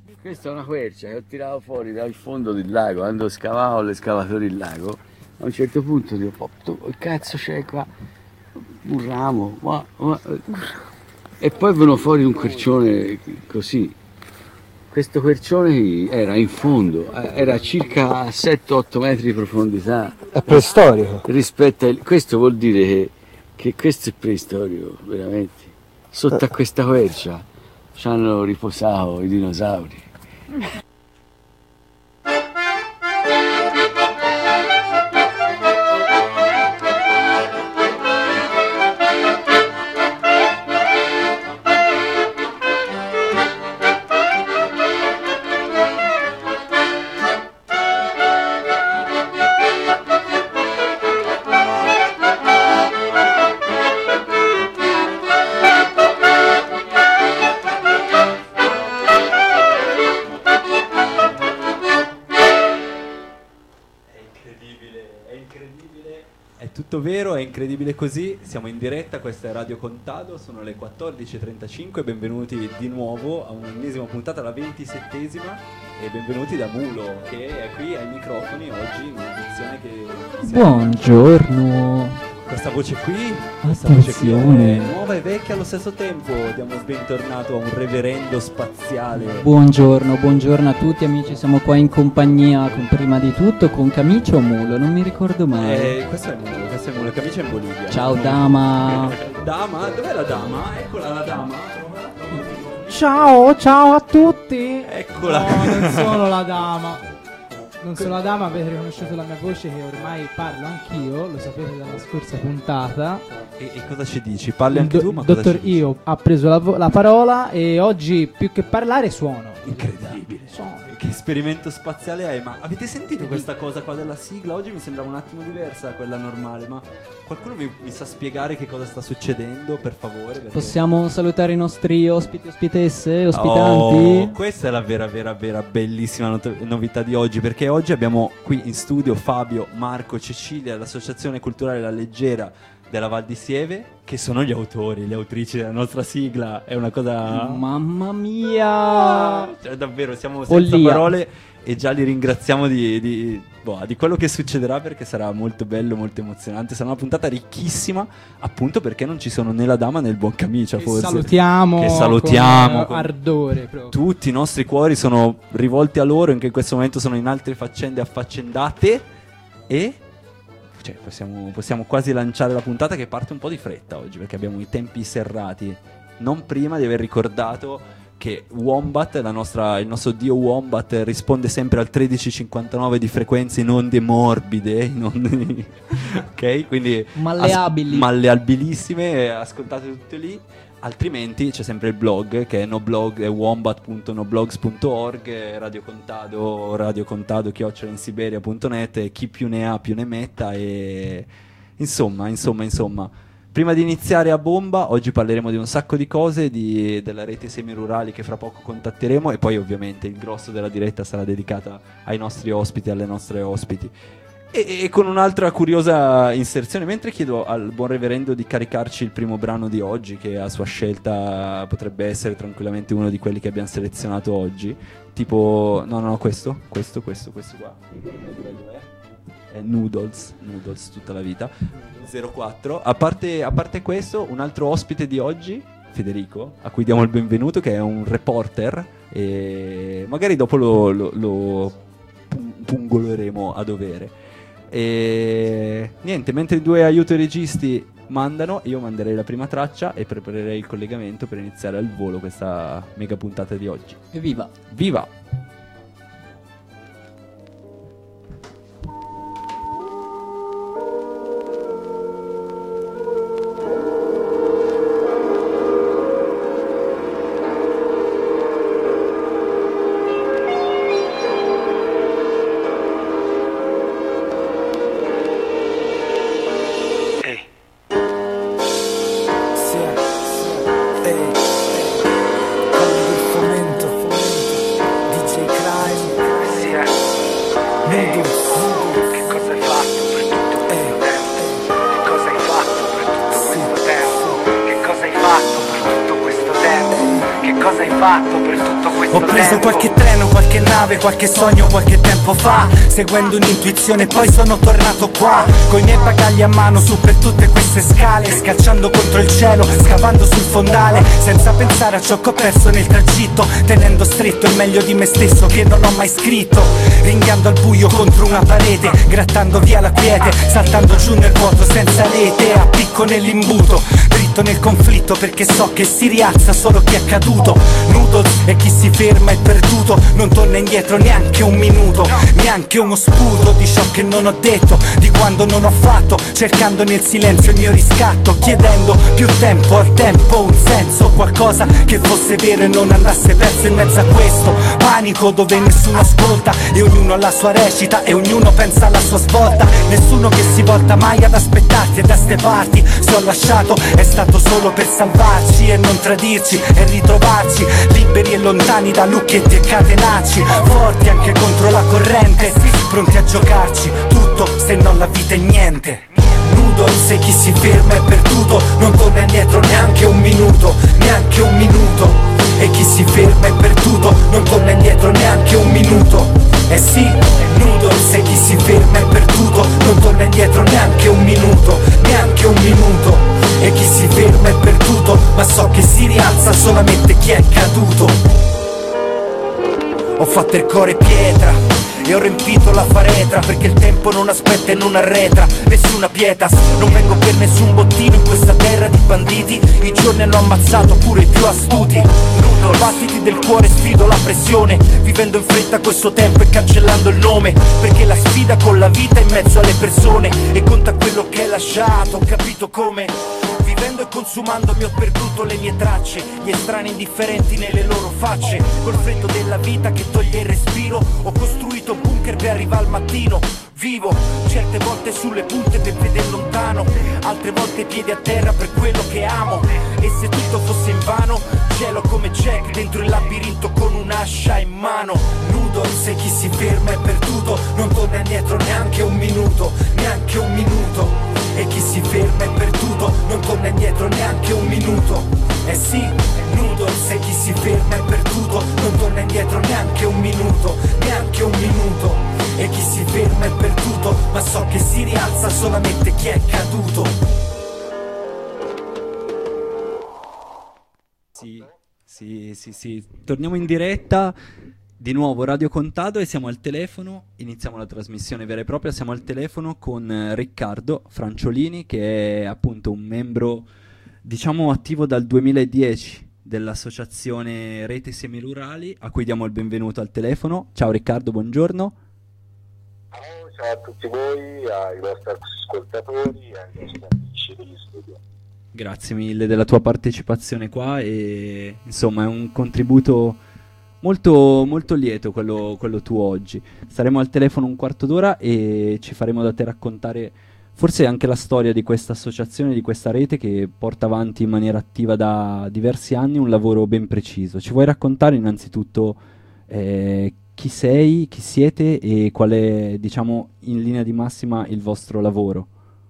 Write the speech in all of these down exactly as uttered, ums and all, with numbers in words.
Questa è una quercia che ho tirato fuori dal fondo del lago, quando scavavo l'escavatore il lago, a un certo punto dico, oh, che cazzo c'è qua? Un ramo, ma, ma... e poi è venuto fuori un quercione così. Questo quercione era in fondo, era a circa sette otto metri di profondità. È preistorico. Rispetto a... Questo vuol dire che, che questo è preistorico, veramente. Sotto a questa quercia ci hanno riposato i dinosauri. Vero, è incredibile così, siamo in diretta, questa è Radio Contado, sono le quattordici e trentacinque, benvenuti di nuovo a un'ennesima puntata, la ventisettesima, e benvenuti da Mulo che è qui ai microfoni oggi in un'edizione che... Buongiorno! Questa voce qui, questa voce qui è nuova e vecchia allo stesso tempo, diamo il bentornato a un reverendo spaziale. Buongiorno, buongiorno a tutti amici, siamo qua in compagnia con, prima di tutto con Camicio o Mulo, non mi ricordo mai. Eh, questo è Mulo, questo è Mulo, Camicio è in Bolivia. Ciao dama. Dama? Dov'è la dama? Eccola la dama. Ciao, ciao a tutti. Eccola. No, non sono la dama. Non sono la dama, avete riconosciuto la mia voce che ormai parlo anch'io, lo sapete dalla scorsa puntata. E, e cosa ci dici? Parli anche do, tu, ma Dottor cosa ci Io ha preso la, vo- la parola e oggi più che parlare suono. Incredibile. Suono. Che esperimento spaziale hai? Ma avete sentito questa cosa qua della sigla? Oggi mi sembrava un attimo diversa da quella normale, ma qualcuno mi, mi sa spiegare che cosa sta succedendo, per favore? Perché... Possiamo salutare i nostri ospiti, ospitesse, ospitanti? Oh, questa è la vera, vera, vera bellissima not- novità di oggi, perché oggi abbiamo qui in studio Fabio, Marco, Cecilia, l'Associazione Culturale La Leggera della Val di Sieve, che sono gli autori, le autrici della nostra sigla. È una cosa... Mamma mia! Cioè, davvero, siamo senza Follia. parole e già li ringraziamo di, di, boh, di quello che succederà, perché sarà molto bello, molto emozionante. Sarà una puntata ricchissima, appunto perché non ci sono né la dama né il buon Camicia, Che forse. salutiamo, che salutiamo con, con... ardore proprio. Tutti i nostri cuori sono rivolti a loro, che in questo momento sono in altre faccende affaccendate. E... Cioè, possiamo, possiamo quasi lanciare la puntata, che parte un po' di fretta oggi perché abbiamo i tempi serrati. Non prima di aver ricordato che Wombat, la nostra, il nostro dio Wombat, risponde sempre al tredici cinquantanove di frequenze in onde morbide, in onde ok? Quindi malleabili, as- malleabilissime, ascoltate tutte lì. Altrimenti c'è sempre il blog, che è noblog, è wombat punto noblogs punto org, Radio Contado, Radio Contado chiocciola in siberia punto net, e chi più ne ha più ne metta. E insomma, insomma, insomma. Prima di iniziare a bomba, oggi parleremo di un sacco di cose, di, della rete semirurali che fra poco contatteremo, e poi ovviamente il grosso della diretta sarà dedicata ai nostri ospiti, alle nostre ospiti. E, e con un'altra curiosa inserzione, mentre chiedo al buon reverendo di caricarci il primo brano di oggi, che a sua scelta potrebbe essere tranquillamente uno di quelli che abbiamo selezionato oggi, tipo, no no no, questo, questo, questo, questo qua, è Noodles, Noodles tutta la vita, zero quattro. A parte, a parte questo, un altro ospite di oggi, Federico, a cui diamo il benvenuto, che è un reporter, e magari dopo lo, lo, lo pungoleremo a dovere. E niente, mentre i due aiuto registi mandano, io manderei la prima traccia e preparerei il collegamento per iniziare al volo questa mega puntata di oggi. Evviva! Viva! fatto per tutto questo preso qualche treno, qualche nave, qualche sogno qualche tempo fa, seguendo un'intuizione poi sono tornato qua, coi miei bagagli a mano su per tutte queste scale, scalciando contro il cielo, scavando sul fondale, senza pensare a ciò che ho perso nel tragitto, tenendo stretto il meglio di me stesso che non ho mai scritto, ringhiando al buio contro una parete, grattando via la quiete, saltando giù nel vuoto senza rete, a picco nell'imbuto, dritto nel conflitto perché so che si rialza solo chi è caduto, noodles e chi si ferma è perduto, non torna indietro neanche un minuto, neanche uno sputo di ciò che non ho detto, di quando non ho fatto, cercando nel silenzio il mio riscatto, chiedendo più tempo al tempo, un senso, qualcosa che fosse vero e non andasse perso in mezzo a questo panico dove nessuno ascolta e ognuno ha la sua recita e ognuno pensa alla sua svolta, nessuno che si volta mai ad aspettarti e da ste parti, se ho lasciato è stato solo per salvarci e non tradirci e ritrovarci, liberi e lontani da lucchetti e catenacci, forti anche contro la corrente, pronti a giocarci tutto se non la vita e niente. Nudo se chi si ferma è perduto, non torna indietro neanche un minuto, neanche un minuto. E chi si ferma è perduto, non torna indietro neanche un minuto. Eh sì, nudo se chi si ferma è perduto, non torna indietro neanche un minuto, neanche un minuto. E chi si ferma è perduto, ma so che si rialza solamente chi è caduto. Ho fatto il cuore pietra e ho riempito la faretra, perché il tempo non aspetta e non arretra, nessuna pietas, non vengo per nessun bottino in questa terra di banditi, i giorni hanno ammazzato pure i più astuti. Nudo, battiti del cuore, sfido la pressione, vivendo in fretta questo tempo e cancellando il nome, perché la sfida con la vita è in mezzo alle persone e conta quello che hai lasciato, ho capito come. Vivendo e consumandomi ho perduto le mie tracce, gli estranei indifferenti nelle loro facce, col freddo della vita che toglie il respiro, ho costruito bunker per arrivare al mattino, vivo certe volte sulle punte per vedere lontano, altre volte piedi a terra per quello che amo, e se tutto fosse invano, cielo come Jack dentro il labirinto con un'ascia in mano. Nudo se chi si ferma è perduto, non torna indietro neanche un minuto, neanche un minuto. E chi si ferma è perduto, non torna indietro neanche un minuto. Eh sì, nudo se chi si ferma è perduto, non torna indietro neanche un minuto, neanche un minuto. E chi si ferma è perduto, ma so che si rialza solamente chi è caduto. Sì, sì, sì, sì. Torniamo in diretta. Di nuovo Radio Contado e siamo al telefono, iniziamo la trasmissione vera e propria, siamo al telefono con Riccardo Franciolini, che è appunto un membro, diciamo, attivo dal duemiladieci dell'associazione Rete Semirurali, a cui diamo il benvenuto al telefono. Ciao Riccardo, buongiorno. Ciao, ciao a tutti voi, ai vostri ascoltatori e ai nostri amici degli studio. Grazie mille della tua partecipazione qua e insomma è un contributo molto, molto lieto quello, quello tuo oggi. Staremo al telefono un quarto d'ora e ci faremo da te raccontare forse anche la storia di questa associazione, di questa rete che porta avanti in maniera attiva da diversi anni un lavoro ben preciso. Ci vuoi raccontare innanzitutto eh, chi sei, chi siete e qual è, diciamo, in linea di massima il vostro lavoro?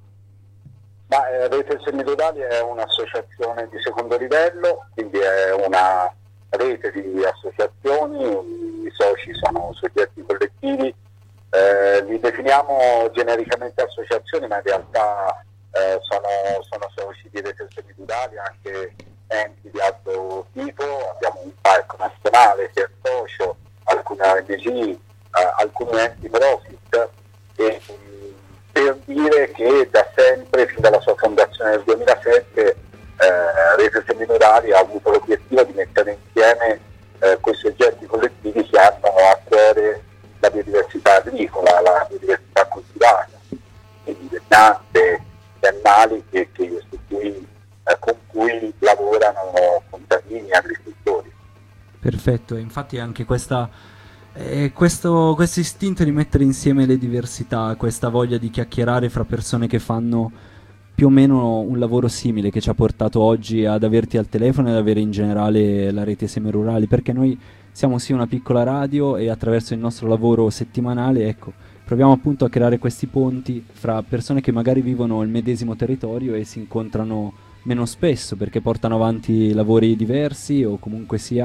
Ma, eh, Rete Semirurali è un'associazione di secondo livello, quindi è una rete di associazioni, i soci sono soggetti collettivi, eh, li definiamo genericamente associazioni, ma in realtà eh, sono, sono soci di Rete Semirurali anche enti di alto tipo, abbiamo un parco nazionale che è socio, alcune O N G, eh, alcuni enti profit, e mh, per dire che da sempre, fin dalla sua fondazione nel duemilasette, Eh, Rete Semirurali ha avuto l'obiettivo di mettere insieme eh, quei soggetti collettivi che hanno a cuore la biodiversità agricola, la biodiversità coltivata, quindi le piante, gli animali che, che, su cui, eh, con cui lavorano contadini e agricoltori. Perfetto, infatti anche questa, eh, questo, questo istinto di mettere insieme le diversità, questa voglia di chiacchierare fra persone che fanno più o meno un lavoro simile che ci ha portato oggi ad averti al telefono e ad avere in generale la Rete Semirurali, perché noi siamo sì una piccola radio e attraverso il nostro lavoro settimanale, ecco, proviamo appunto a creare questi ponti fra persone che magari vivono il medesimo territorio e si incontrano meno spesso perché portano avanti lavori diversi o comunque sia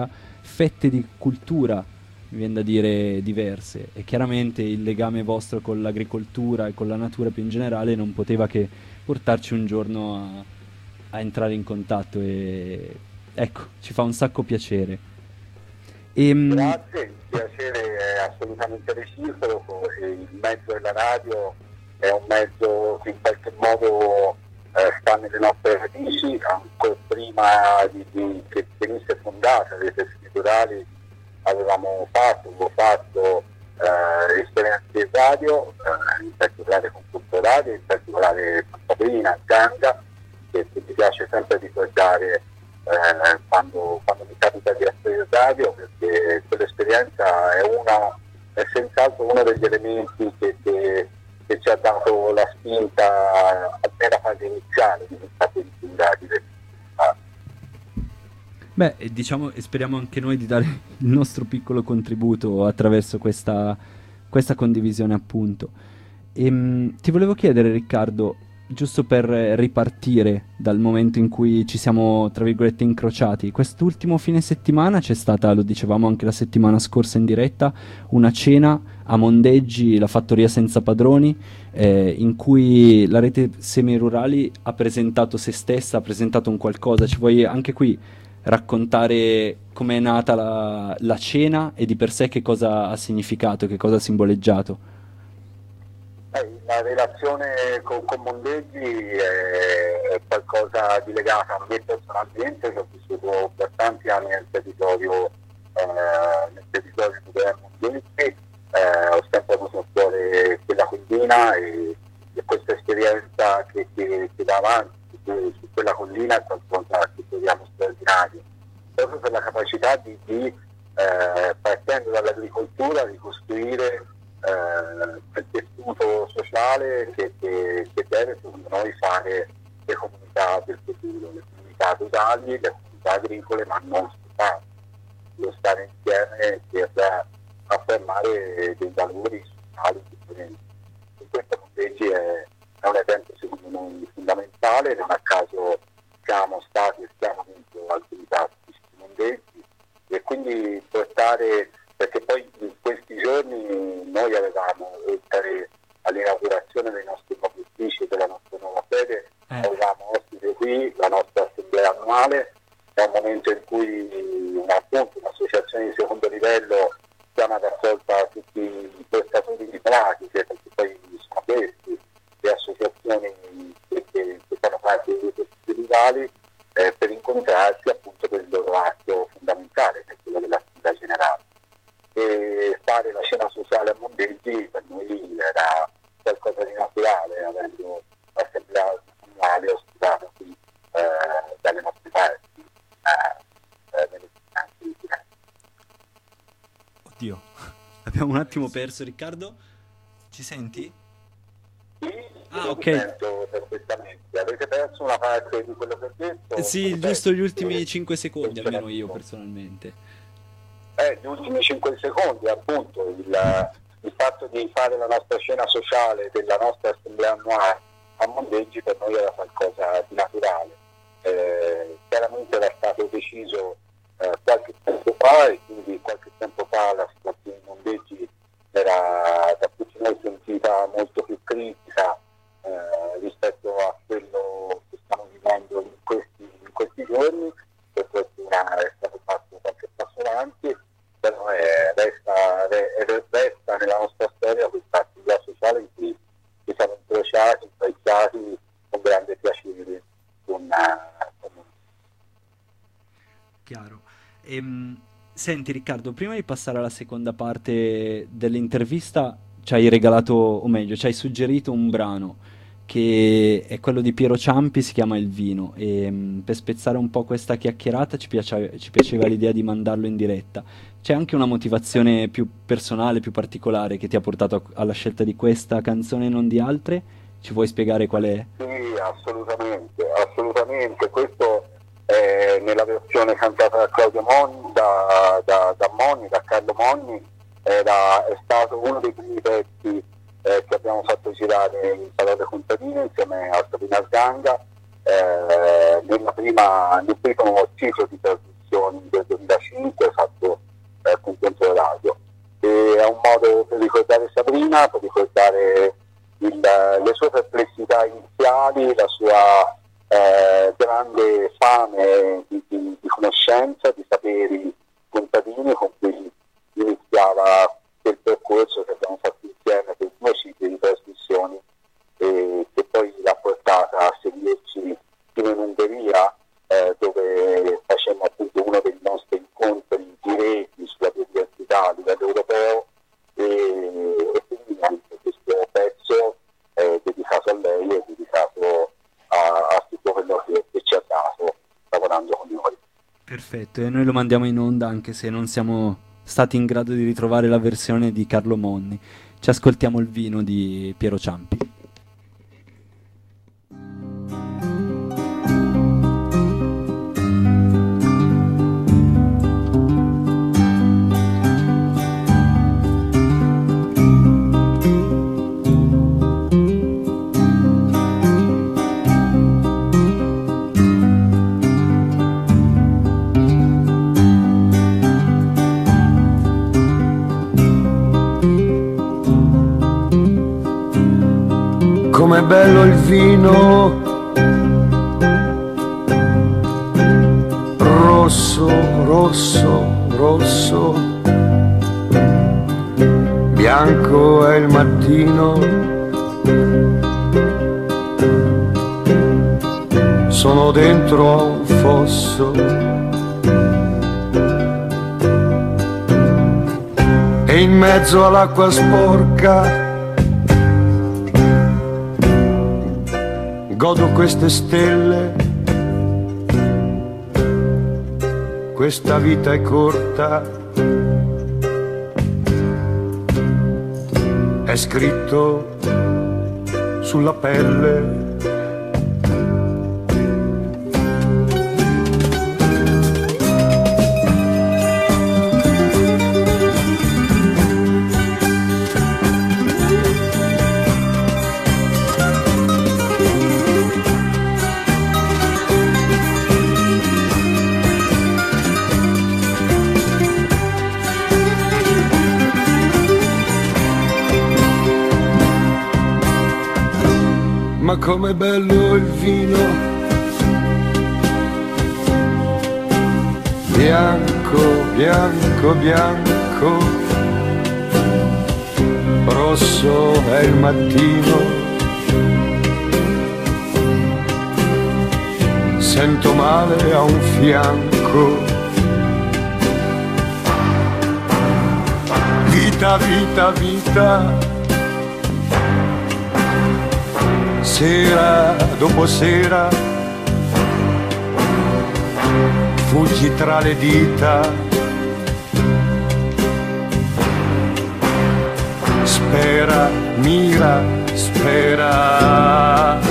fette di cultura, mi viene da dire, diverse, e chiaramente il legame vostro con l'agricoltura e con la natura più in generale non poteva che portarci un giorno a, a entrare in contatto, e ecco, ci fa un sacco piacere. E, Grazie, il piacere è assolutamente reciproco, il mezzo della radio è un mezzo che in qualche modo eh, sta nelle nostre radici, ancora prima di, di, che venisse fondata le testi rurali avevamo fatto, avevo fatto eh, esperienze di radio, eh, in particolare con Culturale, in particolare con Sabrina, Ganga, che, che mi piace sempre ricordare eh, quando, quando mi capita di essere in radio, perché quell'esperienza è, una, è senz'altro uno degli elementi che, che, che ci ha dato la spinta a nella fase iniziale di questa avventura di Beh, e diciamo, e speriamo anche noi di dare il nostro piccolo contributo attraverso questa, questa condivisione, appunto. E, ti volevo chiedere, Riccardo, giusto per ripartire dal momento in cui ci siamo, tra virgolette, incrociati, quest'ultimo fine settimana c'è stata, lo dicevamo anche la settimana scorsa in diretta, una cena a Mondeggi, la fattoria senza padroni, eh, in cui la rete Semirurali ha presentato se stessa, ha presentato un qualcosa. Ci vuoi anche qui raccontare com'è è nata la, la cena e di per sé che cosa ha significato, che cosa ha simboleggiato? Eh, la relazione con, con Mondeggi è, è qualcosa di legato a me personalmente, che ho vissuto per tanti anni nel territorio, eh, nel territorio di Mondeggi, eh, ho sempre avuto a cuore quella collina e, e questa esperienza che, che, che da avanti su, su quella collina è qualcosa che troviamo straordinario, proprio per la capacità di, di eh, partendo dall'agricoltura, ricostruire eh, quel tessuto sociale che, che, che deve secondo noi fare le comunità del futuro, le comunità rurali, le comunità agricole, ma non soltanto, lo stare insieme per affermare dei valori sociali differenti. E questo Mondeggi è, è un esempio secondo noi fondamentale, non a caso siamo stati e siamo dentro l'attività di Mondeggi, e quindi portare, perché poi in questi giorni noi avevamo, oltre all'inaugurazione dei nostri nuovi uffici e della nostra nuova sede, eh. avevamo ospite qui la nostra assemblea annuale. È un momento in cui una, appunto, un'associazione di secondo livello chiama raccolta tutti i prestatori di pratiche, perché poi sono questi le associazioni che, che, che fanno parte di questi rivali, eh, per incontrarsi appunto per il loro atto fondamentale, che è quello dell'attività generale. E fare la cena sociale a Mondeggi per noi era qualcosa di naturale, avendo l'assemblea annuale ospitata qui eh, dalle nostre parti, eh, eh, nelle finanze di Firenze. Oddio, abbiamo un attimo perso Riccardo, ci senti? Sì, ah, ok. Sento perfettamente. Avete perso una parte di quello che ho detto? Eh, sì, giusto gli ultimi cinque secondi, almeno io personalmente. Eh, gli ultimi cinque secondi, appunto, il, il fatto di fare la nostra cena sociale della nostra assemblea annuale a Mondeggi per noi era qualcosa di naturale. Eh, chiaramente era stato deciso eh, qualche tempo fa, e quindi qualche tempo fa la situazione di Mondeggi era da tutti noi sentita molto più critica eh, rispetto a quello che stiamo vivendo in questi, in questi giorni. Per fortuna è stato fatto qualche passo avanti, però è, resta, è, resta nella nostra storia questa attività sociale in cui ci siamo incrociati, incrociati con grande piacere con, con... Chiaro. Ehm, senti Riccardo, prima di passare alla seconda parte dell'intervista ci hai regalato, o meglio, ci hai suggerito un brano che è quello di Piero Ciampi, si chiama Il Vino, e mh, per spezzare un po' questa chiacchierata ci, piace, ci piaceva l'idea di mandarlo in diretta. C'è anche una motivazione più personale, più particolare che ti ha portato a, alla scelta di questa canzone e non di altre? Ci vuoi spiegare qual è? Sì, assolutamente, assolutamente. Questo è nella versione cantata da Claudio Monni, da, da, da Monni, da Carlo Monni, era, è stato uno dei primi pezzi Eh, che abbiamo fatto girare in Parole Contadine insieme a Sabrina Ganga eh, nella prima, nel primo ciclo di trasmissione trasmissioni del duemilacinque, fatto eh, con Controllo Radio. E è un modo per ricordare Sabrina, per ricordare il, le sue perplessità iniziali, la sua eh, grande fame di, di, di conoscenza, di saperi contadini con cui iniziava quel percorso che abbiamo fatto insieme per due cicli di trasmissioni e che poi l'ha portata a seguirci fino in Ungheria, eh, dove facemmo appunto uno dei nostri incontri diretti sulla biodiversità a livello europeo e, e quindi anche questo pezzo è dedicato a lei e dedicato a, a tutto quello che, che ci ha dato lavorando con noi. Perfetto, e noi lo mandiamo in onda anche se non siamo stati in grado di ritrovare la versione di Carlo Monni. Ci ascoltiamo il vino di Piero Ciampi. Com'è bello il vino rosso, rosso, rosso, bianco è il mattino, sono dentro a un fosso e in mezzo all'acqua sporca godo queste stelle, questa vita è corta, è scritto sulla pelle. Ma com'è bello il vino bianco, bianco, bianco, rosso è il mattino, sento male a un fianco, vita, vita, vita, sera dopo sera, fuggi tra le dita, spera, mira, spera.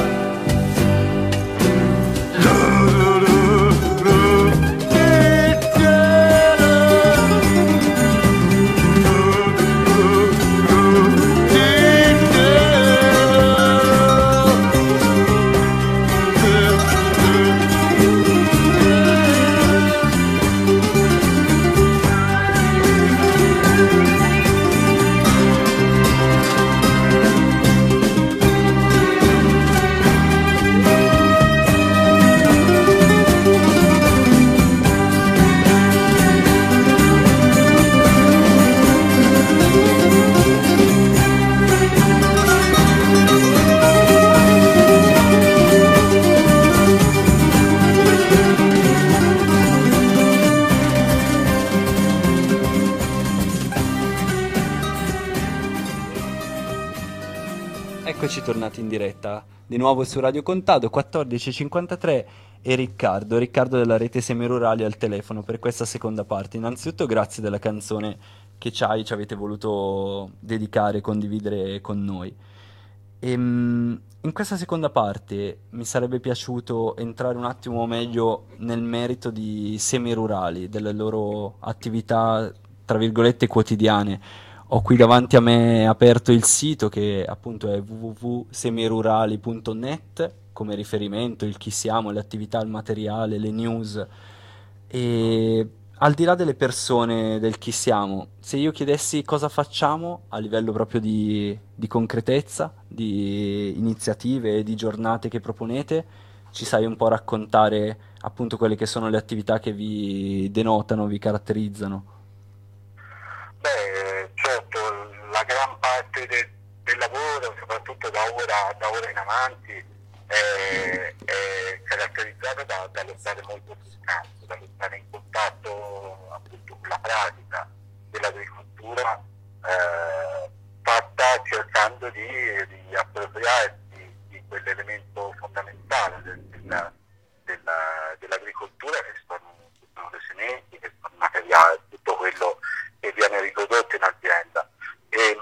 Eccoci tornati in diretta di nuovo su Radio Contado quattordici e cinquantatré e Riccardo, Riccardo della rete Semirurali al telefono per questa seconda parte. Innanzitutto grazie della canzone che ci hai, ci avete voluto dedicare e condividere con noi. E, in questa seconda parte mi sarebbe piaciuto entrare un attimo meglio nel merito di Semirurali, delle loro attività tra virgolette quotidiane. Ho qui davanti a me aperto il sito che appunto è w w w punto semirurali punto net come riferimento, il chi siamo, le attività, il materiale, le news E al di là delle persone, del chi siamo, se io chiedessi cosa facciamo a livello proprio di, di concretezza, di iniziative e di giornate che proponete, ci sai un po' raccontare appunto quelle che sono le attività che vi denotano, vi caratterizzano? Beh, certo, la gran parte de- del lavoro, soprattutto da ora, da ora in avanti, è, è caratterizzata da, dallo stare molto sul campo, dallo stare in contatto appunto con la pratica dell'agricoltura, eh, fatta cercando di, di appropriarsi di quell'elemento fondamentale del, della, della, dell'agricoltura, che sono, che sono le sementi, che sono il materiale, tutto quello che viene riprodotto in azienda. E,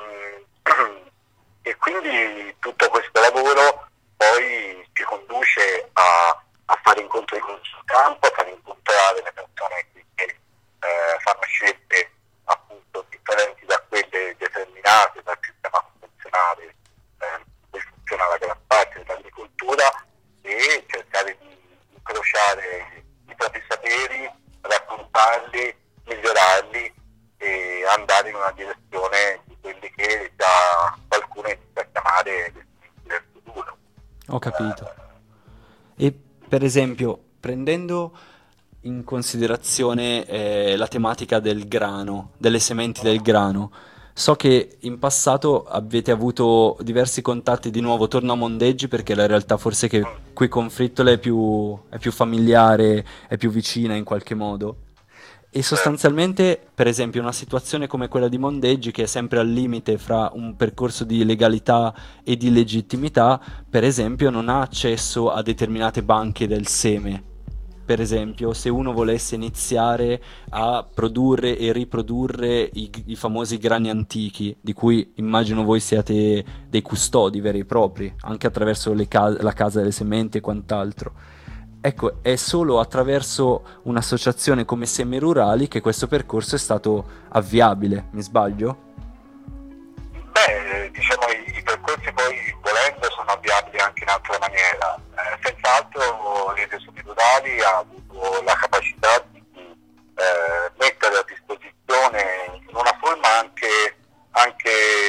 e quindi tutto questo lavoro poi ci conduce a, a fare incontri sul campo, a fare incontrare le persone che, che eh, fanno scelte appunto differenti da quelle determinate dal sistema convenzionale eh, cui funziona la gran parte dell'agricoltura, e cercare di incrociare i propri saperi, raccontarli, migliorarli e andare in una direzione di quelli che già qualcuno inizia a chiamare del futuro. Ho capito. E per esempio, prendendo in considerazione eh, la tematica del grano, delle sementi del grano, so che in passato avete avuto diversi contatti, di nuovo torno a Mondeggi perché è la realtà forse che qui con Frittole è più, è più familiare, è più vicina in qualche modo. E sostanzialmente, per esempio, una situazione come quella di Mondeggi, che è sempre al limite fra un percorso di legalità e di legittimità, per esempio, non ha accesso a determinate banche del seme. Per esempio, se uno volesse iniziare a produrre e riprodurre i, i famosi grani antichi, di cui immagino voi siate dei custodi veri e propri, anche attraverso le ca- la Casa delle Sementi e quant'altro. Ecco, è solo attraverso un'associazione come Semi Rurali che questo percorso è stato avviabile, mi sbaglio? Beh, diciamo i, i percorsi poi volendo sono avviabili anche in altra maniera. Eh, senz'altro Rete Semi Rurali ha avuto la capacità di eh, mettere a disposizione in una forma anche, anche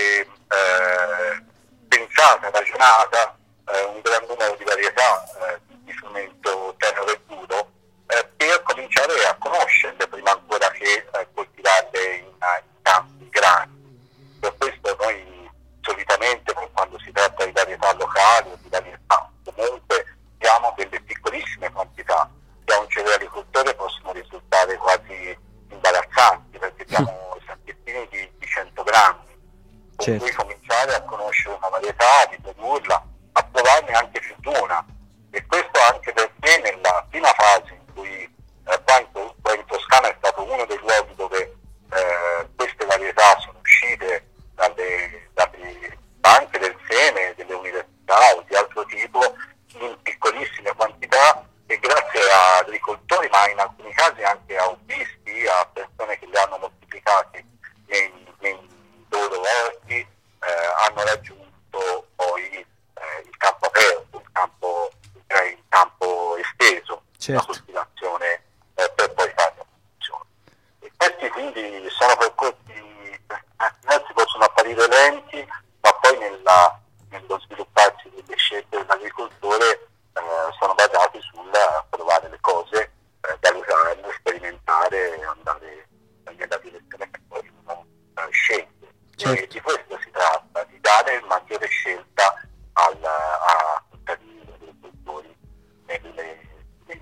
eh, pensata, ragionata, eh, un gran numero di varietà eh, di frumento tenero e duro, eh, per cominciare a conoscerle prima ancora che eh, coltivarle in, in campi grandi. Per questo noi solitamente, quando si tratta di varietà locali o di varietà comunque, diamo delle piccolissime quantità che a un cerealicoltore possono risultare quasi imbarazzanti, perché diamo sacchettini di, di cento grammi, con certo. cui cominciare a conoscere una varietà, di produrla, a provarne anche più di una. E questo anche perché nella prima fase in cui eh, qua, in, qua in Toscana è stato uno dei luoghi dove eh, queste varietà sono uscite dalle, dalle banche del seme, delle università o di altro tipo, in piccolissime quantità, e grazie a agricoltori, ma in alcuni casi anche a hobbisti, a persone che li hanno moltiplicati nei, nei loro orti, eh, hanno raggiunto poi eh, il campo aperto, il campo, eh, il campo esteso, Certo. la coltivazione eh, per poi fare la produzione. E questi quindi sono percorsi che possono apparire lenti, ma poi nella, nello svilupparsi delle scelte dell'agricoltore eh, sono basati sul provare le cose, eh, valutarle, sperimentare e andare nella direzione che poi uno eh, sceglie. Certo. E di questo si tratta, di dare maggiore scelta al, a tutti gli agricoltori nelle, nel,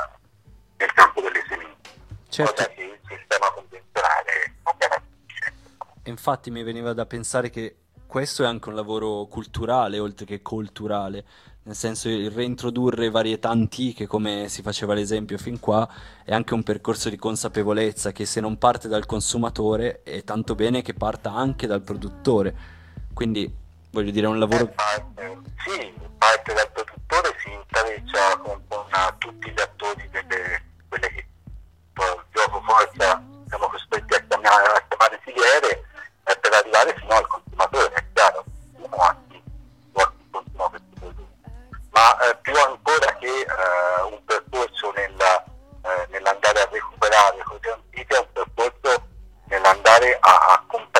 nel campo delle sementi, Certo. cosa che il sistema convenzionale non garantisce. E infatti mi veniva da pensare che questo è anche un lavoro culturale oltre che culturale, nel senso il reintrodurre varietà antiche come si faceva l'esempio fin qua è anche un percorso di consapevolezza che se non parte dal consumatore è tanto bene che parta anche dal produttore, quindi voglio dire è un lavoro... Eh, parte, sì, parte dal produttore, si intreccia con, con uh, tutti gli attori delle quelle che uh, gioco forza siamo costretti a chiamare, a chiamare filiere, eh, per arrivare fino al consumatore, è chiaro, uno a chi, a chi consuma questi prodotti. Ma eh, più ancora che eh, un percorso nella, eh, nell'andare a recuperare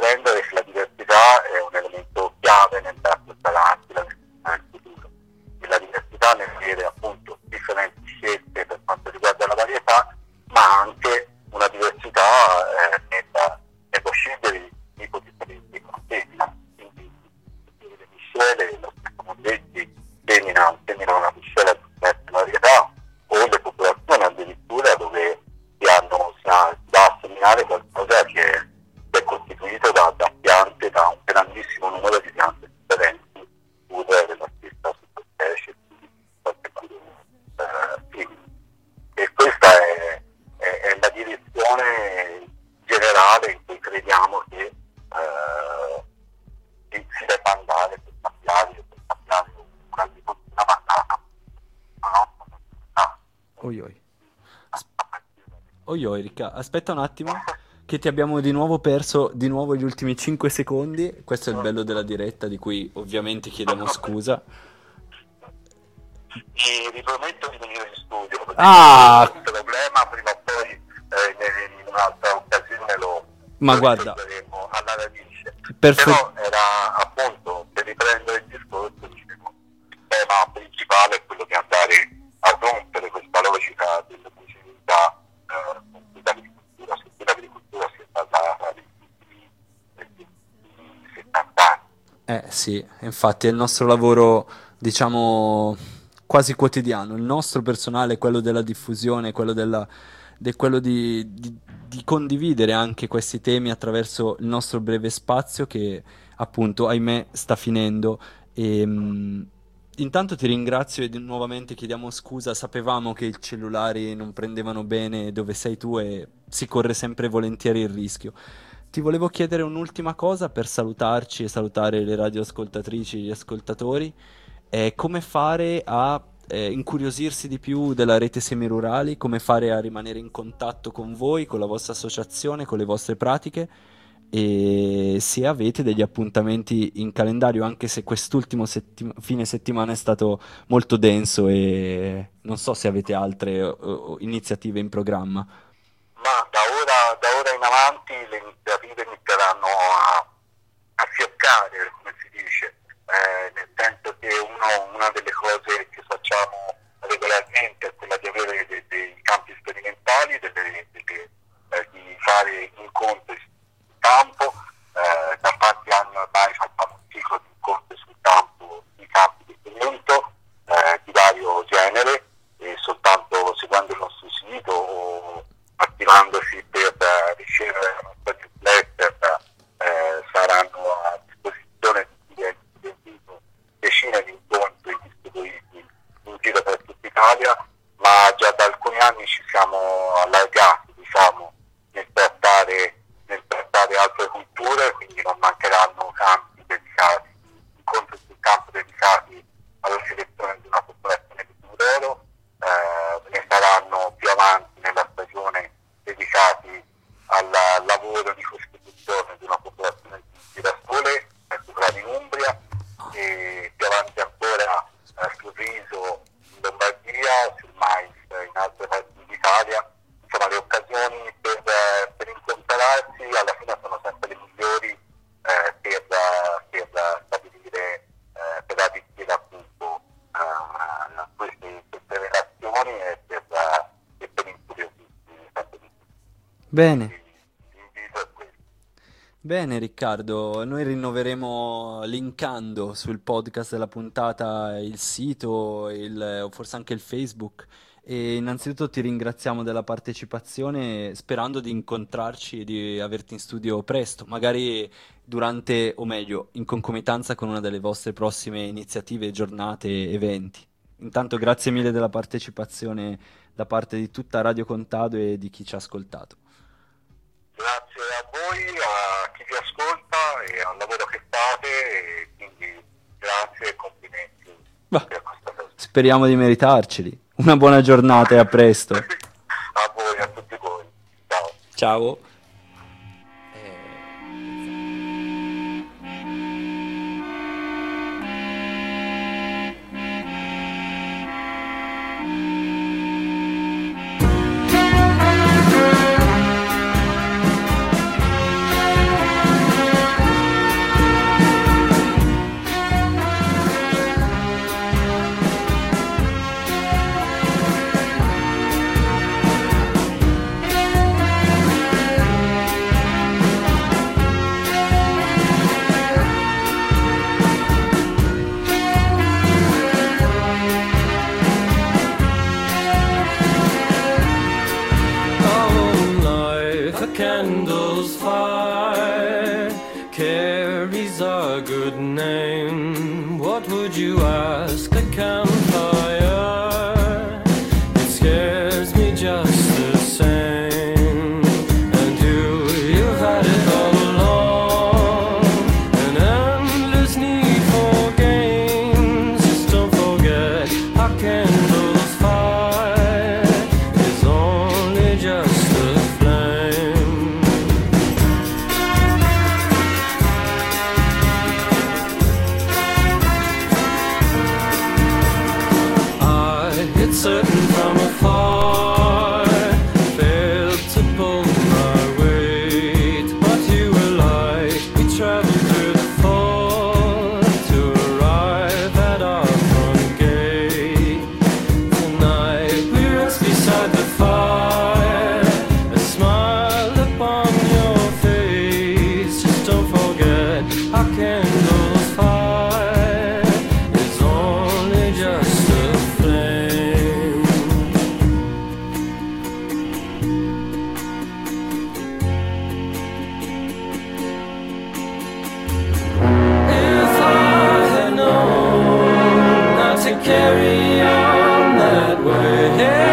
comprendere che la diversità è un elemento chiave nel portare avanti la diversità nel futuro. E la diversità nel vedere appunto differenti scelte per quanto riguarda la varietà, ma anche una diversità eh, nella, nello scegliere i tipi differenti contesti. Quindi le miscele, lo stesso Mondetti semina, semina una miscela di diverse varietà, o le popolazioni addirittura dove si hanno si ha, si va a seminare qualcosa che è, che è costituito da, da piante, da un grandissimo numero di piante differenti, pure della stessa sottospecie, eh, simili. E questa è, è, è la direzione generale in cui crediamo che eh, si, si debba andare per cambiare, per cambiare un'agricoltura basata. No? Ah. Oi oi. As- oi oi, Ricca, aspetta un attimo che ti abbiamo di nuovo perso di nuovo gli ultimi cinque secondi. Questo è il bello della diretta, di cui ovviamente chiediamo scusa. Vi riprometto di venire in studio, perché Ah! questo problema prima o poi eh, in un'altra occasione lo, Ma lo guarda, risolveremo alla radice. perfetto. Però era appunto, per riprendere il discorso, dicevo, il tema principale è quello di andare a rompere questa logica dell'omogeneità eh, con cui l'agricoltura, su cui l'agricoltura si è basata negli ultimi settanta anni. Eh sì, infatti è il nostro lavoro, diciamo, quasi quotidiano, il nostro personale, quello della diffusione, quello della, de- quello di, di- di condividere anche questi temi attraverso il nostro breve spazio che appunto, ahimè, sta finendo. E, mh, intanto ti ringrazio e di- nuovamente chiediamo scusa, sapevamo che i cellulari non prendevano bene dove sei tu e si corre sempre volentieri il rischio. Ti volevo chiedere un'ultima cosa per salutarci e salutare le radioascoltatrici e gli ascoltatori. Eh, come fare a eh, incuriosirsi di più della rete Semirurali, come fare a rimanere in contatto con voi, con la vostra associazione, con le vostre pratiche, e se avete degli appuntamenti in calendario, anche se quest'ultimo settim- fine settimana è stato molto denso e non so se avete altre o- o iniziative in programma. Ma da ora, da ora in avanti le iniziative inizieranno a, a fioccare, come si dice, eh, nel senso che uno, una delle cose che facciamo regolarmente è quella di avere dei, dei campi sperimentali, delle, delle, eh, di fare incontri sul campo. Eh, da tanti anni ormai facciamo un ciclo di incontri sul campo, di campi di esperimento eh, di vario genere, e soltanto seguendo il nostro sito o attivandosi per uh, ricevere la nostra newsletter eh, saranno a disposizione di decine di incontri distribuiti in giro per tutta Italia, ma già da alcuni anni ci siamo allargati, diciamo, nel trattare, nel trattare altre culture, quindi non mancheranno campi dedicati, incontri sul campo dedicati alla selezione di una popolazione di pomodoro. Eh, ne saranno più avanti nella stagione dedicati al lavoro di costituzione di una popolazione di girasole, particolare in Umbria, e più avanti ancora eh, sul riso in Lombardia, sul mais in altre parti d'Italia. Insomma, le occasioni per, eh, per incontrarsi alla fine sono sempre le migliori eh, per, per stabilire, eh, per arricchire appunto eh, queste, queste relazioni e per, e per incuriosirsi sempre di più. Bene. Quindi l'invito è questo. Bene Riccardo, noi rinnoveremo linkando sul podcast della puntata il sito, il, o forse anche il Facebook, e innanzitutto ti ringraziamo della partecipazione, sperando di incontrarci e di averti in studio presto, magari durante, o meglio, in concomitanza con una delle vostre prossime iniziative, giornate, eventi. Intanto grazie mille della partecipazione da parte di tutta Radio Contado e di chi ci ha ascoltato. Grazie a voi, a chi vi ascolta e al lavoro che fate, e quindi grazie e complimenti Bah, per questa cosa. speriamo di meritarceli. Una buona giornata e a presto. A voi, a tutti voi. Ciao. Ciao. is our good name? What would you ask a campfire? It scares me just the same. And you, you've had it all along. An endless need for games. Just don't forget our candles fire is only just a flame. I hit certain from afar, failed to pull my weight, but you were like, we traveled through the fall to arrive at our front gate. Tonight we rest beside the fire, a smile upon your face. Just don't forget our candles fire is only just a flame. If I had known not to carry on that way,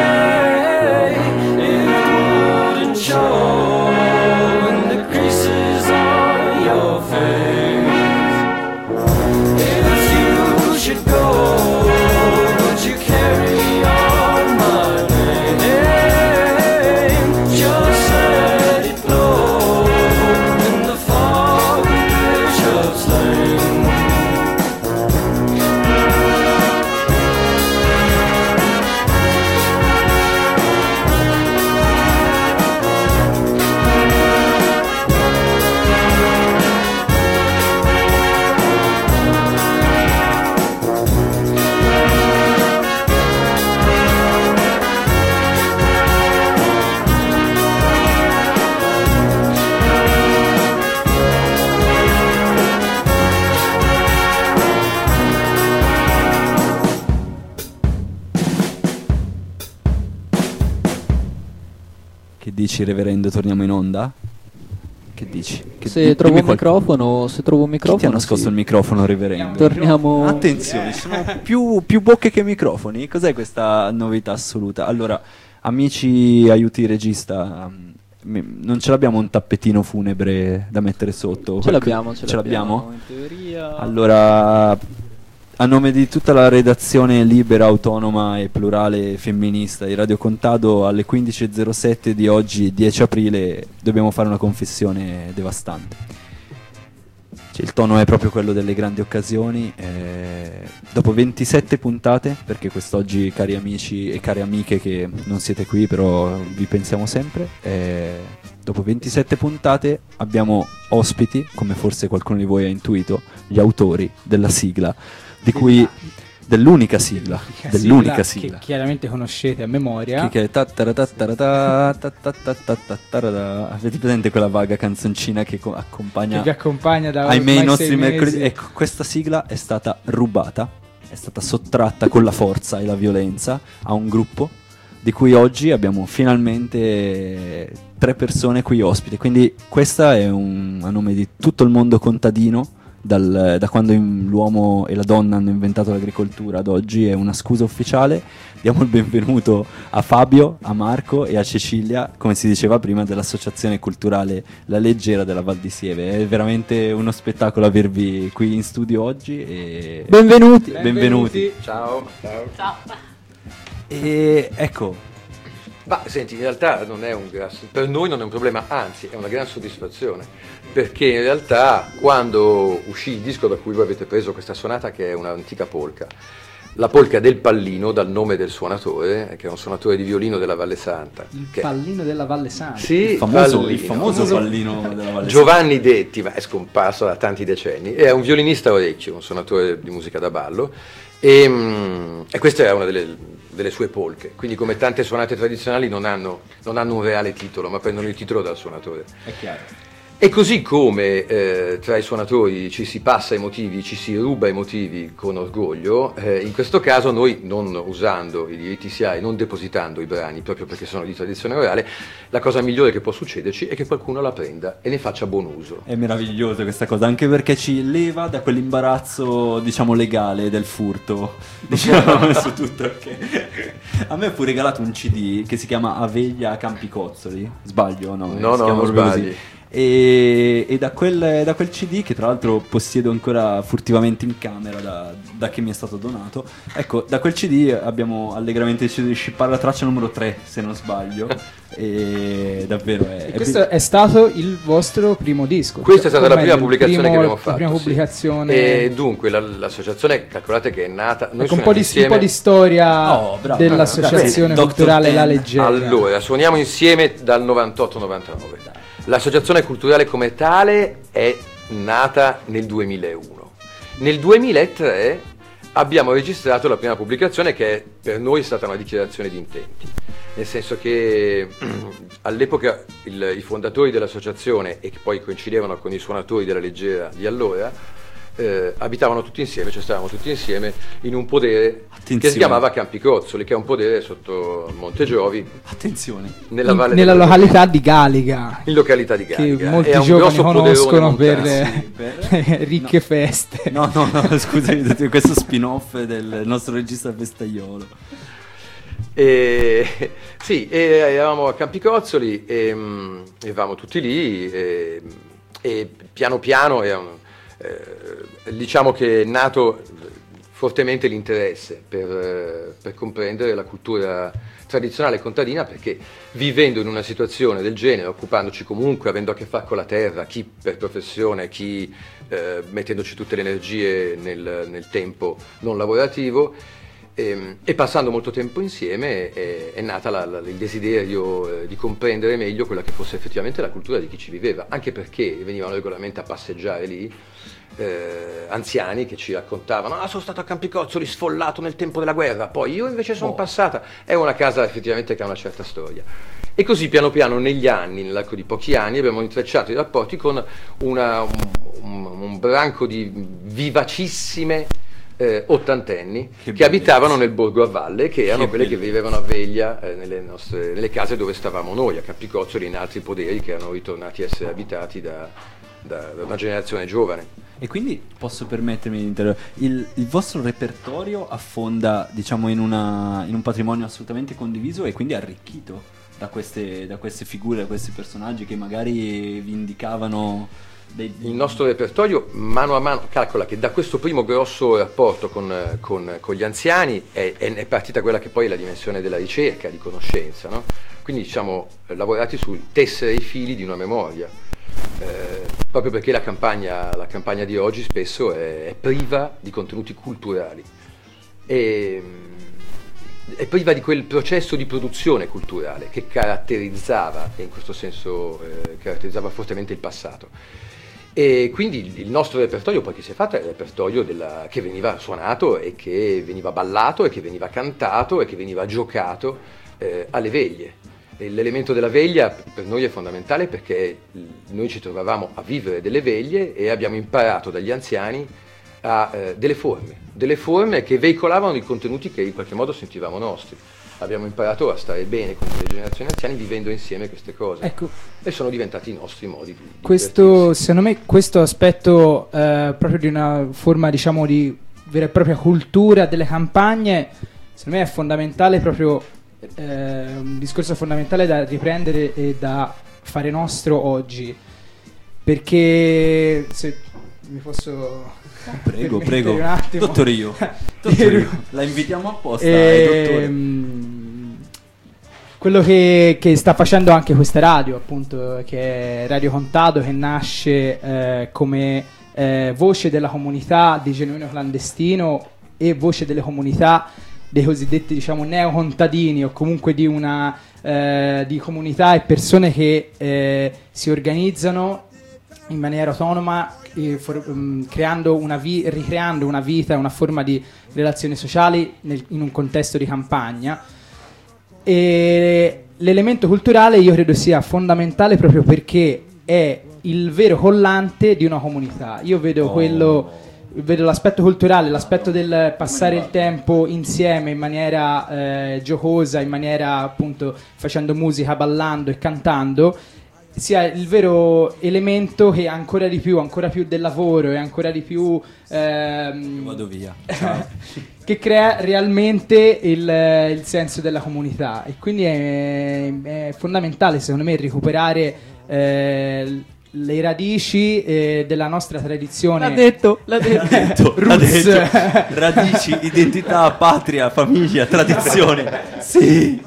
it wouldn't show in the creases on your face. If you should go, would you carry on my name? Just let it blow in the fog of Bishop's Lane. Che dici, reverendo, torniamo in onda? Che dici? Che Se di- trovo dimmi un qualcosa. microfono, se trovo un Chi microfono. ti ha nascosto sì. il microfono, reverendo? Torniamo. Attenzione, ci sono più, più bocche che microfoni. Cos'è questa novità assoluta? Allora, amici, aiuti regista, mm, mi- non ce l'abbiamo un tappetino funebre da mettere sotto? Ce l'abbiamo, ce, Ce l'abbiamo? l'abbiamo. In teoria. Allora, a nome di tutta la redazione libera, autonoma e plurale femminista di Radio Contado, alle quindici e zero sette di oggi, dieci aprile, dobbiamo fare una confessione devastante. Cioè, il tono è proprio quello delle grandi occasioni. eh, dopo ventisette puntate, perché quest'oggi, cari amici e care amiche che non siete qui, però vi pensiamo sempre, eh, dopo ventisette puntate abbiamo ospiti, come forse qualcuno di voi ha intuito, gli autori della sigla, di cui dell'unica sigla, dell'unica sigla. Che chiaramente conoscete a memoria. Che, che è tattaratattarata, tattatatattarata. Avete presente quella vaga canzoncina che co- accompagna Che vi accompagna da ahimè i ormai nostri sei mercoledì? mesi. Ecco, questa sigla è stata rubata, è stata sottratta con la forza e la violenza a un gruppo di cui oggi abbiamo finalmente tre persone qui ospiti. Quindi questa è un, a nome di tutto il mondo contadino, dal- da quando in- l'uomo e la donna hanno inventato l'agricoltura ad oggi, è una scusa ufficiale. Diamo il benvenuto a Fabio, a Marco e a Cecilia, come si diceva prima, dell'associazione culturale La Leggera della Val di Sieve. È veramente uno spettacolo avervi qui in studio oggi e Benvenuti. benvenuti. Ciao. Ciao. E ecco, Ma senti, in realtà non è un gra- per noi non è un problema, anzi è una gran soddisfazione, perché in realtà quando uscì il disco da cui voi avete preso questa sonata, che è un'antica polka, la polka del Pallino, dal nome del suonatore, che è un suonatore di violino della Valle Santa. Il che- pallino della Valle Santa. Sì, il famoso, Pallino. il famoso pallino della Valle Giovanni Detti, ma è scomparso da tanti decenni, è un violinista orecchio, un suonatore di musica da ballo, e, mm, e questa è una delle, delle sue polche, quindi come tante suonate tradizionali non hanno, non hanno un reale titolo, ma prendono il titolo dal suonatore. È chiaro. E così come eh, tra i suonatori ci si passa i motivi, ci si ruba i motivi con orgoglio, eh, in questo caso noi, non usando i diritti S I A E, non depositando i brani proprio perché sono di tradizione orale, la cosa migliore che può succederci è che qualcuno la prenda e ne faccia buon uso. È meraviglioso questa cosa, anche perché ci leva da quell'imbarazzo, diciamo, legale del furto, diciamo, su tutto. Okay. A me fu regalato un C D che si chiama Aveglia a Campicozzoli, sbaglio? No, no, no, non sbagli. Così. E, e da, quel, da quel C D, che tra l'altro possiedo ancora furtivamente in camera da, da che mi è stato donato, ecco, da quel C D abbiamo allegramente deciso di shippare la traccia numero tre, se non sbaglio. E davvero è, e questo è, è stato il vostro primo disco? Questa è stata la prima il pubblicazione primo, che abbiamo fatto, la prima pubblicazione. Sì. E dunque la, l'associazione, calcolate che è nata, noi ecco, un, po di, insieme... un po' di storia oh, bravo, dell'associazione bravo, culturale La Leggera. Allora, suoniamo insieme dal novantotto novantanove. L'associazione culturale come tale è nata nel duemilauno. Nel duemilatré abbiamo registrato la prima pubblicazione, che per noi è stata una dichiarazione di intenti, nel senso che all'epoca il, i fondatori dell'associazione, e che poi coincidevano con i suonatori della Leggera di allora, eh, abitavano tutti insieme, cioè stavamo tutti insieme in un podere Attenzione. che si chiamava Campicozzoli, che è un podere sotto Monte Giovi. Attenzione. Nella, in, valle nella della località di Galiga. In località di Galiga. Che molti è un giovani conoscono per, sì, per... ricche no. feste. No, no, no, scusami, questo spin-off del nostro regista festaiolo. E, sì, e eravamo a Campicozzoli e mm, eravamo tutti lì e, e piano piano è un, eh, diciamo che è nato fortemente l'interesse per, per comprendere la cultura tradizionale contadina, perché vivendo in una situazione del genere, occupandoci comunque, avendo a che fare con la terra, chi per professione, chi eh, mettendoci tutte le energie nel, nel tempo non lavorativo, E, e passando molto tempo insieme è, è nata la, la, il desiderio eh, di comprendere meglio quella che fosse effettivamente la cultura di chi ci viveva, anche perché venivano regolarmente a passeggiare lì eh, anziani che ci raccontavano: ah, sono stato a Campicozzoli sfollato nel tempo della guerra, poi io invece sono oh. passata. È una casa effettivamente che ha una certa storia. E così piano piano negli anni, nell'arco di pochi anni, abbiamo intrecciato i rapporti con una, un, un, un branco di vivacissime Eh, ottantenni che, che abitavano nel borgo a valle, che erano che quelle bellezza. Che vivevano a veglia eh, nelle, nostre, nelle case dove stavamo noi, a Campicozzoli e in altri poderi che erano ritornati a essere abitati da, da, da una generazione giovane. E quindi posso permettermi di interrompere, il, il vostro repertorio affonda, diciamo, in, una, in un patrimonio assolutamente condiviso e quindi arricchito da queste, da queste figure, da questi personaggi che magari vi indicavano. Il nostro repertorio mano a mano, calcola che da questo primo grosso rapporto con, con, con gli anziani è, è partita quella che poi è la dimensione della ricerca, di conoscenza, no? Quindi diciamo lavorati sul tessere i fili di una memoria, eh, proprio perché la campagna, la campagna di oggi spesso è, è priva di contenuti culturali, e, è priva di quel processo di produzione culturale che caratterizzava, e in questo senso eh, caratterizzava fortemente il passato. E quindi il nostro repertorio poi che si è fatto è il repertorio della, che veniva suonato e che veniva ballato e che veniva cantato e che veniva giocato eh, alle veglie. E l'elemento della veglia per noi è fondamentale perché noi ci trovavamo a vivere delle veglie e abbiamo imparato dagli anziani a eh, delle forme, delle forme che veicolavano i contenuti che in qualche modo sentivamo nostri. Abbiamo imparato a stare bene con le generazioni anziane vivendo insieme queste cose, ecco. E sono diventati i nostri modi di, di questo, secondo me questo aspetto eh, proprio di una forma, diciamo, di vera e propria cultura delle campagne, secondo me è fondamentale, proprio eh, un discorso fondamentale da riprendere e da fare nostro oggi, perché se mi posso prego prego un attimo. Dottor Io, Dottor Io. La invitiamo apposta, ehm, quello che, che sta facendo anche questa radio, appunto, che è Radio Contado, che nasce eh, come eh, voce della comunità di Genuino Clandestino e voce delle comunità dei cosiddetti, diciamo, neocontadini, o comunque di una eh, di comunità e persone che eh, si organizzano in maniera autonoma, eh, for, um, creando una vi- ricreando una vita, una forma di relazioni sociali nel, in un contesto di campagna. E l'elemento culturale io credo sia fondamentale proprio perché è il vero collante di una comunità. Io vedo Oh. quello, vedo l'aspetto culturale, l'aspetto del passare il tempo insieme in maniera eh, giocosa, in maniera appunto facendo musica, ballando e cantando, sia il vero elemento che ancora di più, ancora più del lavoro e ancora di più ehm, Vado via. che crea realmente il, il senso della comunità, e quindi è, è fondamentale secondo me recuperare eh, le radici eh, della nostra tradizione. L'ha detto, l'ha detto. L'ha detto, l'ha Roots. detto. Radici, identità, patria, famiglia, tradizione. Sì.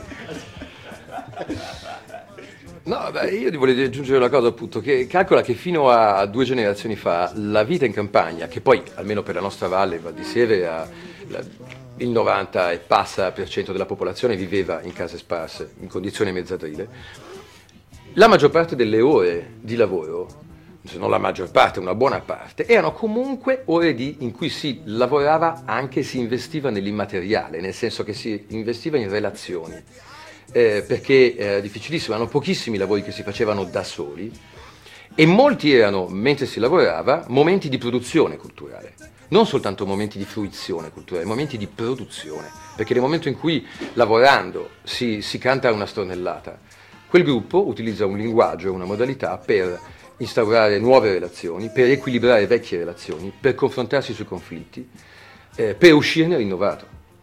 No, beh, io ti volevo aggiungere una cosa, appunto, che calcola che fino a due generazioni fa la vita in campagna, che poi almeno per la nostra valle Val di Sieve ha, la, il novanta e passa per cento della popolazione viveva in case sparse, in condizioni mezzadrile. La maggior parte delle ore di lavoro, se non la maggior parte, una buona parte, erano comunque ore di, in cui si lavorava, anche si investiva nell'immateriale, nel senso che si investiva in relazioni. Eh, perché era difficilissimo, erano pochissimi i lavori che si facevano da soli e molti erano, mentre si lavorava, momenti di produzione culturale, non soltanto momenti di fruizione culturale, momenti di produzione, perché nel momento in cui lavorando si, si canta una stornellata, quel gruppo utilizza un linguaggio, una modalità per instaurare nuove relazioni, per equilibrare vecchie relazioni, per confrontarsi sui conflitti, eh, per uscirne rinnovato.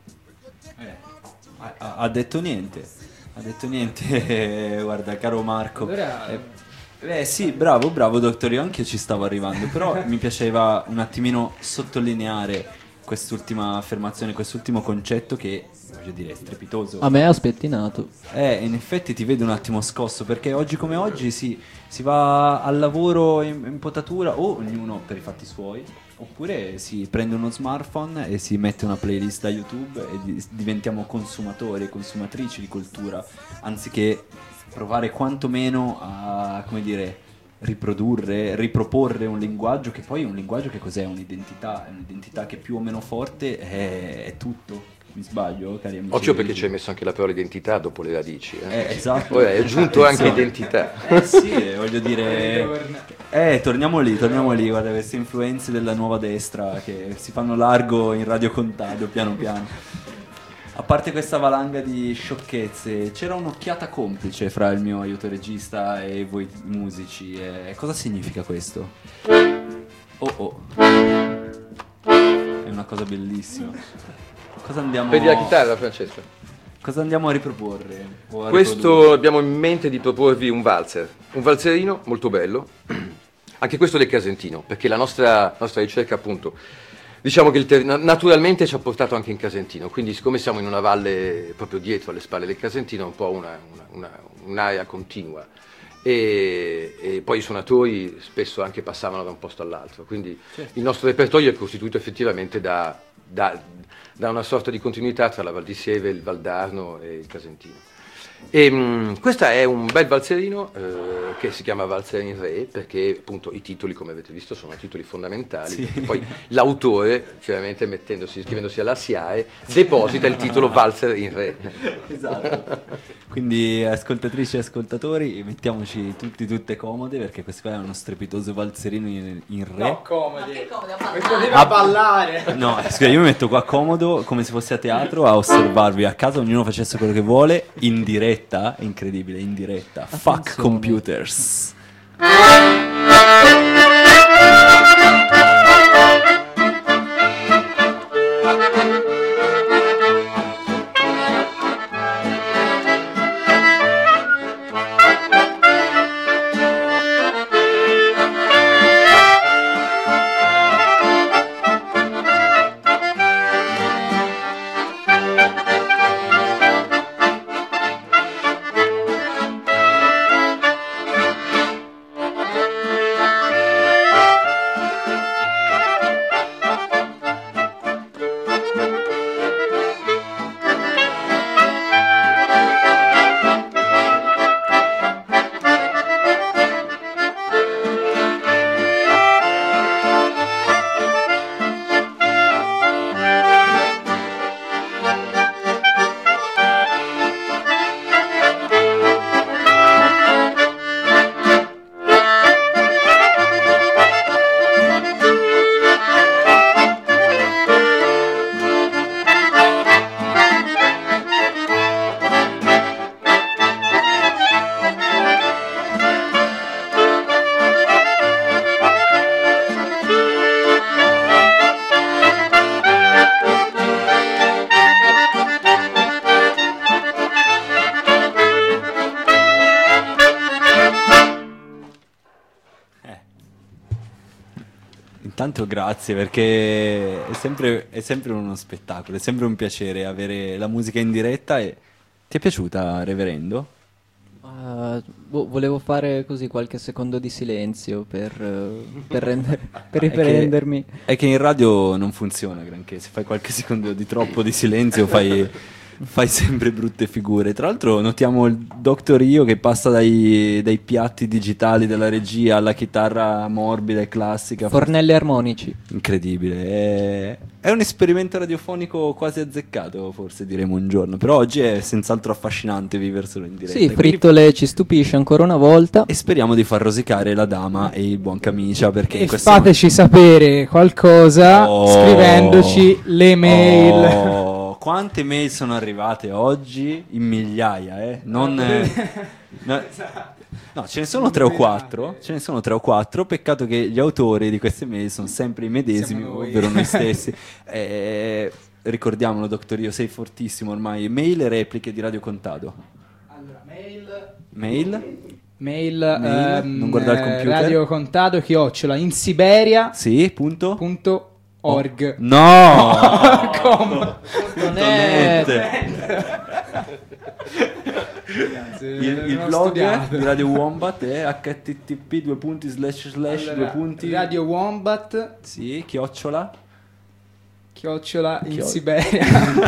Eh, ha, ha detto niente. Ha detto niente, guarda, caro Marco. Allora- Eh, eh, sì, bravo, bravo dottor, io anche ci stavo arrivando, però mi piaceva un attimino sottolineare quest'ultima affermazione, quest'ultimo concetto che, voglio dire, è strepitoso. A me ha spettinato. Eh, in effetti ti vedo un attimo scosso, perché oggi come oggi si, si va al lavoro in, in potatura, o ognuno per i fatti suoi, oppure si prende uno smartphone e si mette una playlist da YouTube e di- diventiamo consumatori e consumatrici di cultura, anziché provare quantomeno a, come dire, riprodurre, riproporre un linguaggio che poi è un linguaggio che cos'è? Un'identità, è un'identità che più o meno forte è, è tutto. Mi sbaglio, cari amici? Occhio perché ci hai messo anche la parola identità dopo le radici. Eh, Eh, esatto. Poi hai aggiunto anche Attenzione. identità. Eh sì, eh, voglio dire... Eh, torniamo lì, torniamo lì, guarda queste influenze della nuova destra che si fanno largo in Radio Contado, piano piano. A parte questa valanga di sciocchezze, c'era un'occhiata complice fra il mio aiuto regista e voi musici. Eh, cosa significa questo? Oh oh. È una cosa bellissima. Cosa andiamo... Vedi la chitarra, Francesco? Cosa andiamo a riproporre? O a Questo riprodurre? abbiamo in mente di proporvi un valzer, un valzerino molto bello, anche questo del Casentino, perché la nostra, nostra ricerca appunto, diciamo che il ter- naturalmente ci ha portato anche in Casentino, quindi siccome siamo in una valle proprio dietro alle spalle del Casentino, è un po' una, una, una, un'area continua. E, e poi i suonatori spesso anche passavano da un posto all'altro, quindi Certo. il nostro repertorio è costituito effettivamente da, da, da una sorta di continuità tra la Val di Sieve, il Valdarno e il Casentino. E, mh, questo è un bel valzerino eh, che si chiama Valzer in Re, perché appunto i titoli, come avete visto, sono titoli fondamentali. Sì. Perché poi l'autore, chiaramente mettendosi, iscrivendosi alla SIAE, deposita il titolo Valzer in Re. Esatto. Quindi ascoltatrici e ascoltatori, mettiamoci tutti tutte comode perché questo qua è uno strepitoso valzerino in, in re. No, comodi. Che comodo a Questo ballare. deve Ah, ballare. No, eh, scusa, io mi metto qua comodo come se fosse a teatro a osservarvi a casa, ognuno facesse quello che vuole in diretta, incredibile, in diretta. Fuck Attenzione. computers. Thank intanto grazie, perché è sempre, è sempre uno spettacolo, è sempre un piacere avere la musica in diretta. E ti è piaciuta, Reverendo? Uh, boh, volevo fare così qualche secondo di silenzio per, uh, per, render- per riprendermi. È che, è che in radio non funziona granché, se fai qualche secondo di troppo di silenzio fai, fai sempre brutte figure. Tra l'altro notiamo il Doctor Io che passa dai, dai piatti digitali della regia alla chitarra morbida e classica. Fornelli armonici. Incredibile, è, è un esperimento radiofonico quasi azzeccato, forse diremo un giorno, però oggi è senz'altro affascinante viverselo in diretta. Sì, Frittole quindi ci stupisce ancora una volta. E speriamo di far rosicare la dama e il buon Camicia, perché e questa... fateci sapere qualcosa oh, scrivendoci le mail. Oh, quante mail sono arrivate oggi? In migliaia, eh? Non... Eh, no, no, ce ne sono tre o quattro, ce ne sono tre o quattro, peccato che gli autori di queste mail sono sempre i medesimi, ovvero noi stessi. Eh, ricordiamolo, Doctor Io, sei fortissimo ormai. Mail e repliche di Radio Contado. Allora, mail... Mail? Mail, mail ehm, non guardare il computer. Radio Contado, chiocciola, in Siberia. Sì, punto? Punto org. Oh. No! Come? Non è... il, il blog studiato. Di Radio Wombat è h t t p due punti slash slash allora, due punti Radio Wombat, sì, chiocciola chiocciola in Chio- Siberia.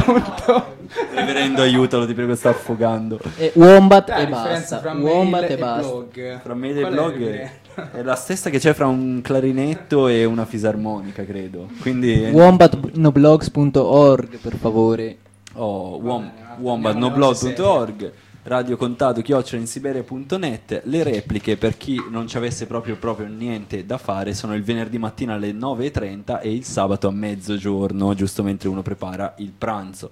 Reverendo, aiutalo, ti prego, sta affogando. E Wombat ah, e basta. Fra Wombat mail e e basta. blog. Fra mail e Qual blog è, è, è la stessa che c'è fra un clarinetto e una fisarmonica, credo. Quindi wombat no blogs punto org, per favore. Oh, wom- wombat no blog punto org. Radio Contado chiocciola in Siberia punto net. Le repliche, per chi non ci avesse proprio proprio niente da fare, sono il venerdì mattina alle nove e trenta e il sabato a mezzogiorno, giusto mentre uno prepara il pranzo.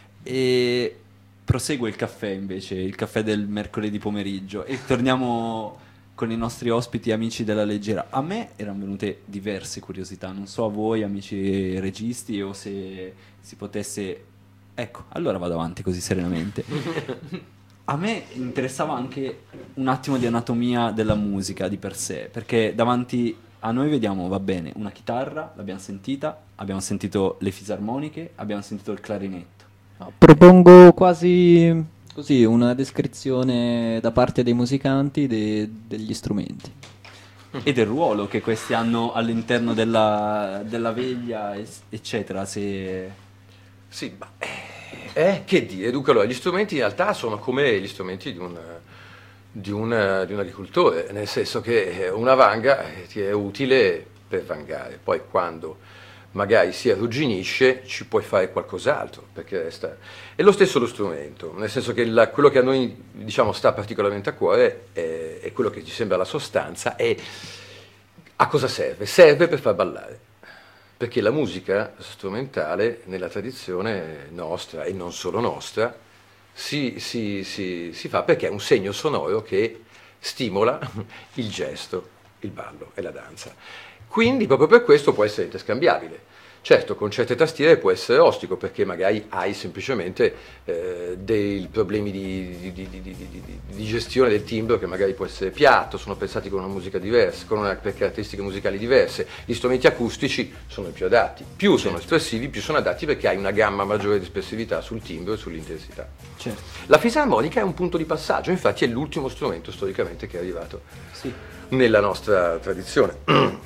E prosegue il caffè invece, il caffè del mercoledì pomeriggio, e torniamo con i nostri ospiti amici della Leggera. A me erano venute diverse curiosità, non so a voi amici registi, o se si potesse... Ecco, allora vado avanti così serenamente. A me interessava anche un attimo di anatomia della musica di per sé, perché davanti a noi vediamo, va bene, una chitarra, l'abbiamo sentita, abbiamo sentito le fisarmoniche, abbiamo sentito il clarinetto. No, propongo quasi così una descrizione da parte dei musicanti de- degli strumenti. E del ruolo che questi hanno all'interno della, della veglia, eccetera. Se... Sì, ma... Eh, che dire, dunque allora, gli strumenti in realtà sono come gli strumenti di un, di un, di un agricoltore, nel senso che una vanga ti è utile per vangare, poi quando magari si arrugginisce ci puoi fare qualcos'altro, perché resta... È lo stesso lo strumento, nel senso che la, quello che a noi diciamo sta particolarmente a cuore è, è quello che ci sembra la sostanza, è a cosa serve? Serve per far ballare. Perché la musica strumentale nella tradizione nostra e non solo nostra si, si, si, si fa perché è un segno sonoro che stimola il gesto, il ballo e la danza. Quindi proprio per questo può essere interscambiabile. Certo, con certe tastiere può essere ostico perché magari hai semplicemente eh, dei problemi di, di, di, di, di, di gestione del timbro, che magari può essere piatto, sono pensati con una musica diversa, con una, per caratteristiche musicali diverse. Gli strumenti acustici sono i più adatti, più sono espressivi, più sono adatti perché hai una gamma maggiore di espressività sul timbro e sull'intensità. Certo. La fisarmonica è un punto di passaggio, infatti è l'ultimo strumento storicamente che è arrivato sì. nella nostra tradizione.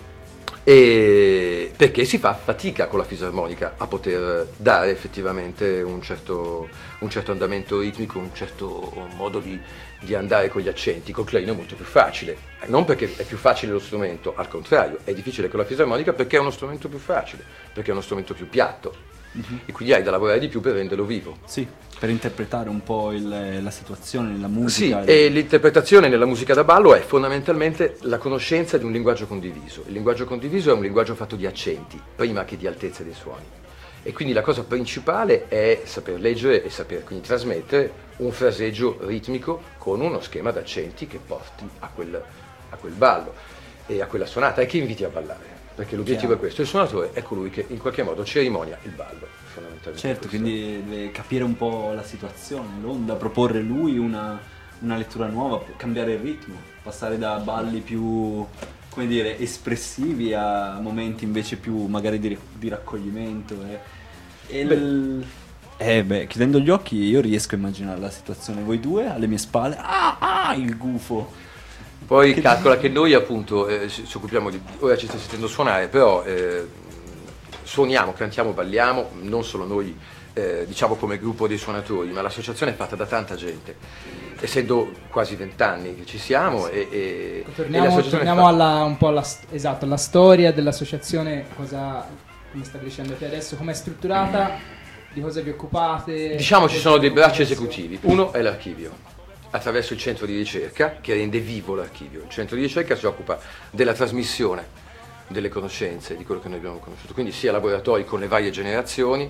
E perché si fa fatica con la fisarmonica a poter dare effettivamente un certo, un certo andamento ritmico, un certo modo di, di andare con gli accenti. Col clarino è molto più facile, non perché è più facile lo strumento, al contrario, è difficile con la fisarmonica perché è uno strumento più facile, perché è uno strumento più piatto. Uh-huh. E quindi hai da lavorare di più per renderlo vivo. Sì, per interpretare un po' il, la situazione nella musica. Sì, e l'interpretazione nella musica da ballo è fondamentalmente la conoscenza di un linguaggio condiviso. Il linguaggio condiviso è un linguaggio fatto di accenti, prima che di altezza dei suoni. E quindi la cosa principale è saper leggere e saper quindi trasmettere un fraseggio ritmico con uno schema d'accenti che porti a quel, a quel ballo e a quella suonata e che inviti a ballare. Perché l'obiettivo Chiaro. È questo, il suonatore è colui che in qualche modo cerimonia il ballo, fondamentalmente. Certo, quindi deve capire un po' la situazione, l'onda, proporre lui una, una lettura nuova, cambiare il ritmo, passare da balli più come dire, espressivi a momenti invece più magari di, di raccoglimento. E, e il- eh beh, chiudendo gli occhi io riesco a immaginare la situazione, voi due alle mie spalle, ah, ah, il gufo. Poi calcola che noi appunto eh, ci ci occupiamo di... Ora ci stai sentendo suonare, però eh, suoniamo, cantiamo, balliamo, non solo noi, eh, diciamo come gruppo dei suonatori, ma l'associazione è fatta da tanta gente, essendo quasi vent'anni che ci siamo e, e, e Torniamo, l'associazione è torniamo fatta- alla, un po' alla, st- esatto, alla storia dell'associazione, cosa, come stavi dicendo te adesso, come è strutturata, di cosa vi occupate? Diciamo ci sono dei bracci Adesso- esecutivi. Uno è l'archivio, attraverso il centro di ricerca che rende vivo l'archivio. Il centro di ricerca si occupa della trasmissione delle conoscenze, di quello che noi abbiamo conosciuto, quindi sia laboratori con le varie generazioni,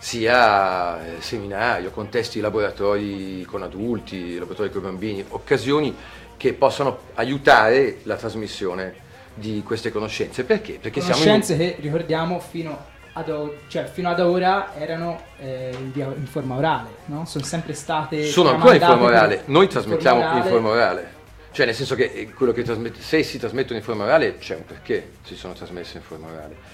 sia eh, seminari o contesti laboratori con adulti, laboratori con bambini, occasioni che possano aiutare la trasmissione di queste conoscenze. Perché? Perché siamo in... Conoscenze che ricordiamo fino ad, o- cioè, fino ad ora erano eh, in, via- in forma orale, no? Sono sempre state Sono ancora in tramandate forma orale, per- noi trasmettiamo orale. in forma orale, cioè nel senso che eh, quello che trasmette, se si trasmettono in forma orale c'è un perché si sono trasmesse in forma orale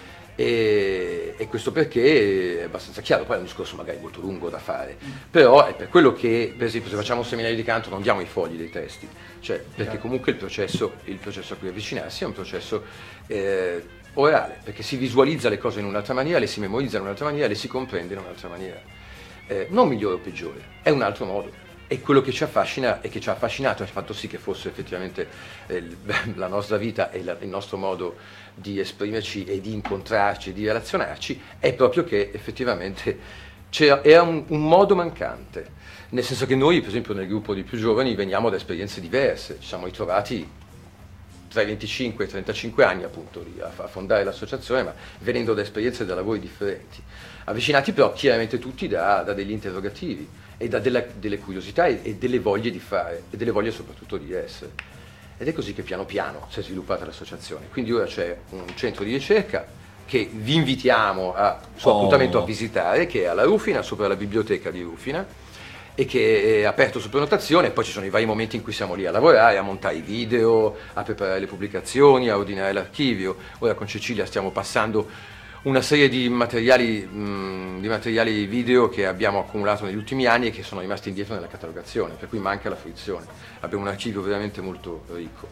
e, e questo perché è abbastanza chiaro, poi è un discorso magari molto lungo da fare, però è per quello che per esempio se facciamo un seminario di canto non diamo i fogli dei testi, cioè perché comunque il processo, il processo a cui avvicinarsi è un processo eh, orale, perché si visualizza le cose in un'altra maniera, le si memorizza in un'altra maniera, le si comprende in un'altra maniera. Eh, non migliore o peggiore, è un altro modo. E quello che ci affascina e che ci ha affascinato e ha fatto sì che fosse effettivamente eh, il- la nostra vita e la- il nostro modo di esprimerci e di incontrarci e di relazionarci è proprio che effettivamente c'era, era un, un modo mancante. Nel senso che noi, per esempio, nel gruppo di più giovani veniamo da esperienze diverse, ci siamo ritrovati tra i venticinque e i trentacinque anni appunto lì a, a fondare l'associazione, ma venendo da esperienze e da lavori differenti, avvicinati però chiaramente tutti da, da degli interrogativi e da della- delle curiosità e, e delle voglie di fare e delle voglie soprattutto di essere. Ed è così che piano piano si è sviluppata l'associazione. Quindi ora c'è un centro di ricerca che vi invitiamo a suo Oh. appuntamento a visitare, che è alla Rufina, sopra la biblioteca di Rufina, e che è aperto su prenotazione. Poi ci sono i vari momenti in cui siamo lì a lavorare, a montare i video, a preparare le pubblicazioni, a ordinare l'archivio. Ora con Cecilia stiamo passando una serie di materiali, mh, di materiali video che abbiamo accumulato negli ultimi anni e che sono rimasti indietro nella catalogazione, per cui manca la fruizione. Abbiamo un archivio veramente molto ricco.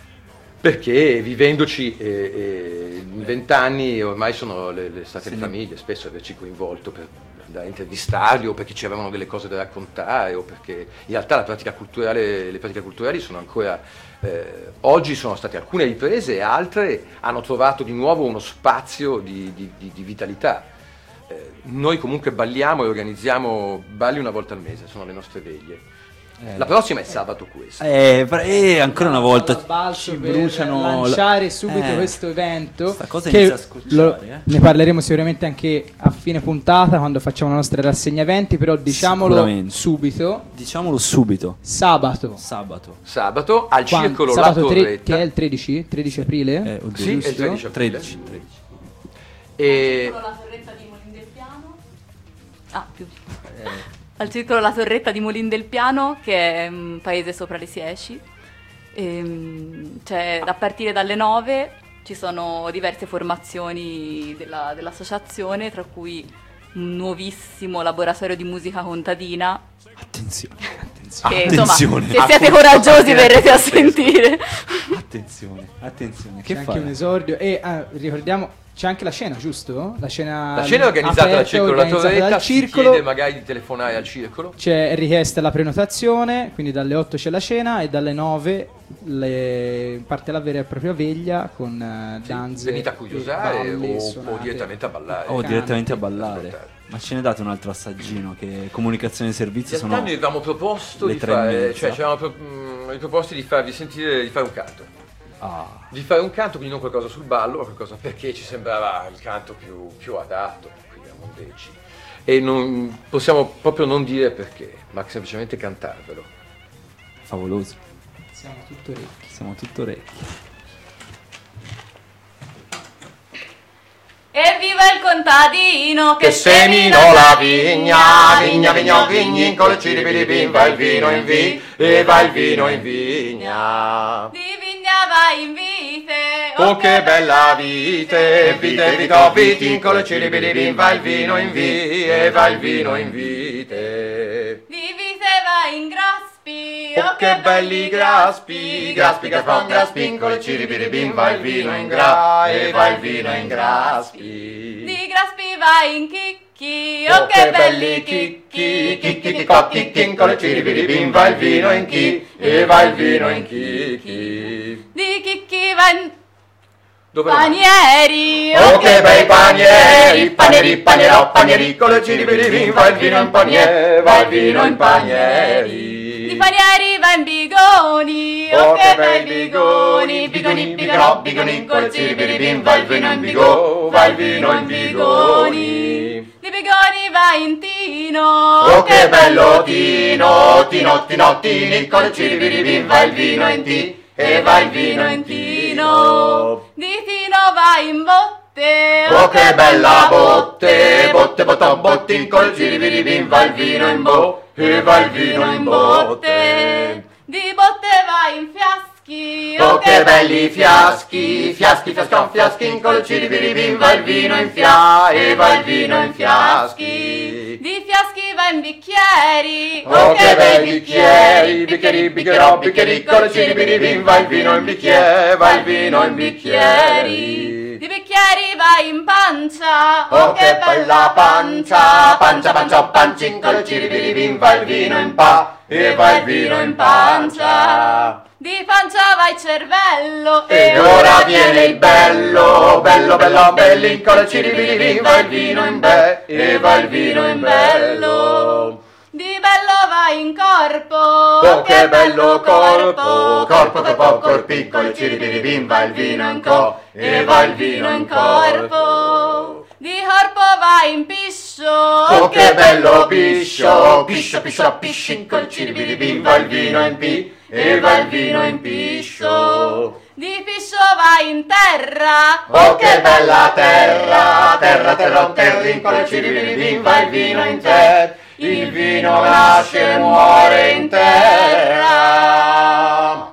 Perché vivendoci eh, eh, in vent'anni ormai sono le, le state le famiglie spesso averci coinvolto per andare a intervistarli o perché ci avevano delle cose da raccontare o perché in realtà la pratica culturale, le pratiche culturali sono ancora, eh, oggi sono state alcune riprese e altre hanno trovato di nuovo uno spazio di, di- di- di vitalità. Eh, noi comunque balliamo e organizziamo balli una volta al mese, sono le nostre veglie. La prossima è sabato questo. Eh, pre- eh, ancora una volta Balzo ci per bruciano lanciare subito eh, questo evento sta cosa che inizia a scocciare, lo- eh. ne parleremo sicuramente anche a fine puntata quando facciamo la nostra rassegna eventi, però diciamolo Sicuramente. subito, Diciamolo subito. sabato Sabato. Sabato al Quan- circolo sabato La tre- Torretta. che è il tredici? tredici aprile? Eh, oddio, Sì, è il giusto? tredici aprile. tredici, tredici. E La torretta di Molin del Piano. Ah, più. Al circolo La Torretta di Molin del Piano, che è un paese sopra le Sieci. Ehm, cioè, a partire dalle nove ci sono diverse formazioni della- dell'associazione, tra cui un nuovissimo laboratorio di musica contadina. Attenzione, attenzione. Che, insomma, attenzione. se siete coraggiosi verrete a sentire. Attenzione, attenzione. C'è Che anche fai? un esordio e ah, ricordiamo c'è anche la scena, giusto? La scena, la cena è organizzata dal aperta, circolo La organizzata Torretta, dal si circolo. chiede magari di telefonare al circolo. C'è richiesta la prenotazione, quindi dalle otto c'è la cena e dalle nove le- parte la vera e propria veglia con eh, danze. Venite a e curiosare balli, o, suonate. o direttamente a ballare. Oh, Canti. direttamente a ballare. Ma ce ne date un altro assaggino che comunicazione e servizi In realtà sono noi avevamo proposto le di tre e fare, mezza. cioè ci avevamo pro- mh, riproposto di farvi sentire di fare un canto. Ah, Di fare un canto, quindi non qualcosa sul ballo, ma qualcosa perché ci sembrava il canto più, più adatto, qui a Mondeci. E non possiamo proprio non dire perché, ma semplicemente cantarvelo. favoloso. Siamo tutto orecchi. Siamo tutto orecchi. Evviva il contadino che, Che seminò la vigna, vigna, vigna, vigni, con le ciribiribim, va il vino in vi, e va il vino in vigna. Di vigna va in vite. oh che bella vite, vite, vito, vitincolo, ciribiribim, va il vino in vi, e va il vino in vite. Di vite va in graspi, Oh che belli graspi, graspi, graspon, graspincolo, ciribiribim, va il vino in gra, e va il vino in graspi. Di graspi va in chicchi, Oh che belli chicchi, chicchi, chicco, chicchincolo, ciribiribim, va il vino in chi, e va il vino in chicchi. Di chicchi va in Dove panieri, Oh che bei panieri, panieri, panierò, paniericolo, ciribiribim, va il vino in paniere, va il vino in panieri. Di panieri va in bigoni, Oh che bei bigoni, bigoni, bigonò, bigonincolo, ciribiribim, va il vino in bigo, va il vino in bigoni. Di bigoni va in tino, Oh che bello tino, tino, tino, tinicolo, ciribiribim, va il vino in ti, e va il vino in tino. Di tino va in botte, Oh che bella botte, botte, botton, bottincolo, ciribiribim, va il vino in bo, e va il vino in botte. Di botte va in fiaschi, Oh che belli fiaschi, fiaschi, fiascon, fiaschincolo, ciribiribim, va il vino in fia, e va il vino in fiaschi. Di fiaschi va in bicchieri, Oh che bei bicchieri, bicchieri, bicchierò, bicchiericolo, ciribiribim, va il vino in bicchiere, va il vino in bicchieri. Di bicchieri va in pancia, Oh che bella pancia, pancia, pancia, pancincolo, ciribiribim, va il vino in pa, e va il vino in pancia. Di pancia va il cervello, E ora viene il bello, bello, bello, bellincolo, ciribiribim, va il vino in be, e va il vino in bello. Di bello va in corpo, Oh che bello corpo, corpo, corpo, corpiccolo, ciribiribim, va il vino in co, e va il vino in corpo. Di corpo va in piscio, Oh che bello piscio, piscio, piscio, piscincolo, ciribiribim, va il vino in pi, e va il vino in piscio. Di piscio va in terra, Oh che bella terra, terra, terra, terrincolo, ciribiribim, va il vino in te, il vino nasce e muore in terra.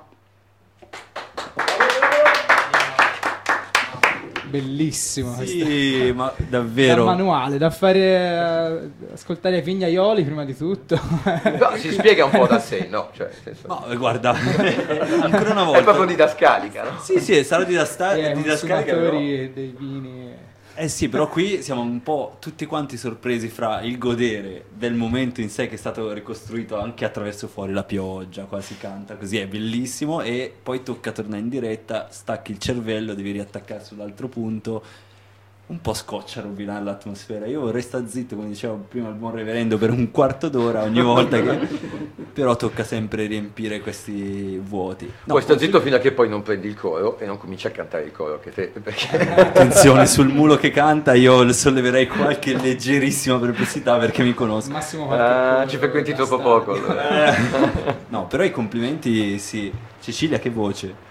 Bellissimo. Sì, ma Da davvero. manuale, da fare eh, ascoltare ai vignaioli prima di tutto. No, si spiega un po' da sé, no? Cioè, nel senso- No, guarda, ancora una È volta. proprio didascalica, no? Sì, sì, sarà didasta- Eh, didascalica, però. consumatori dei vini. Eh sì, però qui siamo un po' tutti quanti sorpresi fra il godere del momento in sé che è stato ricostruito anche attraverso fuori la pioggia, qua si canta, così è bellissimo, e poi tocca tornare in diretta, stacchi il cervello, devi riattaccare sull'altro punto, un po' scoccia rovinare l'atmosfera. Io vorrei stare zitto, come diceva prima il buon reverendo, per un quarto d'ora ogni volta che... però tocca sempre riempire questi vuoti. No, Poi sta zitto fino a che poi non prendi il coro e non cominci a cantare il coro, che te, perché... attenzione, sul mulo che canta io solleverei qualche leggerissima perplessità perché mi conosco. Massimo qualche Ah, coro ci frequenti troppo basta. poco allora. Eh, no, però i complimenti sì. Cecilia, che voce?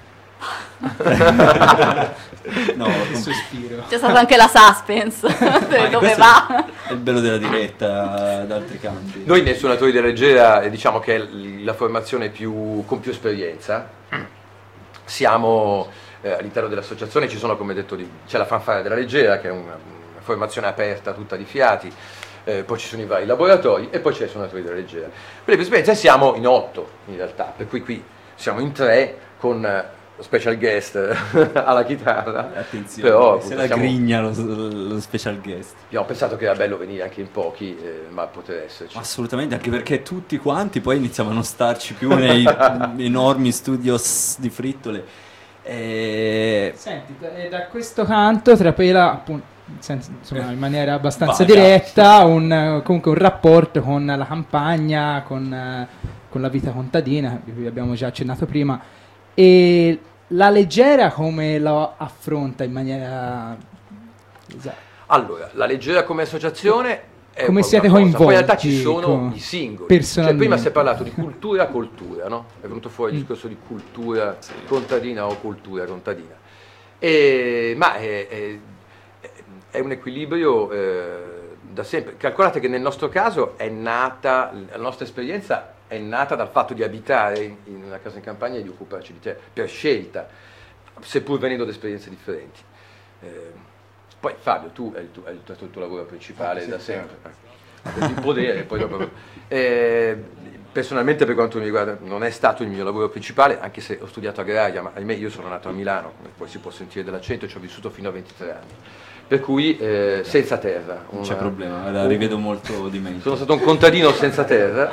No, Che com- sospiro. c'è stata anche la suspense, Ah, dove questo va? È il bello della diretta d'altri campi. Noi nei suonatori della leggera, eh, diciamo che è l- la formazione più, con più esperienza, siamo eh, all'interno dell'associazione, ci sono, come detto, di- c'è la fanfara della leggera che è una, una formazione aperta tutta di fiati, eh, poi ci sono i vari laboratori e poi c'è i suonatori della leggera. Per l'esperienza siamo in otto in realtà, per cui qui siamo in tre con eh, special guest alla chitarra. Attenzione, Però, se appunto, la siamo- grigna lo, lo special guest. abbiamo pensato che era bello venire anche in pochi, eh, ma poter esserci. Assolutamente, anche perché tutti quanti poi iniziamo a non starci più nei enormi studios di frittole. E... Senti, da- e da questo canto trapela appunto senza- insomma, in maniera abbastanza Vaga. diretta un, eh, comunque un rapporto con la campagna, con, eh, con la vita contadina, di cui abbiamo già accennato prima, e la leggera come lo affronta in maniera esatto. Allora, la leggera come associazione è Come una siete cosa. coinvolti, Poi in realtà ci sono co- i singoli. Cioè, personalmente? prima si è parlato di cultura cultura, no? È venuto fuori il Mm. discorso di cultura contadina o cultura contadina. E, ma è, è- è un equilibrio eh, da sempre. Calcolate che nel nostro caso è nata, la nostra esperienza è nata dal fatto di abitare in, in una casa in campagna e di occuparci di terra, per scelta. seppur venendo da esperienze differenti. Eh, poi Fabio, tu hai il tuo, hai il tuo, il tuo lavoro principale ah, sì, da sempre, eh, il potere, poi dopo, eh, personalmente per quanto mi riguarda non è stato il mio lavoro principale, anche se ho studiato agraria, ma ahimè io sono nato a Milano, come poi si può sentire dall'accento, e ci ho vissuto fino a ventitré anni. Per cui eh, senza terra. Non c'è problema, la rivedo molto di me. Sono stato un contadino senza terra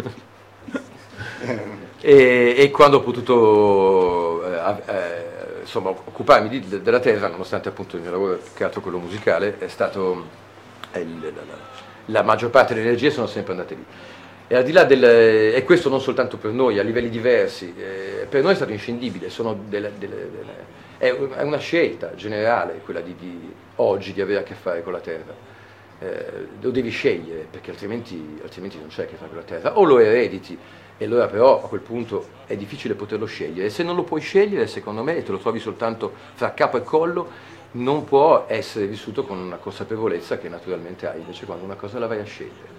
e, e quando ho potuto eh, eh, insomma, occuparmi di, della terra, nonostante appunto il mio lavoro, che altro quello musicale, è stato eh, il, la, la maggior parte delle energie sono sempre andate lì. E al di là del, e questo non soltanto per noi, a livelli diversi, eh, per noi è stato inscindibile, sono delle, delle, delle, è una scelta generale quella di, di oggi di avere a che fare con la terra. Eh, lo devi scegliere, perché altrimenti, altrimenti non c'è a che fare con la terra, o lo erediti, e allora però a quel punto è difficile poterlo scegliere. E se non lo puoi scegliere, secondo me, e te lo trovi soltanto fra capo e collo, non può essere vissuto con una consapevolezza che naturalmente hai invece quando una cosa la vai a scegliere.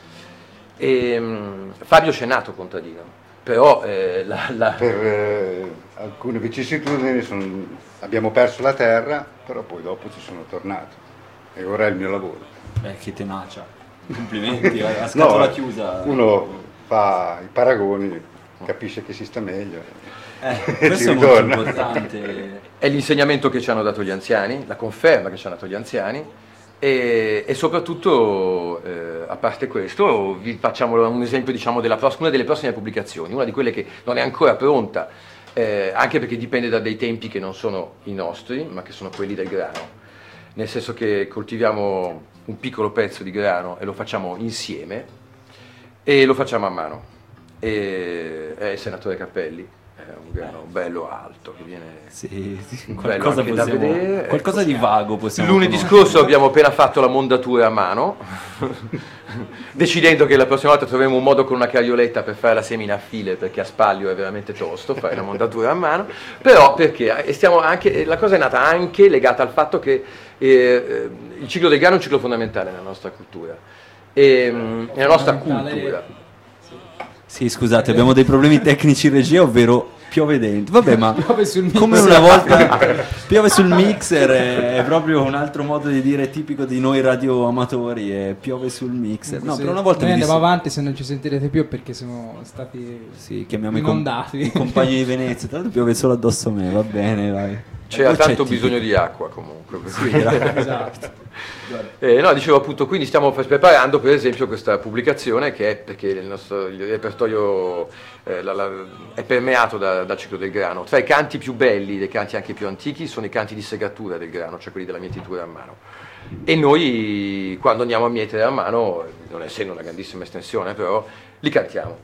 E, um, Fabio c'è nato contadino, però eh, la, la... per eh, alcune vicissitudini sono, abbiamo perso la terra, però poi dopo ci sono tornato e ora è il mio lavoro. Beh, che tenacia, complimenti, a scatola no, chiusa. Uno fa i paragoni, capisce che si sta meglio. Eh, questo è molto importante. È l'insegnamento che ci hanno dato gli anziani, la conferma che ci hanno dato gli anziani. E, e soprattutto, eh, a parte questo, vi facciamo un esempio, diciamo, della prossima, una delle prossime pubblicazioni, una di quelle che non è ancora pronta, eh, anche perché dipende da dei tempi che non sono i nostri, ma che sono quelli del grano, nel senso che coltiviamo un piccolo pezzo di grano e lo facciamo insieme e lo facciamo a mano. E è il senatore Cappelli. È un grano bello alto che viene sì, sì, bello anche da possiamo, vedere. Qualcosa di vago possiamo Lunedì conoscere. scorso abbiamo appena fatto la mondatura a mano, decidendo che la prossima volta troveremo un modo con una carrioletta per fare la semina a file, perché a spaglio è veramente tosto fare la mondatura a mano, però perché stiamo anche, la cosa è nata anche legata al fatto che eh, il ciclo del grano è un ciclo fondamentale nella nostra cultura e nella nostra cultura. Sì, scusate, abbiamo dei problemi tecnici in regia, ovvero piove dentro. Vabbè, ma piove sul come una volta piove sul mixer è, è proprio un altro modo di dire tipico di noi radioamatori, è piove sul mixer. No, sì, per una volta noi mi andiamo dis- avanti se non ci sentirete più perché siamo stati sì, chiamiamo i, com- inondati. i compagni di Venezia, tanto piove solo addosso a me, va bene, vai. C'era Poi c'è tanto tipico. bisogno di acqua comunque. Per Sì, cui- esatto. Eh, no, dicevo appunto, quindi stiamo preparando per esempio questa pubblicazione che è perché il nostro il repertorio eh, la, la, è permeato da, dal ciclo del grano. Tra i canti più belli, dei canti anche più antichi, sono i canti di segatura del grano, cioè quelli della mietitura a mano. E noi quando andiamo a mietere a mano, non essendo una grandissima estensione, però li cantiamo.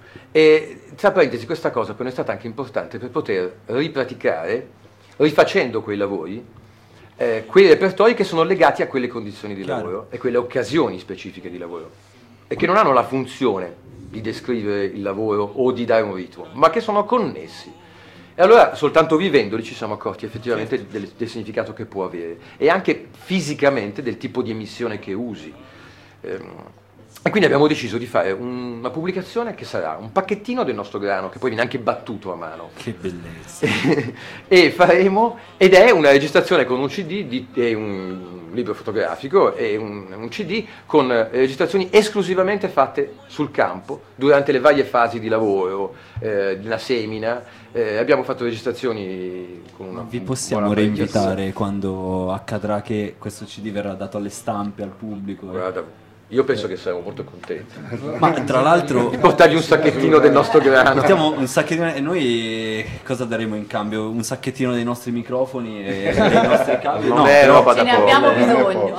E tra parentesi, questa cosa per noi è stata anche importante per poter ripraticare, rifacendo quei lavori, Eh, quei repertori che sono legati a quelle condizioni di Chiaro. lavoro e quelle occasioni specifiche di lavoro e che non hanno la funzione di descrivere il lavoro o di dare un ritmo, ma che sono connessi. E allora soltanto vivendoli ci siamo accorti effettivamente del, del significato che può avere e anche fisicamente del tipo di emissione che usi. Ehm, E quindi abbiamo deciso di fare un- una pubblicazione che sarà un pacchettino del nostro grano, che poi viene anche battuto a mano. Che bellezza. E faremo, ed è una registrazione con un C D, di, e un libro fotografico e un, un C D con eh, registrazioni esclusivamente fatte sul campo, durante le varie fasi di lavoro, eh, di una semina. Eh, abbiamo fatto registrazioni con una Vi possiamo buona reinvitare quando accadrà che questo C D verrà dato alle stampe, al pubblico? Guarda, io penso che saremo molto contenti. Ma tra l'altro di portargli un sacchettino del nostro grano. Portiamo un sacchettino e noi cosa daremo in cambio? Un sacchettino dei nostri microfoni e dei nostri cavi? Non No, è però- roba da Ce ne poco. abbiamo Non è bisogno.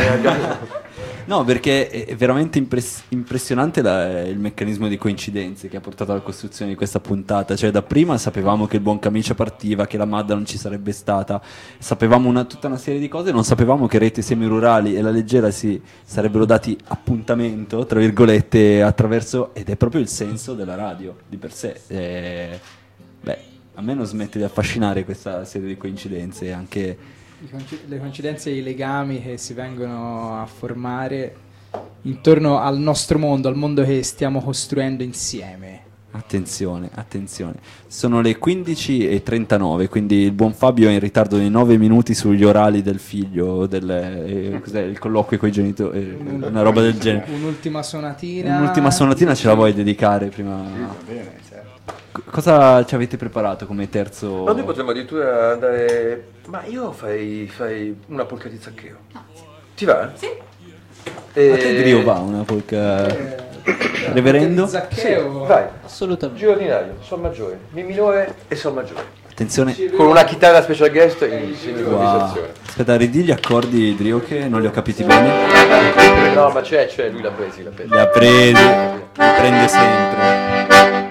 poco. No, perché è veramente impress- impressionante la- il meccanismo di coincidenze che ha portato alla costruzione di questa puntata. Cioè, da prima sapevamo che il Buon Camicia partiva, che la Madda non ci sarebbe stata, sapevamo una, tutta una serie di cose, non sapevamo che Rete Semirurali e La Leggera si sarebbero dati appuntamento, tra virgolette, attraverso, ed è proprio il senso della radio di per sé. Eh, beh, a me non smette di affascinare questa serie di coincidenze, anche I conci- le coincidenze e i legami che si vengono a formare intorno al nostro mondo, al mondo che stiamo costruendo insieme. Attenzione, attenzione. Sono le quindici e trentanove, quindi il buon Fabio è in ritardo di nove minuti sugli orali del figlio, del, eh, cos'è, il colloquio con i genitori, eh, una roba del genere. Un'ultima sonatina. Un'ultima sonatina ce la vuoi dedicare prima? Sì, va bene, certo. C- cosa ci avete preparato come terzo? Ma noi potremmo addirittura andare. Ma io farei, farei una polca di Zaccheo. Ti va? Sì. E... A te Drio va una polca? Eh, Reverendo? Zaccheo. Sì, vai. Assolutamente. Giro ordinario, sol maggiore, mi minore e sol maggiore. Attenzione. Con una chitarra special guest in semi-improvvisazione. Wow. Aspetta, ridì gli accordi Drio che non li ho capiti bene. No, ma c'è, c'è, lui l'ha presi, l'ha presi. Li ha presi, li prende sempre.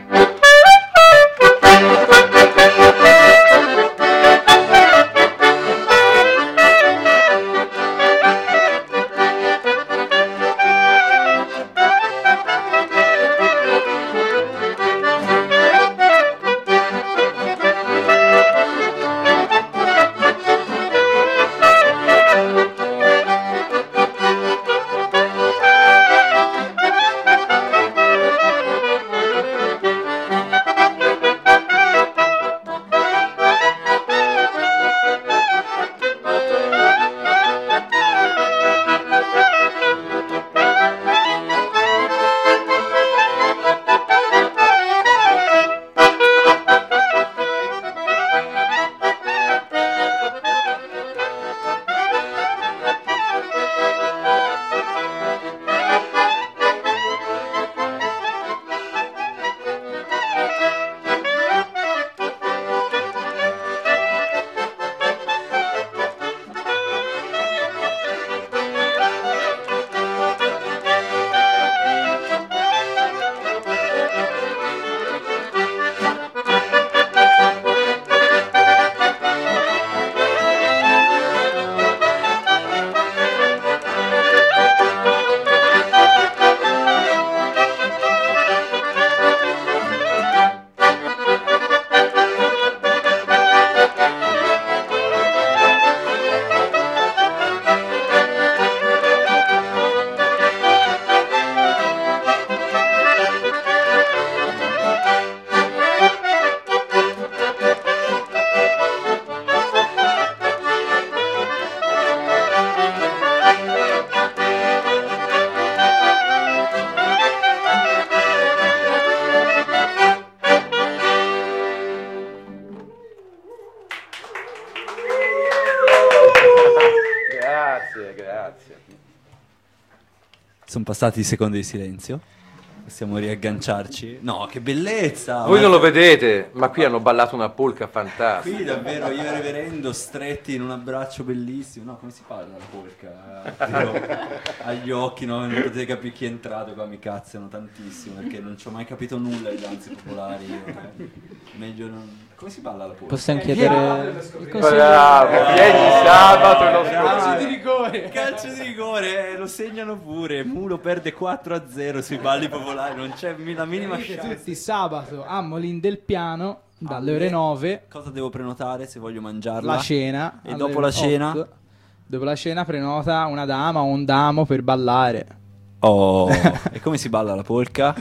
Sono passati i secondi di silenzio. Possiamo riagganciarci. No, che bellezza! Voi ma... non lo vedete, ma qui hanno ballato una polka fantastica. Qui davvero io e il reverendo stretti in un abbraccio bellissimo. No, come si parla la polka? Io, agli occhi, no? Non potete capire chi è entrato qua, mi cazzano tantissimo perché non ci ho mai capito nulla di danze popolari. Io, eh. Meglio non... Come si balla la polka? Possiamo chiedere il consiglio? Bravo, vieni sabato e lo Calcio di rigore. Calcio di rigore, eh, lo segnano pure. Mulo perde quattro a zero sui balli popolari, non c'è mi- la minima Venite chance. tutti sabato a Molin del Piano dalle ore nove. Cosa devo prenotare se voglio mangiarla? La cena. E alle dopo la otto. cena? Dopo la cena prenota una dama o un damo per ballare. Oh, e come si balla la polka?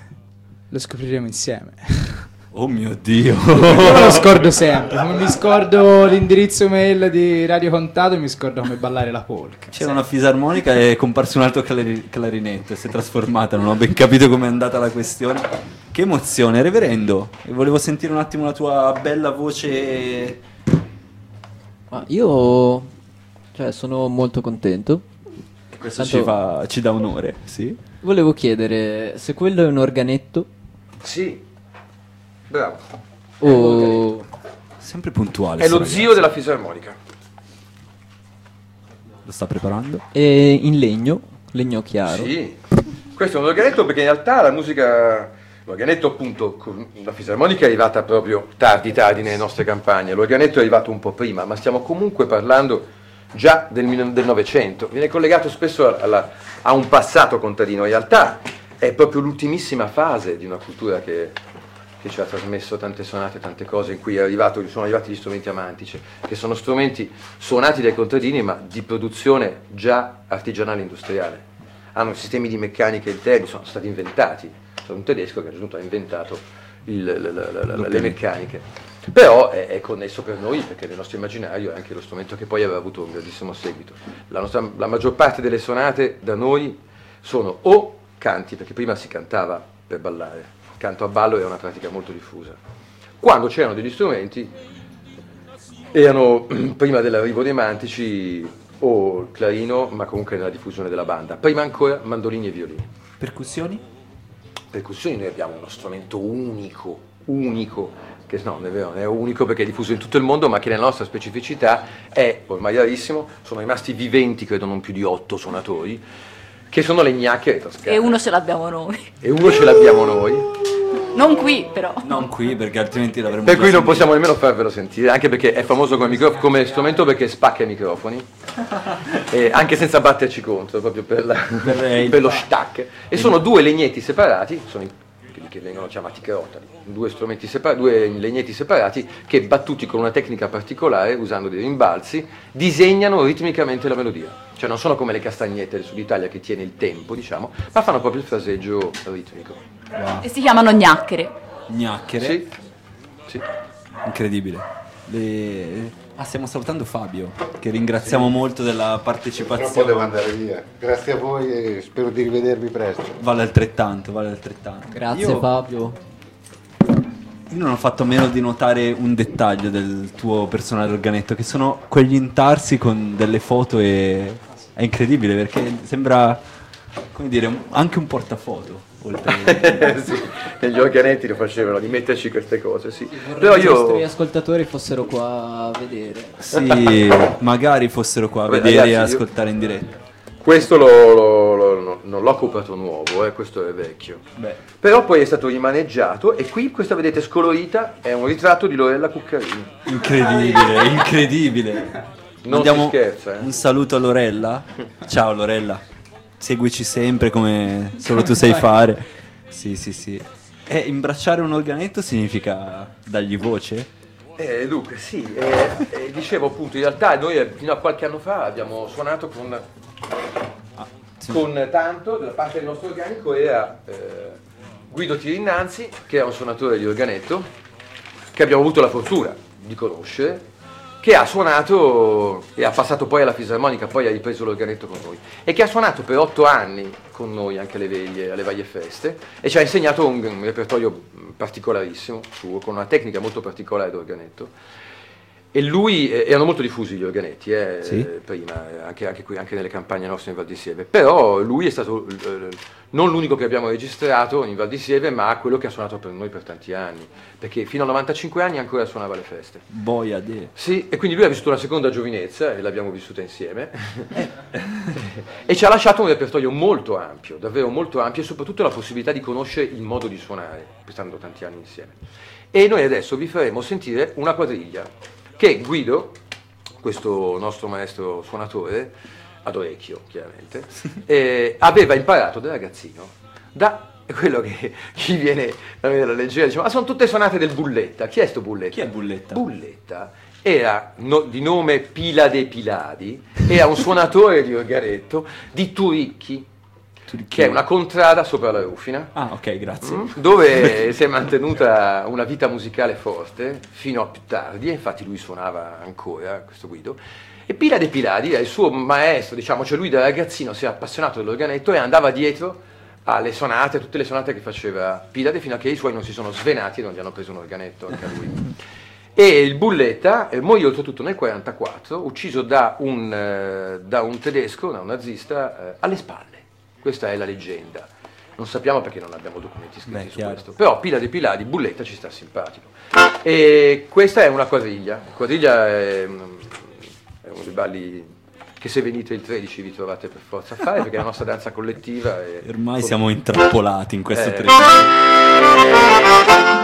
Lo scopriremo insieme. Oh mio Dio. Io lo scordo sempre. Come mi scordo l'indirizzo mail di Radio Contato, mi scordo come ballare la polka. C'era una fisarmonica e è comparso un altro clari- clarinetto, si è trasformata, non ho ben capito com'è andata la questione. Che emozione, reverendo. E volevo sentire un attimo la tua bella voce. Ma io cioè, sono molto contento. Questo Tanto- ci, fa, ci dà onore, sì? Volevo chiedere se quello è un organetto Sì, bravo. o... Sempre puntuale. È lo sto zio ragazzo. della fisarmonica. Oh. Lo sta preparando? è in legno, legno chiaro. Sì, questo è un organetto perché in realtà la musica, l'organetto appunto, con la fisarmonica è arrivata proprio tardi tardi nelle nostre campagne, l'organetto è arrivato un po' prima, ma stiamo comunque parlando già del, mil- del Novecento, viene collegato spesso alla- a un passato contadino, in realtà è proprio l'ultimissima fase di una cultura che, che ci ha trasmesso tante sonate, tante cose, in cui è arrivato, sono arrivati gli strumenti amantici, che sono strumenti suonati dai contadini ma di produzione già artigianale industriale. Hanno sistemi di meccanica interni, sono stati inventati un tedesco che ha inventato il, la, la, la, la, le meccaniche. Però è, è connesso per noi perché nel nostro immaginario è anche lo strumento che poi aveva avuto un grandissimo seguito. La, nostra, la maggior parte delle sonate da noi sono o canti, perché prima si cantava per ballare, il canto a ballo è una pratica molto diffusa. Quando c'erano degli strumenti, erano prima dell'arrivo dei mantici o il clarino, ma comunque nella diffusione della banda. Prima ancora mandolini e violini. Percussioni? Percussioni, noi abbiamo uno strumento unico, unico, che no, non è vero, non è unico perché è diffuso in tutto il mondo, ma che nella nostra specificità è ormai rarissimo, sono rimasti viventi, credo non più di otto suonatori, che sono le gnacchere toscane. E uno ce l'abbiamo noi. E uno ce l'abbiamo noi. Non qui, però. Non qui, perché altrimenti l'avremmo Per già cui non sentito. possiamo nemmeno farvelo sentire, anche perché è famoso come, micro- come strumento perché spacca i microfoni, e anche senza batterci contro, proprio per, la, Per, eh, per lo stack. E sono due legnetti separati, sono i, quelli che vengono chiamati crotali, due, strumenti separ- due legnetti separati che battuti con una tecnica particolare, usando dei rimbalzi, disegnano ritmicamente la melodia. Cioè non sono come le castagnette del Sud Italia che tiene il tempo, diciamo, ma fanno proprio il fraseggio ritmico. Wow. E si chiamano gnacchere. Gnacchere? Sì, sì. Incredibile. Le... Ah, stiamo salutando Fabio, che ringraziamo molto della Tra partecipazione. un po' devo andare via. Grazie a voi e spero di rivedervi presto. Vale altrettanto, vale altrettanto. Grazie Io- Fabio. Io non ho fatto a meno di notare un dettaglio del tuo personale organetto, che sono quegli intarsi con delle foto e... È incredibile perché sembra, come dire, un- anche un portafoto. Oltre... Sì, negli organetti lo facevano, di metterci queste cose, sì. Vorrei Però che i nostri io... ascoltatori fossero qua a vedere. Sì, magari fossero qua a Vabbè, vedere ragazzi, e io- ascoltare in diretta. Questo lo, lo- lo- no- non l'ho comprato nuovo, eh, questo è vecchio. Beh, Però poi è stato rimaneggiato e qui, questa vedete scolorita, è un ritratto di Lorella Cuccarini. incredibile, incredibile. Non Mandiamo si scherza, eh. un saluto a Lorella. Ciao Lorella, seguici sempre come solo tu sai fare. Sì, sì, sì. E imbracciare un organetto significa dargli voce? Eh, dunque, sì, eh, eh, dicevo appunto, in realtà noi eh, fino a qualche anno fa abbiamo suonato con, sì. con tanto, della parte del nostro organico era eh, Guido Tirinnanzi, che è un suonatore di organetto, che abbiamo avuto la fortuna di conoscere, che ha suonato e ha passato poi alla fisarmonica, poi ha ripreso l'organetto con noi, e che ha suonato per otto anni con noi anche alle veglie, alle varie feste, e ci ha insegnato un, un repertorio particolarissimo suo, con una tecnica molto particolare d'organetto. E lui, eh, erano molto diffusi gli organetti, eh, Sì. eh, prima, eh, anche, anche, qui, anche nelle campagne nostre in Val di Sieve, però lui è stato eh, non l'unico che abbiamo registrato in Val di Sieve, ma quello che ha suonato per noi per tanti anni, perché fino a novantacinque anni ancora suonava le feste. Boia de. Sì, e quindi lui ha vissuto una seconda giovinezza, e l'abbiamo vissuta insieme, e ci ha lasciato un repertorio molto ampio, davvero molto ampio, e soprattutto la possibilità di conoscere il modo di suonare, stando tanti anni insieme. E noi adesso vi faremo sentire una quadriglia che Guido, questo nostro maestro suonatore, ad orecchio chiaramente, eh, aveva imparato da ragazzino, da quello che chi viene da me dalla leggera dice, ma sono tutte suonate del Bulletta. Chi è sto Bulletta? Chi è Bulletta? Bulletta era no- di nome Pilade Piladi, era un suonatore di organetto di Turicchi, che è una contrada sopra la Rufina, Ah, ok, grazie. mm, dove si è mantenuta una vita musicale forte fino a più tardi, e infatti lui suonava ancora, questo Guido. E Pilade Piladi è il suo maestro, diciamo, cioè lui da ragazzino si è appassionato dell'organetto e andava dietro alle sonate, tutte le sonate che faceva Pilade, fino a che i suoi non si sono svenati e non gli hanno preso un organetto anche a lui. E il Bulletta eh, morì oltretutto nel quarantaquattro, ucciso da un, eh, da un tedesco, da un nazista, eh, alle spalle. Questa è la leggenda. Non sappiamo perché non abbiamo documenti scritti Beh, su chiaro. questo. Però Pilade Piladi, Bulletta ci sta simpatico. E questa è una quadriglia. La quadriglia è, è uno dei balli che se venite il tredici vi trovate per forza a fare, perché è la nostra danza collettiva. E Ormai siamo intrappolati in questo Eh. treno.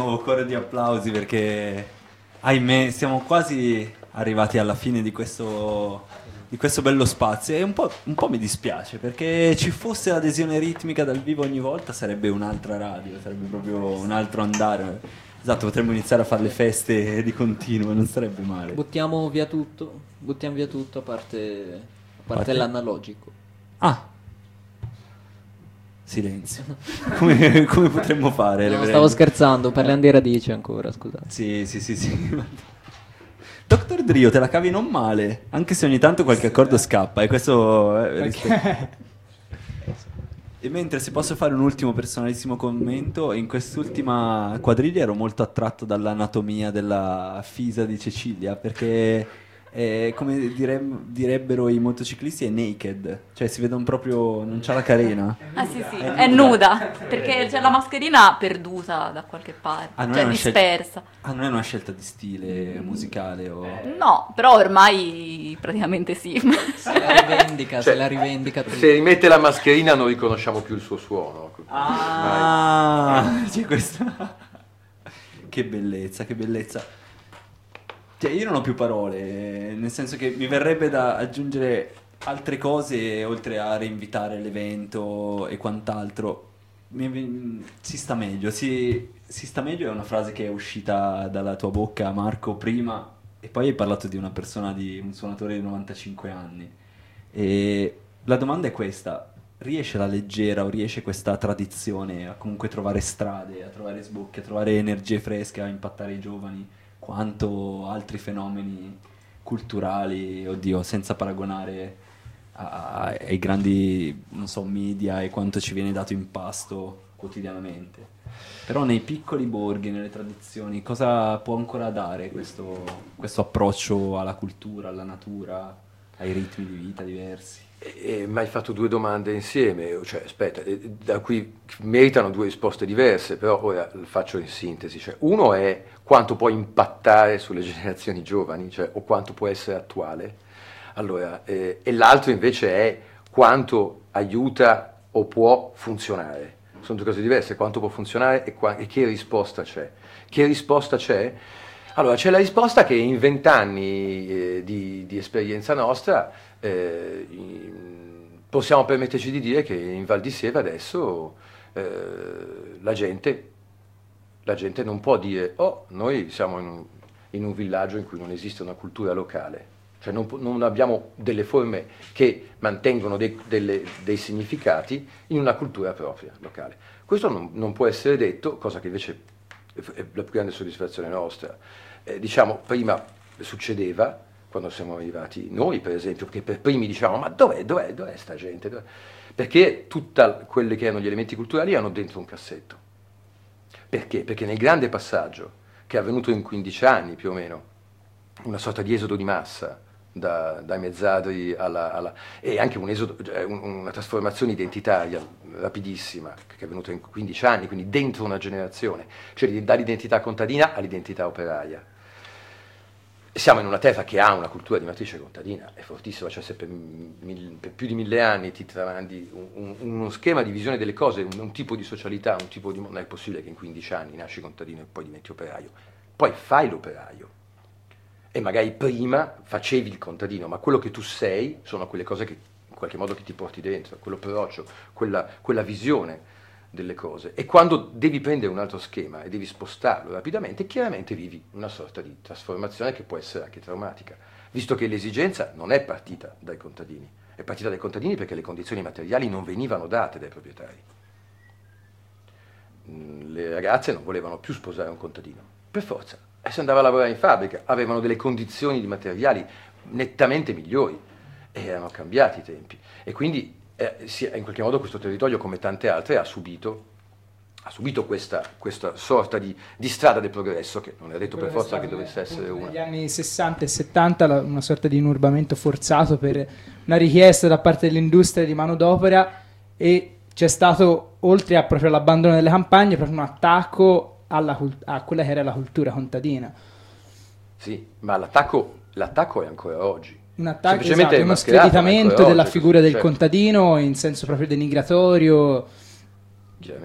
nuovo coro di applausi perché, ahimè, siamo quasi arrivati alla fine di questo, di questo bello spazio e un po', un po' mi dispiace perché ci fosse l'adesione ritmica dal vivo ogni volta sarebbe un'altra radio, sarebbe proprio un altro andare. Esatto, potremmo iniziare a fare le feste di continuo, non sarebbe male. Buttiamo via tutto, buttiamo via tutto a parte, a parte, Parte? l'analogico. Ah, silenzio. come, come potremmo fare? No, reverendo? stavo scherzando, parliamo di radici ancora, scusate. Sì, sì, sì, sì. Doctor Drio, te la cavi non male, anche se ogni tanto qualche accordo scappa, e questo eh, rispetto. E mentre se posso fare un ultimo personalissimo commento, in quest'ultima quadriglia ero molto attratto dall'anatomia della fisa di Cecilia, perché è, come dire- direbbero i motociclisti, è naked, cioè si vedono proprio, non c'ha la carena. Ah sì sì, è nuda, perché c'è la mascherina perduta da qualche parte, Ah, non è cioè una scelta- dispersa. Ah, non è una scelta di stile musicale o... No, però ormai praticamente sì. Se la rivendica, Cioè, se la rivendica tutto. Se rimette la mascherina non riconosciamo più il suo suono. Ah, c'è questa... Che bellezza, che bellezza. Cioè, io non ho più parole, nel senso che mi verrebbe da aggiungere altre cose oltre a reinvitare l'evento e quant'altro. Mi- mi- si sta meglio, si, si sta meglio è una frase che è uscita dalla tua bocca, Marco, prima, e poi hai parlato di una persona, di un suonatore di novantacinque anni. E la domanda è questa: riesce la leggera o riesce questa tradizione a comunque trovare strade, a trovare sbocchi, a trovare energie fresche, a impattare i giovani, quanto altri fenomeni culturali, oddio, senza paragonare a- ai grandi, non so, media e quanto ci viene dato in pasto quotidianamente. Però nei piccoli borghi, nelle tradizioni, cosa può ancora dare questo, questo approccio alla cultura, alla natura, ai ritmi di vita diversi? E, ma hai fatto due domande insieme, cioè aspetta, eh, da cui meritano due risposte diverse, però ora le faccio in sintesi. Cioè, uno è quanto può impattare sulle generazioni giovani, cioè, o quanto può essere attuale. Allora, eh, e l'altro invece è quanto aiuta o può funzionare. Sono due cose diverse, quanto può funzionare e, qua- e che risposta c'è. Che risposta c'è? Allora, c'è la risposta che in vent'anni eh, di, di esperienza nostra eh, in- possiamo permetterci di dire che in Val di Siena adesso eh, la gente, la gente non può dire oh, noi siamo in un, in un villaggio in cui non esiste una cultura locale. Cioè non, pu- non abbiamo delle forme che mantengono dei, delle- dei significati in una cultura propria, locale. Questo non, non può essere detto, cosa che invece è è la più grande soddisfazione nostra. Eh, diciamo, prima succedeva, quando siamo arrivati noi per esempio, che per primi dicevamo ma dov'è, dov'è, dov'è sta gente? Dov'è? Perché tutti quelli che erano gli elementi culturali erano dentro un cassetto. Perché? Perché nel grande passaggio, che è avvenuto in quindici anni più o meno, una sorta di esodo di massa, da, dai mezzadri alla, alla... e anche un esodo, cioè un- una trasformazione identitaria rapidissima, che è avvenuta in quindici anni, quindi dentro una generazione, cioè di- dall'identità contadina all'identità operaia. Siamo in una terra che ha una cultura di matrice contadina, è fortissima, cioè se per, mil- per più di mille anni ti tramandi un- un- uno schema di visione delle cose, un, un tipo di socialità, un tipo di... non è possibile che in quindici anni nasci contadino e poi diventi operaio. Poi fai l'operaio. E magari prima facevi il contadino, ma quello che tu sei sono quelle cose che in qualche modo che ti porti dentro, quell'approccio, quella, quella visione delle cose. E quando devi prendere un altro schema e devi spostarlo rapidamente, chiaramente vivi una sorta di trasformazione che può essere anche traumatica, visto che l'esigenza non è partita dai contadini, è partita dai contadini perché le condizioni materiali non venivano date dai proprietari. Mm, Le ragazze non volevano più sposare un contadino, per forza. E si andava a lavorare in fabbrica, avevano delle condizioni di materiali nettamente migliori e erano cambiati i tempi. E quindi eh, si- in qualche modo questo territorio, come tante altre, ha subito, ha subito questa, questa sorta di, di strada del progresso, che non è detto per Quello forza è che stato, dovesse essere appunto, una. negli anni sessanta e settanta la- una sorta di inurbamento forzato per una richiesta da parte dell'industria di manodopera, e c'è stato, oltre a proprio l'abbandono delle campagne, proprio un attacco alla cult- a quella che era la cultura contadina. Sì, ma l'attacco, l'attacco è ancora oggi. Un attacco, Semplicemente esatto, è uno mascherato, ma è screditamento ancora della oggi, figura del certo. contadino in senso proprio denigratorio. Chiaramente.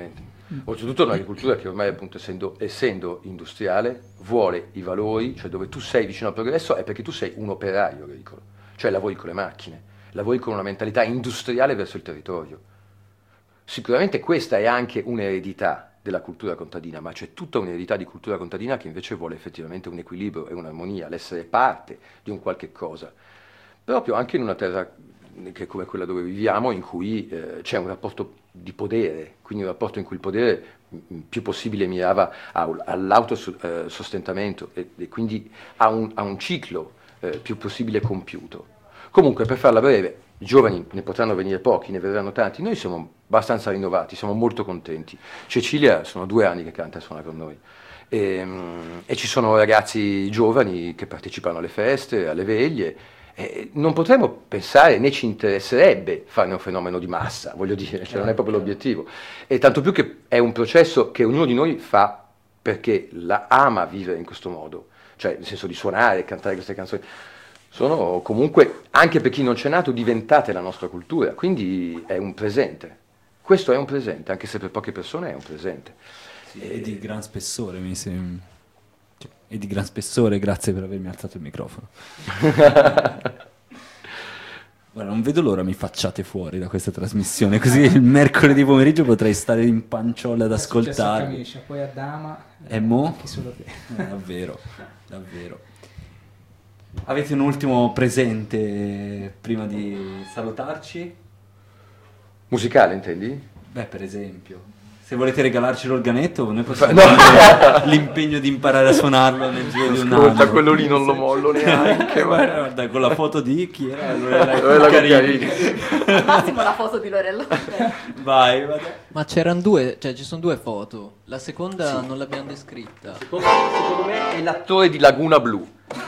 Oltretutto un'agricoltura che ormai appunto essendo, essendo industriale vuole i valori, cioè dove tu sei vicino al progresso è perché tu sei un operaio agricolo, cioè lavori con le macchine, lavori con una mentalità industriale verso il territorio. Sicuramente questa è anche un'eredità della cultura contadina, ma c'è tutta un'eredità di cultura contadina che invece vuole effettivamente un equilibrio e un'armonia, l'essere parte di un qualche cosa, proprio anche in una terra che è come quella dove viviamo, in cui eh, c'è un rapporto di potere, quindi un rapporto in cui il potere mh, più possibile mirava a, all'autosostentamento e, e quindi a un, a un ciclo eh, più possibile compiuto. Comunque, per farla breve, i giovani ne potranno venire pochi, ne verranno tanti, noi siamo abbastanza rinnovati, siamo molto contenti. Cecilia sono due anni che canta e suona con noi. E, e ci sono ragazzi giovani che partecipano alle feste, alle veglie. Eh, non potremmo pensare né ci interesserebbe farne un fenomeno di massa, voglio dire, cioè non è proprio l'obiettivo. E tanto più che è un processo che ognuno di noi fa perché la ama vivere in questo modo, cioè nel senso di suonare e cantare queste canzoni. Sono comunque, anche per chi non c'è nato, diventate la nostra cultura, quindi è un presente. Questo è un presente, anche se per poche persone è un presente. Sì, e di gran spessore, mi sembra. E di gran spessore, grazie per avermi alzato il microfono. Guarda, non vedo l'ora mi facciate fuori da questa trasmissione, così il mercoledì pomeriggio potrei stare in panciolle ad ascoltare. Camicia, poi a Dama. E mo? Anche solo te. Eh, davvero, davvero. Avete un ultimo presente prima di salutarci? Musicale, intendi? Beh, per esempio. Se volete regalarci l'organetto, noi possiamo no. avere l'impegno di imparare a suonarlo nel giro di un anno. Ascolta, quello lì non lo mollo neanche. Guarda, guarda, con la foto di chi era? Lorella Lorella Cuccarini. Al massimo la foto di Lorella. Vai, vai. Ma c'erano due, cioè ci sono due foto. La seconda sì. non l'abbiamo descritta. Secondo, secondo me è l'attore di Laguna Blu.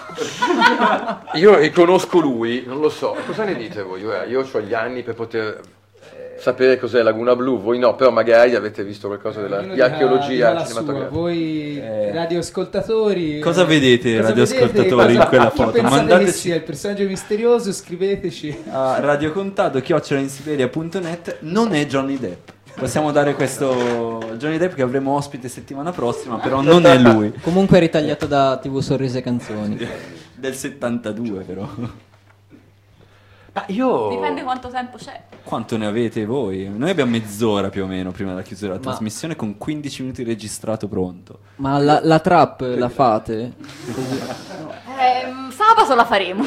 Io riconosco lui, non lo so. Cosa ne dite voi? Io ho gli anni per poter sapere cos'è Laguna Blu, voi no, però magari avete visto qualcosa della, di archeologia cinematografica. Voi eh. radioascoltatori, cosa vedete cosa radioascoltatori vedete? in quella Chi foto? pensate Mandateci che sia il personaggio misterioso, scriveteci a radiocontado chiocciola insiberia punto net. Non è Johnny Depp. Possiamo dare questo Johnny Depp che avremo ospite settimana prossima, però non è lui. Comunque è ritagliato da tivù Sorrisi e Canzoni. Del settantadue però. Ma io... Dipende quanto tempo c'è. Quanto ne avete voi? Noi abbiamo mezz'ora più o meno prima della chiusura della Ma... trasmissione con quindici minuti registrato pronto. Ma la, la trap la fate? Eh, sabato la faremo.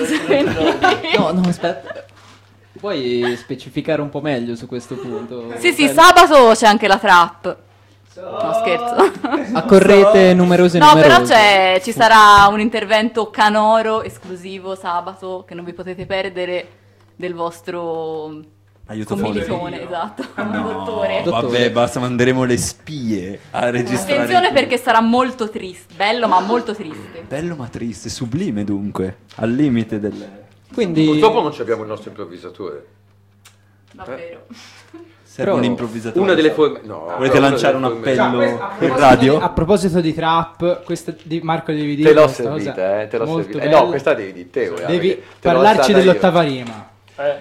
No, no, aspetta. Puoi specificare un po' meglio su questo punto? Sì, sì, sabato c'è anche la trap. No, scherzo. Accorrete numerose No, numerose. però c'è, ci sarà un intervento canoro esclusivo sabato che non vi potete perdere del vostro aiuto commilitone, esatto. No, dottore. Vabbè, basta, manderemo le spie a registrare. Attenzione perché sarà molto triste, bello ma molto triste. Bello ma triste, sublime dunque, al limite del... Quindi... Purtroppo non abbiamo il nostro improvvisatore. Davvero. Serve un improvvisatore. Una delle forme... No, volete lanciare un forme... appello Cioè, per radio? A proposito di trap, questa di Marco devi dire Te l'ho questa servita, cosa eh, te l'ho molto servita. Eh, bella. no, questa devi dire te. Guarda, devi te l'ho parlarci alzata dell'ottava io. rima. Eh.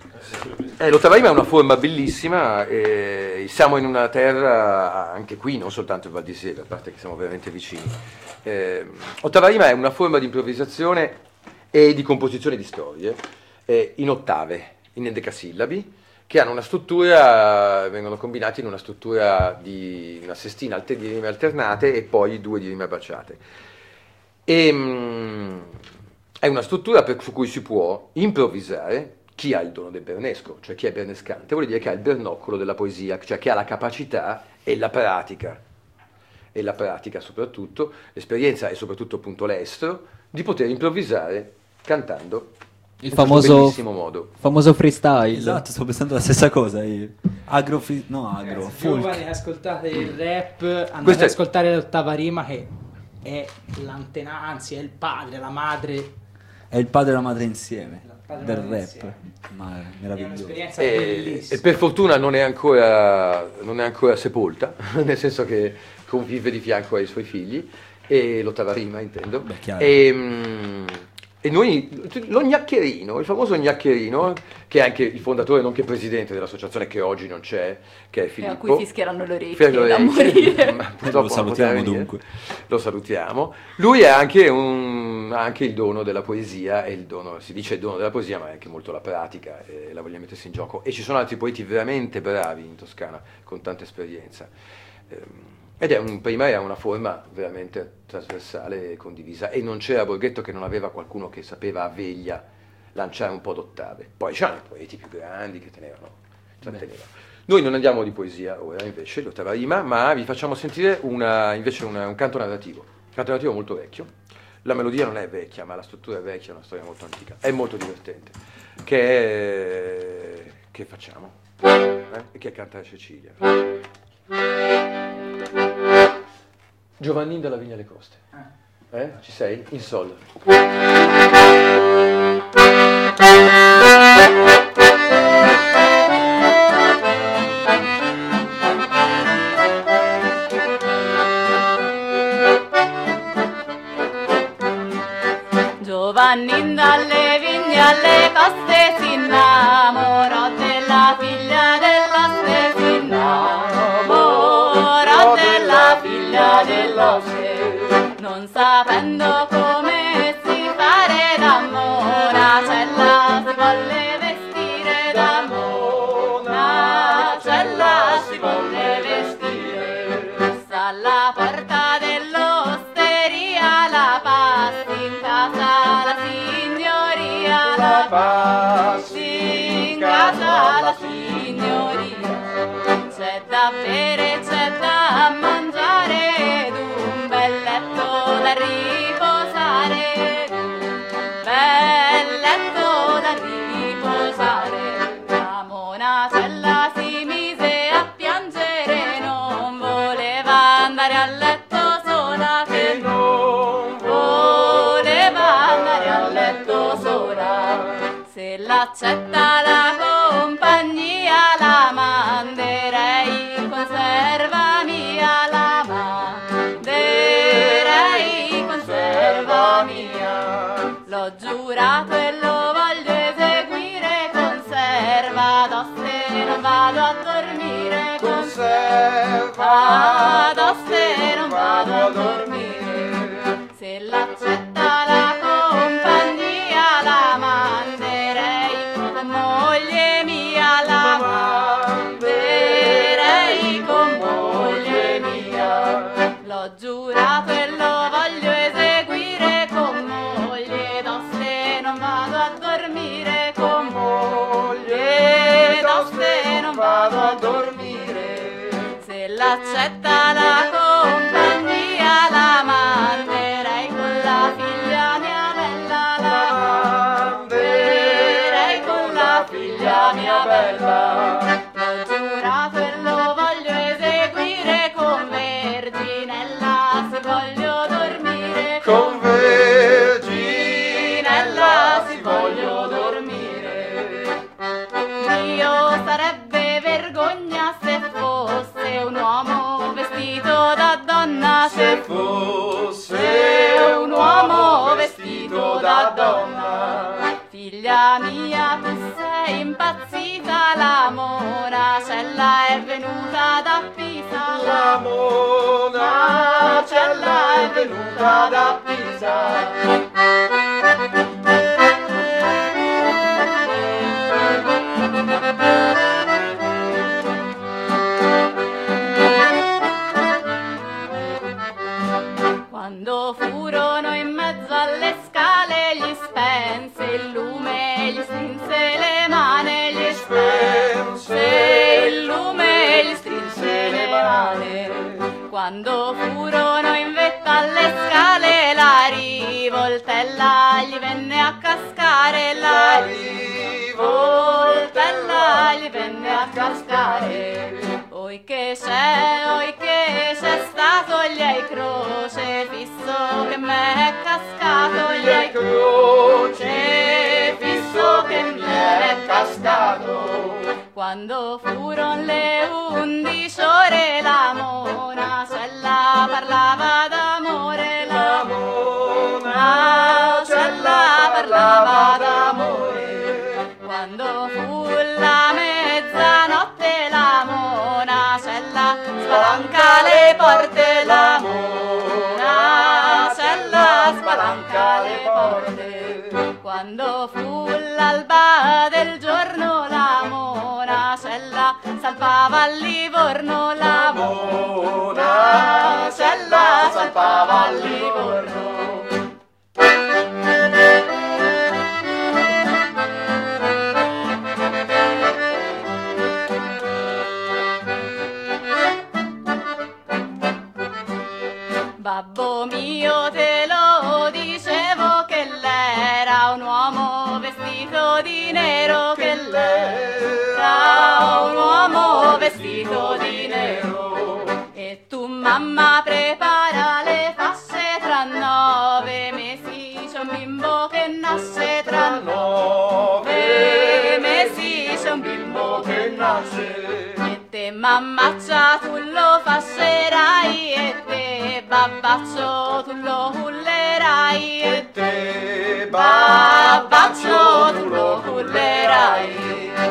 Eh, l'ottava rima è una forma bellissima, eh, siamo in una terra, anche qui, non soltanto in Val di Siena, a parte che siamo veramente vicini. Eh, ottava rima è una forma di improvvisazione e di composizione di storie eh, in ottave, in endecasillabi, che hanno una struttura, vengono combinati in una struttura di una sestina alter- di rime alternate e poi due di rime baciate. E, mh, è una struttura per, su cui si può improvvisare. Chi ha il dono del bernesco, cioè chi è bernescante, vuol dire che ha il bernoccolo della poesia, cioè che ha la capacità e la pratica, e la pratica soprattutto, l'esperienza e soprattutto appunto l'estro, di poter improvvisare cantando il in famoso, bellissimo modo. famoso freestyle. Esatto, sto pensando la stessa cosa. Agro, free, no agro, Ragazzi, folk. giovani, ascoltate il rap, andate Questa ad è- ascoltare l'ottava rima che è l'antenna, anzi è il padre, la madre. È il padre e la madre insieme padre e del la madre rap. insieme. Ma è È meraviglioso. un'esperienza E, bellissima. e per fortuna non è ancora, non è ancora sepolta, nel senso che convive di fianco ai suoi figli, e l'ottava rima intendo. Beh, chiaro. E, mm, E noi, lo gnaccherino, il famoso gnaccherino, che è anche il fondatore, nonché presidente dell'associazione che oggi non c'è, che è Filippo. E a cui fischieranno le orecchie Fischieranno le da orecchie, morire. ma purtroppo Lo salutiamo non potrà dunque. venire. Lo salutiamo. Lui è anche, un, ha anche il dono della poesia, e il dono, si dice il dono della poesia, ma è anche molto la pratica, e la vogliamo mettersi in gioco. E ci sono altri poeti veramente bravi in Toscana, con tanta esperienza. Ehm, Ed è un, prima era una forma veramente trasversale e condivisa, e non c'era Borghetto che non aveva qualcuno che sapeva a veglia lanciare un po' d'ottave. Poi c'erano i poeti più grandi che tenevano, trattenevano. Noi non andiamo di poesia ora invece, di ottava rima, ma vi facciamo sentire una, invece una, un canto narrativo, un canto narrativo molto vecchio. La melodia non è vecchia, ma la struttura è vecchia, è una storia molto antica, è molto divertente, che, è, che facciamo, eh? E che canta Cecilia. Giovannin dalla Vigna alle Coste. Eh? Ci sei? In sol. Giovannin dalle vigne alle coste si innamorò della figlia dell'oste, si innamorò della figlia dell'oste, non sapendo come si fare da monacella, si volle vestire da monacella, si volle vestire, sta alla porta dell'osteria, la passi in casa la signoria, la passi in casa la signoria, c'è da bere, c'è da mangiare, ed un bel letto da riposare, bel letto da riposare. La monacella si mise a piangere, non voleva andare a letto sola, che non voleva andare a letto sola. Se l'accetta la compagnia, la manderei in conserva mia, la manderei in conserva mia. L'ho giurato e lo voglio eseguire, conserva d'oste, non vado a dormire, conserva d'oste, non vado a dormire. Se l'accetta la compagnia, la manderei con moglie mia, la manderei con moglie mia. L'ho giurato e lo voglio eseguire, con moglie d'oste non vado a dormire, con moglie d'oste non vado a dormire. Se l'accetta la compagnia, la manderei con la figlia mia bella, la manderei con la figlia mia bella. L'ho giurato e lo voglio eseguire, con Verginella si voglio dormire, con Verginella si voglio dormire. Io sarebbe vergogna se fosse un uomo vestito da donna, se fosse un uomo vestito da donna. Figlia mia, tu sei impazzita, la monacella è venuta da Pisa, la monacella è venuta da Pisa. Quando furono in mezzo alle scale, gli spense il lume, gli strinse le mani, gli spense il lume, gli strinse le mani. Quando furono in vetta alle scale, la rivoltella gli venne a cascare, la rivoltella gli venne a cascare. Oi che c'è, oi che c'è stato, gli hai crocefisso che m'è cascato, gli hai crocefisso che m'è cascato. Quando furono le undici ore, la monacella parlava d'amore, la monacella parlava spalanca le porte, la monacella spalanca le porte. Quando fu l'alba del giorno, la monacella salpava al Livorno, la monacella salpava al Livorno. Babbo mio, te lo dicevo che l'era un uomo vestito di nero, che l'era un uomo vestito di nero. E tu mamma prepara le fasce, tra nove mesi c'è un bimbo che nasce, tra nove mesi c'è un bimbo che nasce. E te mammaccia tu lo fascerai, e te babbaccio tu lo cullerai, e te babbaccio tu lo cullerai.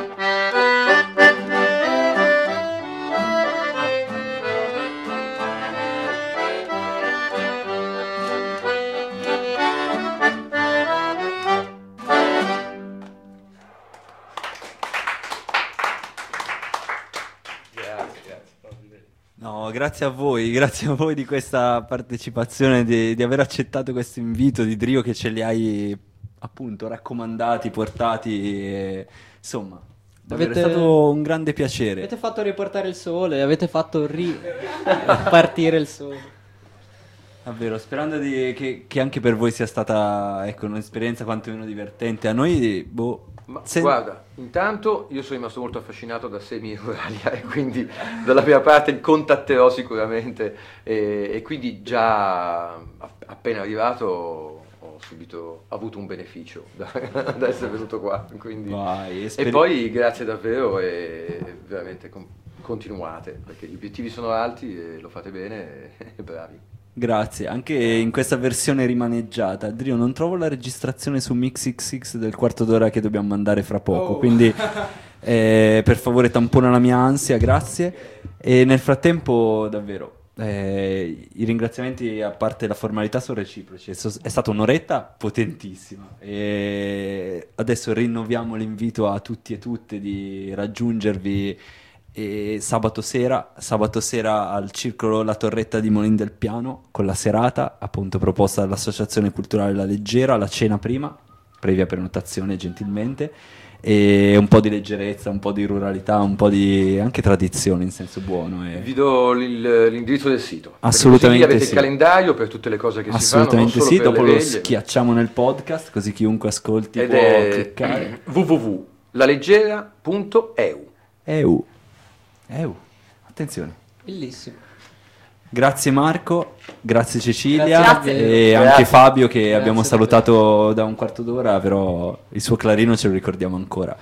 No, grazie a voi, grazie a voi di questa partecipazione, di, di aver accettato questo invito, di Drio, che ce li hai appunto raccomandati, portati, e, insomma, davvero Avete- è stato un grande piacere. Avete fatto riportare il sole, avete fatto ripartire il sole. Davvero, sperando di- che, che anche per voi sia stata, ecco, un'esperienza quantomeno divertente. A noi, boh, Ma se- guarda, intanto io sono rimasto molto affascinato da semi ruralia e quindi dalla mia parte contatterò sicuramente e, e quindi già app- appena arrivato ho subito avuto un beneficio da, da essere venuto qua. Quindi. Vai, e e speri- poi grazie davvero e veramente con- continuate perché gli obiettivi sono alti e lo fate bene e bravi. Grazie, anche in questa versione rimaneggiata. Drio, non trovo la registrazione su Mix X X del quarto d'ora che dobbiamo mandare fra poco, Oh. quindi eh, per favore tampona la mia ansia, grazie. E nel frattempo, davvero, eh, i ringraziamenti, a parte la formalità, sono reciproci. È, so- è stata un'oretta potentissima e adesso rinnoviamo l'invito a tutti e tutte di raggiungervi. E sabato sera, sabato sera al Circolo La Torretta di Molin del Piano, con la serata appunto proposta dall'Associazione Culturale La Leggera, la cena prima, previa prenotazione gentilmente, e un po' di leggerezza, un po' di ruralità, un po' di anche tradizione in senso buono. E... Vi do l'il- l'indirizzo del sito. perché Assolutamente così avete sì. il calendario per tutte le cose che Assolutamente si fanno, non sì, solo dopo per lo le veglie. schiacciamo nel podcast così chiunque ascolti Ed può è cliccare. w w w punto laleggera punto e u. E U. E U. Attenzione. Bellissimo. Grazie Marco, grazie Cecilia Grazie. e Grazie. anche Fabio che Grazie abbiamo davvero. salutato da un quarto d'ora, però il suo clarino ce lo ricordiamo ancora.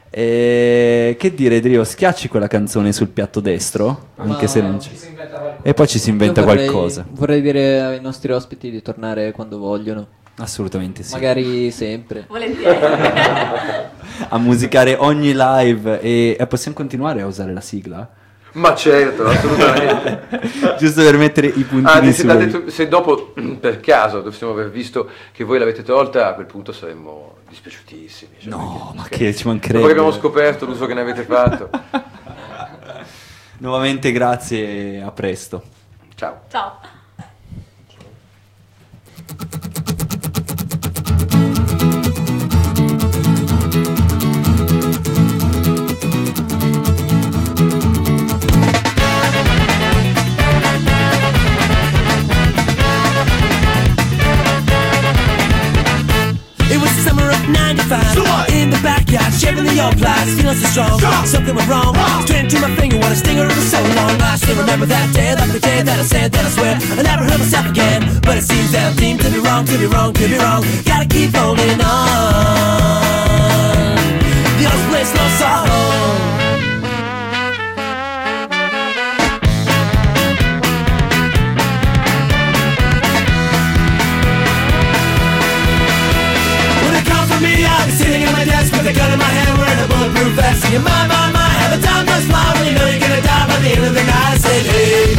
E che dire, Drio, schiacci quella canzone sul piatto destro, anche Ma- se non c'è. E poi ci si inventa Io vorrei- qualcosa. Vorrei dire ai nostri ospiti di tornare quando vogliono, Assolutamente sì. magari sempre. Volentieri. A musicare ogni live e, e possiamo continuare a usare la sigla? Ma certo, assolutamente. Giusto per mettere i puntini Ah, se, su. l'ha detto- se dopo per caso dovessimo aver visto che voi l'avete tolta, a quel punto saremmo dispiaciutissimi. Cioè, No, ma perché- che ci Dopo mancherebbe. che abbiamo scoperto l'uso che ne avete fatto. Nuovamente grazie e a presto. Ciao. Ciao. It was the summer of ninety-five. In the backyard, shaving the old plies, feeling so strong. Something went wrong. Straight to my finger, what a stinger it was so long. I still remember that day, like the day that I said that I swear I never hurt myself again. But it seems that I'm deemed to be wrong, to be wrong, to be wrong. Gotta keep holding on. The old place lost our home. When it comes for me, I'll be sitting at my desk with a gun in my hand, wearing a bulletproof vest. Singing, my, my, my, have a time just fly when you know you're gonna die by the end of the night. I said, hey.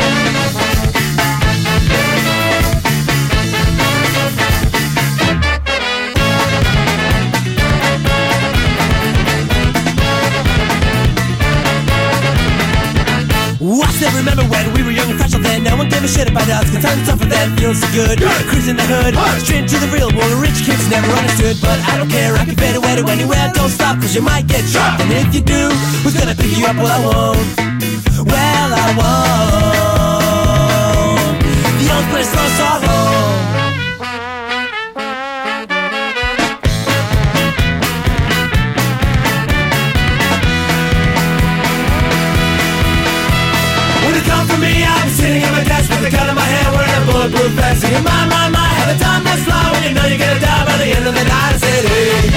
Ooh, I still remember when we were young and fresh out then. No one gave a shit about us, cause time's tougher then. Feels so good, cruising the hood, straight to the real world. Rich kids never understood, but I don't care. I can fade away to anywhere. Don't stop, cause you might get shot. And if you do, who's gonna pick you up? Well, I won't. Well, I won't. The old place lost our home. Come for me, I'll be sitting at my desk with a gun in my hand, wearing a bulletproof vest. Singing my, my, my, how the time must fly when you know you're gonna die by the end of the night. I said, hey.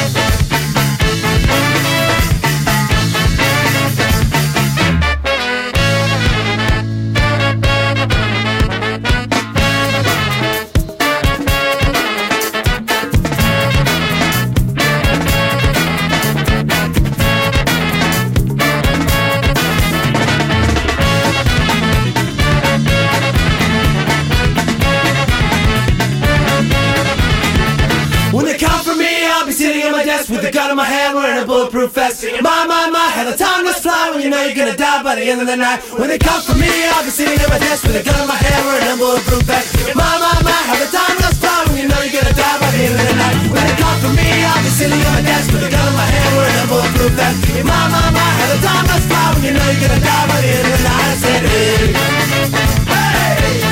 With a gun in my hand, wearing a bulletproof vest. Singing, my, my, my, how the time must fly when you know you're gonna die by the end of the night. When they come for me, I'll be sitting at my desk with a gun in my hand, wearing a bulletproof vest. Singing, my, my, my, how the time must fly when you know you're gonna die by the end of the night. When they come for me, I'll be sitting at my desk with a gun in my hand, wearing a bulletproof vest. Singing, my, my, my, how the time must fly when you know you're gonna die by the end of the night. I said, hey, hey.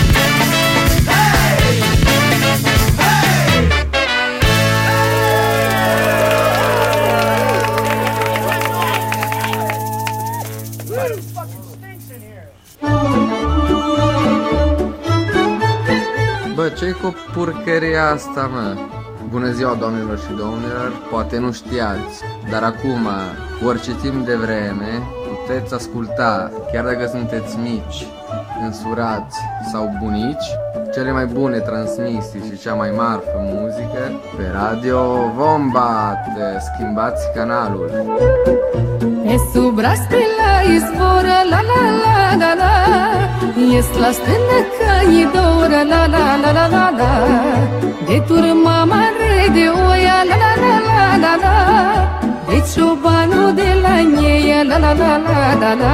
Bă, ce-i cu purcăria asta, mă? Bună ziua, doamnelor și domnilor, poate nu știați, dar acum, cu orice timp de vreme, puteți asculta, chiar dacă sunteți mici, însurați sau bunici, cele mai bune transmisii și cea mai marfă muzică pe Radio Wombat. Schimbați canalul. E sub raspila izvora la la la la la. Jest la stână căidora la la la la la la. De turma mare de oia la la la la la la. De ciobanul de la Nieia la la la la la la.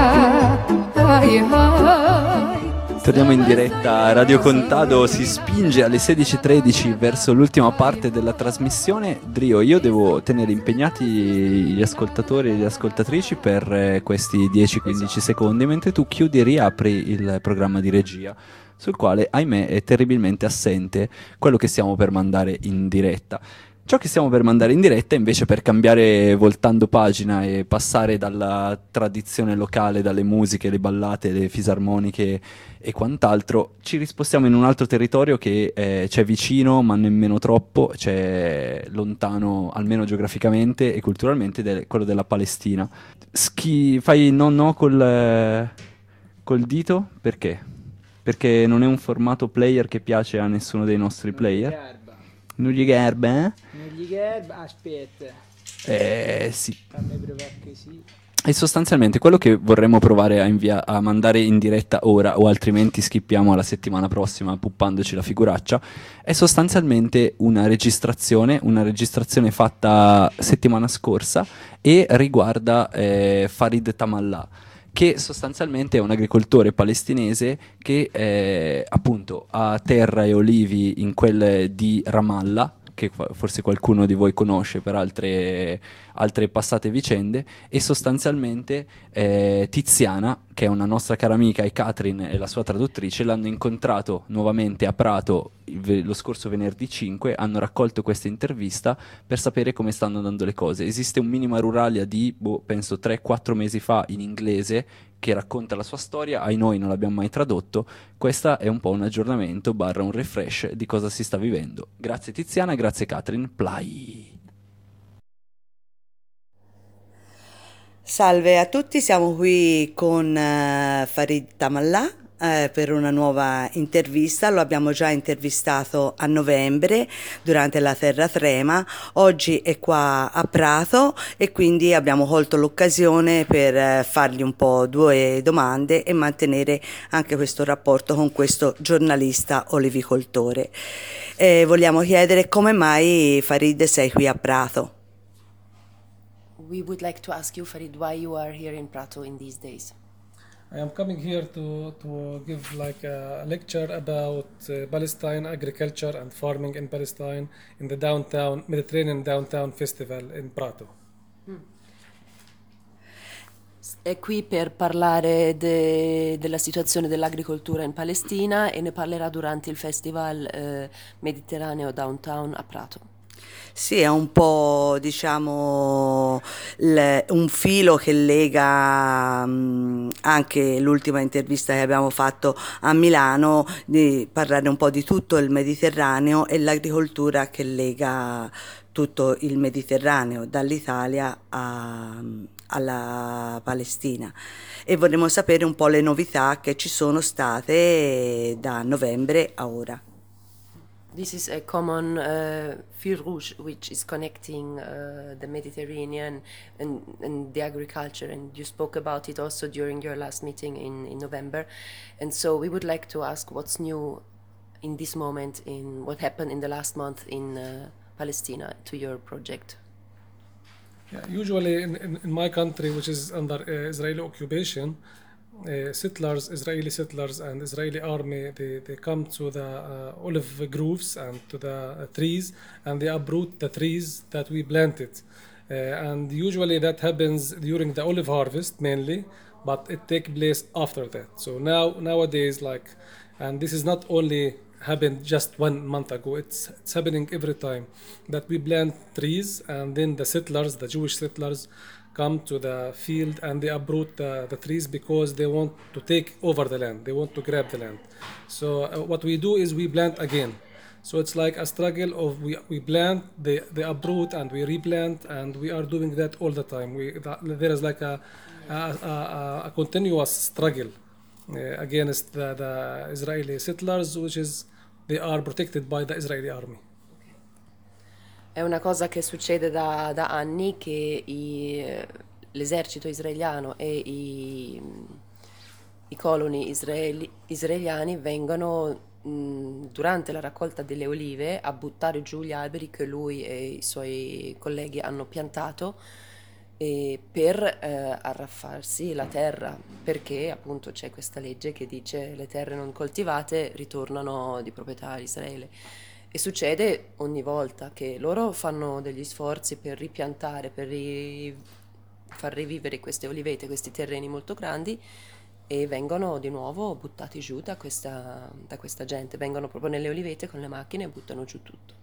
Hai hai. Torniamo in diretta. Radio Contado si spinge alle sedici e tredici verso l'ultima parte della trasmissione. Drio, io devo tenere impegnati gli ascoltatori e le ascoltatrici per questi dieci quindici secondi, mentre tu chiudi e riapri il programma di regia, sul quale, ahimè, è terribilmente assente quello che stiamo per mandare in diretta. Ciò che stiamo per mandare in diretta, invece, per cambiare voltando pagina e passare dalla tradizione locale, dalle musiche, le ballate, le fisarmoniche e quant'altro, ci rispostiamo in un altro territorio che eh, c'è vicino, ma nemmeno troppo, c'è lontano, almeno geograficamente e culturalmente, de- quello della Palestina. Schi- fai no no col, eh, col dito? Perché? Perché non è un formato player che piace a nessuno dei nostri player. Non gli garba, eh? Non gli garba, aspetta. Eh, sì. Fammi provare così. E sostanzialmente quello che vorremmo provare a, invia- a mandare in diretta ora, o altrimenti skippiamo alla settimana prossima puppandoci la figuraccia, è sostanzialmente una registrazione, una registrazione fatta settimana scorsa e riguarda eh, Farid Tamallah, che sostanzialmente è un agricoltore palestinese che eh, appunto ha terra e olivi in quel di Ramallah, che forse qualcuno di voi conosce per altre, altre passate vicende, e sostanzialmente eh, Tiziana, che è una nostra cara amica, e Catherine e la sua traduttrice l'hanno incontrato nuovamente a Prato il, lo scorso venerdì cinque, hanno raccolto questa intervista per sapere come stanno andando le cose. Esiste un minima ruralia di, boh, penso tre quattro mesi fa in inglese che racconta la sua storia, ai noi non l'abbiamo mai tradotto. Questa è un po' un aggiornamento barra un refresh di cosa si sta vivendo. Grazie Tiziana, grazie Catherine, play! Salve a tutti, siamo qui con uh, Farid Tamallah eh, per una nuova intervista. Lo abbiamo già intervistato a novembre durante la Terra Trema, oggi è qua a Prato e quindi abbiamo colto l'occasione per eh, fargli un po' due domande e mantenere anche questo rapporto con questo giornalista olivicoltore. Eh, vogliamo chiedere come mai Farid sei qui a Prato? We would like to ask you, Farid, why you are here in Prato in these days. I am coming here to, to give like a lecture about uh, Palestine agriculture and farming in Palestine in the downtown Mediterranean Downtown Festival in Prato. È qui per parlare de- della situazione dell'agricoltura in Palestina e ne parlerà durante il Festival eh, Mediterraneo Downtown a Prato. Sì, è un po', diciamo, l- un filo che lega mh, anche l'ultima intervista che abbiamo fatto a Milano, di parlare un po' di tutto il Mediterraneo e l'agricoltura che lega tutto il Mediterraneo, dall'Italia a, alla Palestina. E vorremmo sapere un po' le novità che ci sono state da novembre a ora. This is a common uh, fil rouge which is connecting uh, the Mediterranean and, and the agriculture, and you spoke about it also during your last meeting in, in November. And so we would like to ask what's new in this moment, in what happened in the last month in uh, Palestine to your project. Yeah, usually in, in, in my country, which is under uh, Israeli occupation, uh, settlers, Israeli settlers and Israeli army, they, they come to the uh, olive groves and to the uh, trees, and they uproot the trees that we planted. Uh, and usually that happens during the olive harvest mainly, but it takes place after that. So now nowadays, like, and this is not only happened just one month ago, it's it's happening every time that we plant trees, and then the settlers, the Jewish settlers, come to the field and they uproot the, the trees because they want to take over the land, they want to grab the land. So uh, what we do is we plant again. So it's like a struggle of we, we plant, they, they uproot and we replant, and we are doing that all the time. We, that, there is like a, a, a, a continuous struggle uh, against the, the Israeli settlers, which is they are protected by the Israeli army. È una cosa che succede da, da anni, che i, l'esercito israeliano e i, i coloni israeli, israeliani vengono mh, durante la raccolta delle olive a buttare giù gli alberi che lui e i suoi colleghi hanno piantato e per eh, arraffarsi la terra, perché appunto c'è questa legge che dice le terre non coltivate ritornano di proprietà di Israele. E succede ogni volta che loro fanno degli sforzi per ripiantare, per ri- far rivivere queste olivete, questi terreni molto grandi, e vengono di nuovo buttati giù da questa, da questa gente. Vengono proprio nelle olivete con le macchine e buttano giù tutto.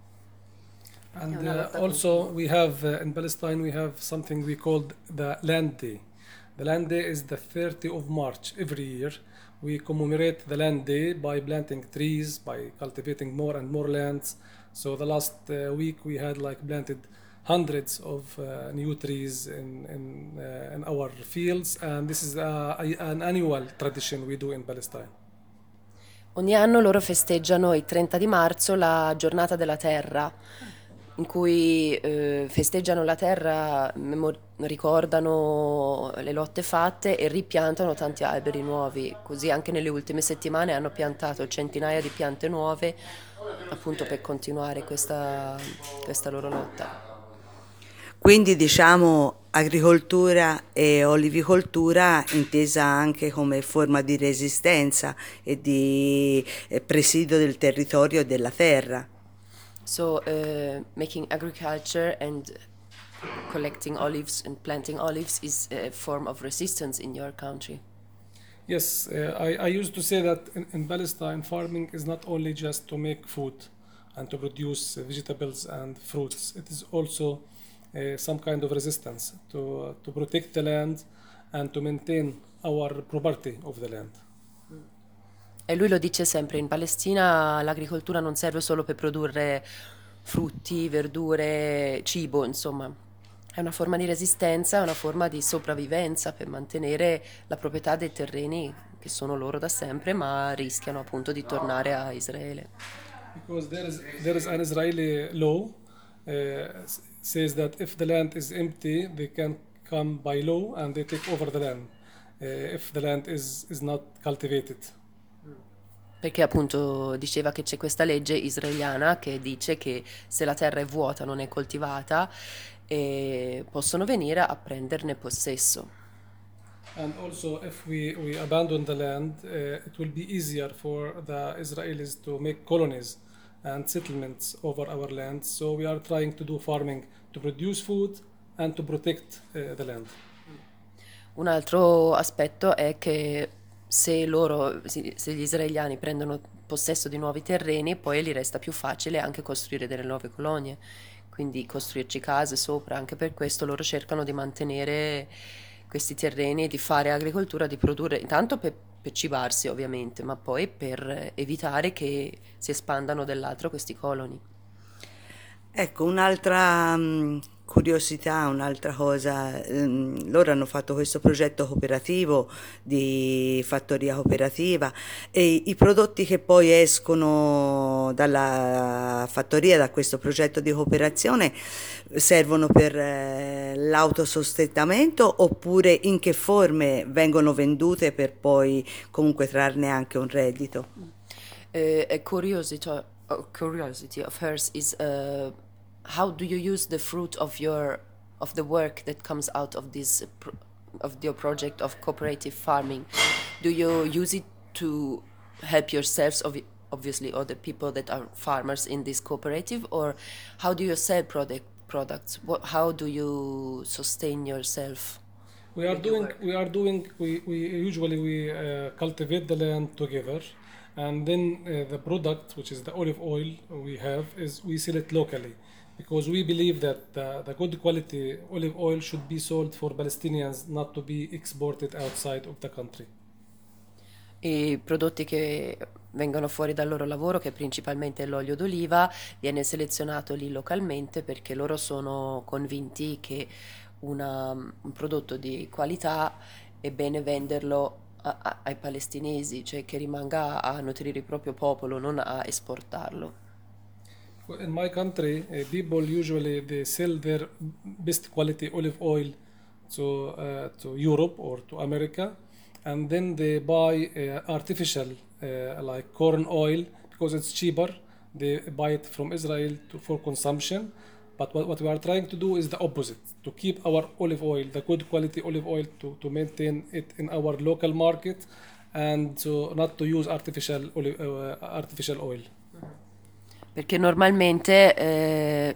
And uh, also we have uh, in Palestine we have something we called the Land Day. The Land Day is the thirtieth of March every year. We commemorate the Land Day by planting trees, by cultivating more and more lands. So the last uh, week we had like planted hundreds of uh, new trees in in, uh, in our fields, and this is uh, a, an annual tradition we do in Palestine. Ogni anno loro festeggiano il trenta di marzo la giornata della terra, in cui eh, festeggiano la terra, memor- ricordano le lotte fatte e ripiantano tanti alberi nuovi. Così anche nelle ultime settimane hanno piantato centinaia di piante nuove, appunto per continuare questa, questa loro lotta. Quindi diciamo agricoltura e olivicoltura intesa anche come forma di resistenza e di eh, presidio del territorio e della terra. So uh, making agriculture and collecting olives and planting olives is a form of resistance in your country. Yes, uh, I, I used to say that in, in Palestine farming is not only just to make food and to produce uh, vegetables and fruits. It is also uh, some kind of resistance to, uh, to protect the land and to maintain our property of the land. E lui lo dice sempre, in Palestina l'agricoltura non serve solo per produrre frutti, verdure, cibo, insomma. È una forma di resistenza, è una forma di sopravvivenza per mantenere la proprietà dei terreni che sono loro da sempre, ma rischiano appunto di tornare a Israele. Because there is, there is an Israeli law uh, says that if the land is empty, they can come by law and they take over the land uh, if the land is, is not cultivated. Perché appunto diceva che c'è questa legge israeliana che dice che se la terra è vuota, non è coltivata, eh, possono venire a prenderne possesso. And also, if we, we abandon the land, uh, it will be easier for the Israelis to make colonies and settlements over our land. So we are trying to do farming to produce food and to protect uh, the land. Un altro aspetto è che se loro, se gli israeliani prendono possesso di nuovi terreni, poi gli resta più facile anche costruire delle nuove colonie, quindi costruirci case sopra. Anche per questo loro cercano di mantenere questi terreni, di fare agricoltura, di produrre, intanto per, per cibarsi ovviamente, ma poi per evitare che si espandano dell'altro questi coloni. Ecco, un'altra mh, curiosità, un'altra cosa, ehm, loro hanno fatto questo progetto cooperativo di fattoria cooperativa e i prodotti che poi escono dalla fattoria, da questo progetto di cooperazione, servono per eh, l'autosostentamento oppure in che forme vengono vendute per poi comunque trarne anche un reddito? Uh, a curiosity, a curiosity of hers is uh, how do you use the fruit of your of the work that comes out of this pro of your project of cooperative farming? Do you use it to help yourselves, ob obviously, or the people that are farmers in this cooperative, or how do you sell product products? What, how do you sustain yourself? We are doing we are doing we, we usually we uh, cultivate the land together, and then uh, the product, which is the olive oil we have, is we sell it locally, because we believe that the, the good quality olive oil should be sold for Palestinians, not to be exported outside of the country. I prodotti che vengono fuori dal loro lavoro, che principalmente è l'olio d'oliva, viene selezionato lì localmente perché loro sono convinti che una, un prodotto di qualità è bene venderlo a, a, ai palestinesi, cioè che rimanga a nutrire il proprio popolo, non a esportarlo. In my country, uh, people usually they sell their best quality olive oil to uh, to Europe or to America, and then they buy uh, artificial uh, like corn oil because it's cheaper. They buy it from Israel to, for consumption. But what, what we are trying to do is the opposite, to keep our olive oil, the good quality olive oil, to, to maintain it in our local market, and to not to use artificial olive, uh, artificial oil. Perché normalmente eh,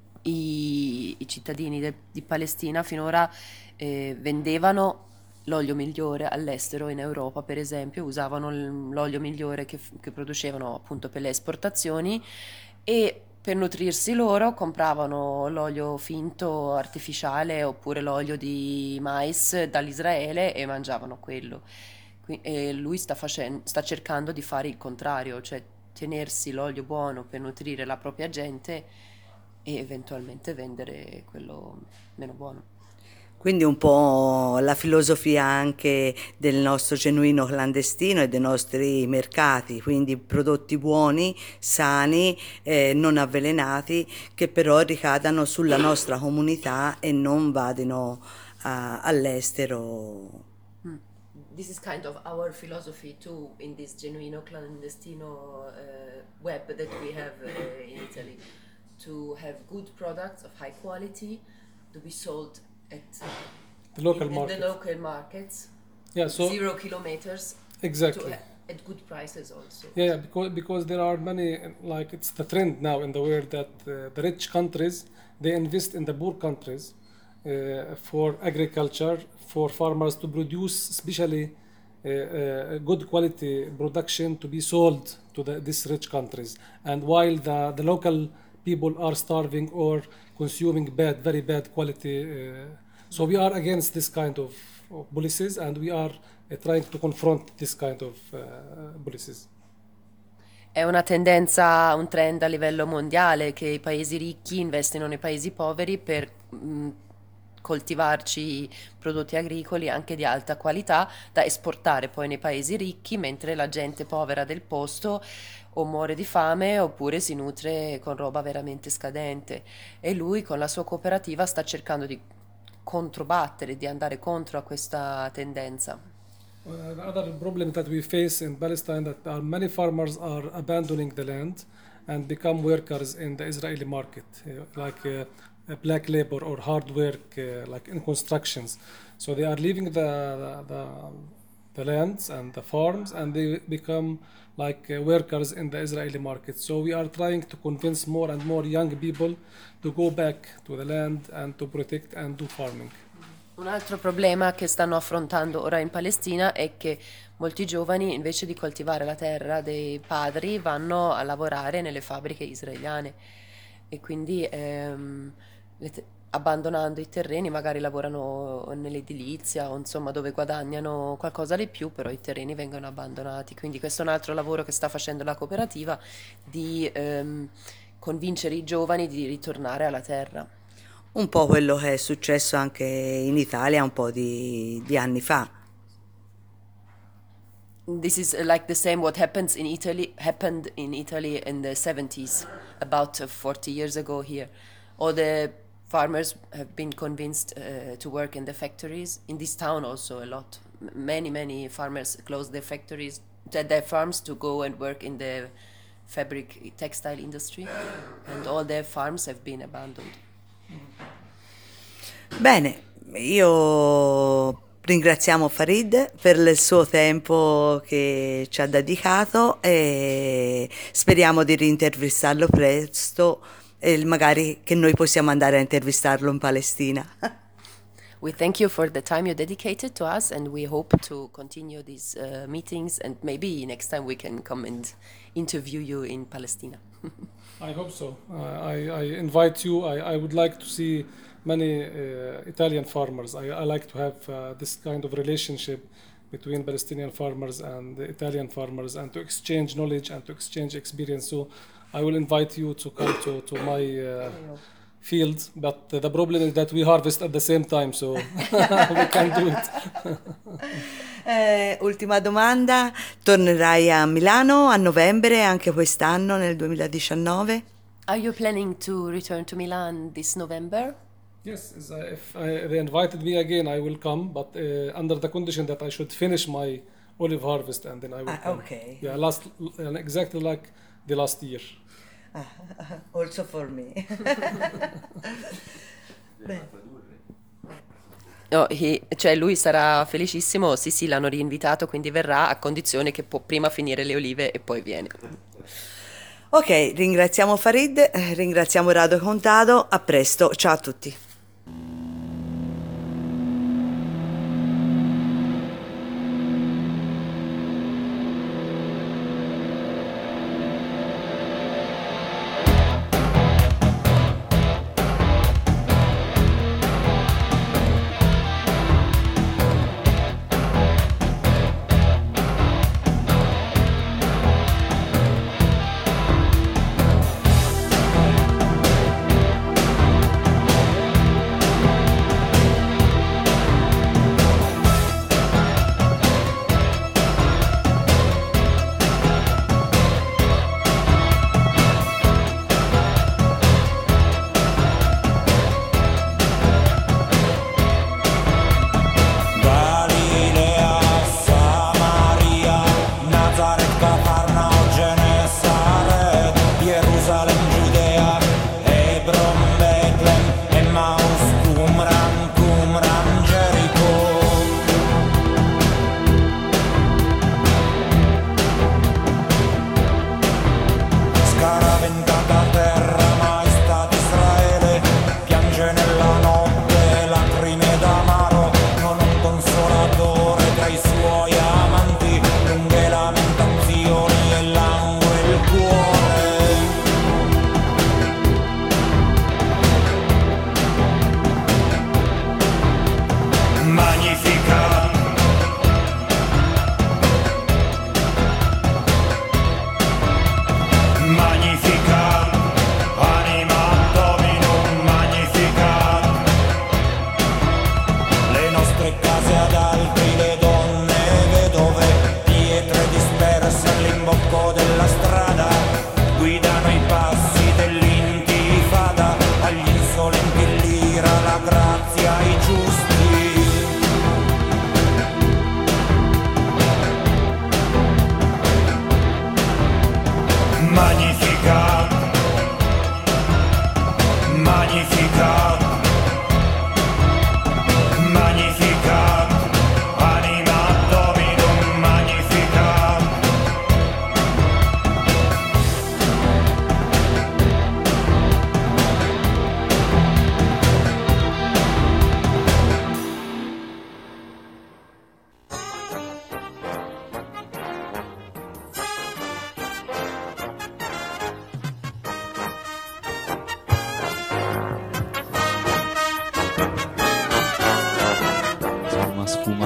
i, i cittadini de, di Palestina finora eh, vendevano l'olio migliore all'estero, in Europa per esempio, usavano l'olio migliore che, che producevano appunto per le esportazioni, e per nutrirsi loro compravano l'olio finto artificiale oppure l'olio di mais dall'Israele e mangiavano quello. Qui, e lui sta, facendo, sta cercando di fare il contrario, cioè tenersi l'olio buono per nutrire la propria gente e eventualmente vendere quello meno buono. Quindi un po' la filosofia anche del nostro genuino clandestino e dei nostri mercati, quindi prodotti buoni, sani, eh, non avvelenati, che però ricadano sulla nostra comunità e non vadano uh, all'estero. This is kind of our philosophy too in this genuino clandestino uh, web that we have uh, in Italy, to have good products of high quality to be sold at the local in, market. in the local markets. Yeah, so zero kilometers. exactly. To, at good prices also. Yeah, because because there are many, like it's the trend now in the world that uh, the rich countries, they invest in the poor countries uh, for agriculture, for farmers to produce especially uh, uh, good quality production to be sold to the, these rich countries, and while the, the local people are starving or consuming bad, very bad quality. Uh, so we are against this kind of, of policies, and we are uh, trying to confront this kind of uh, policies. È una tendenza, un trend a livello mondiale che i paesi ricchi investono nei paesi poveri per mh, coltivarci prodotti agricoli anche di alta qualità da esportare poi nei paesi ricchi, mentre la gente povera del posto o muore di fame oppure si nutre con roba veramente scadente. E lui con la sua cooperativa sta cercando di controbattere, di andare contro a questa tendenza. Uh, the other problem that we face in Palestine that are many farmers are abandoning the land and become workers in the Israeli market, uh, like uh, black labor or hard work, uh, like in constructions. So they are leaving the, the, the, the lands and the farms, and they become like uh, workers in the Israeli market. So we are trying to convince more and more young people to go back to the land and to protect and do farming. Un altro problema che stanno affrontando ora in Palestina è che molti giovani, invece di coltivare la terra dei padri, vanno a lavorare nelle fabbriche israeliane e quindi ehm, le te- abbandonando i terreni magari lavorano nell'edilizia o insomma dove guadagnano qualcosa di più, però i terreni vengono abbandonati. Quindi questo è un altro lavoro che sta facendo la cooperativa, di ehm, convincere i giovani di ritornare alla terra. Un po' quello che è successo anche in Italia un po' di, di anni fa. This is uh, like the same what happens in Italy happened in Italy in the seventies, about uh, forty years ago here. All the farmers have been convinced uh, to work in the factories. In this town also a lot. M- many, many farmers closed their factories, th- their farms to go and work in the fabric textile industry, and all their farms have been abandoned. Bene, io ringraziamo Farid per il suo tempo che ci ha dedicato e speriamo di rintervistarlo presto e magari che noi possiamo andare a intervistarlo in Palestina. We thank you for the time you dedicated to us, and we hope to continue these uh, meetings, and maybe next time we can come and interview you in Palestine. I hope so. Uh, I, I invite you. I, I would like to see many uh, Italian farmers. I, I like to have uh, this kind of relationship between Palestinian farmers and the Italian farmers, and to exchange knowledge and to exchange experience. So I will invite you to come to, to my uh, field, but uh, the problem is that we harvest at the same time, so we can't do it. Eh, ultima domanda, tornerai a Milano a novembre anche quest'anno nel duemiladiciannove? Are you planning to return to Milan this November? Yes, as I- if I, they invited me again, I will come, but uh, under the condition that I should finish my olive harvest, and then I will Ah, come. okay. Yeah, last uh, exactly like the last year. Ah, also for me. Bene. No, he- cioè lui sarà felicissimo, sì sì, l'hanno rinvitato, quindi verrà a condizione che può prima finire le olive e poi viene. Ok, ringraziamo Farid, eh, ringraziamo Radio Contado, a presto, ciao a tutti.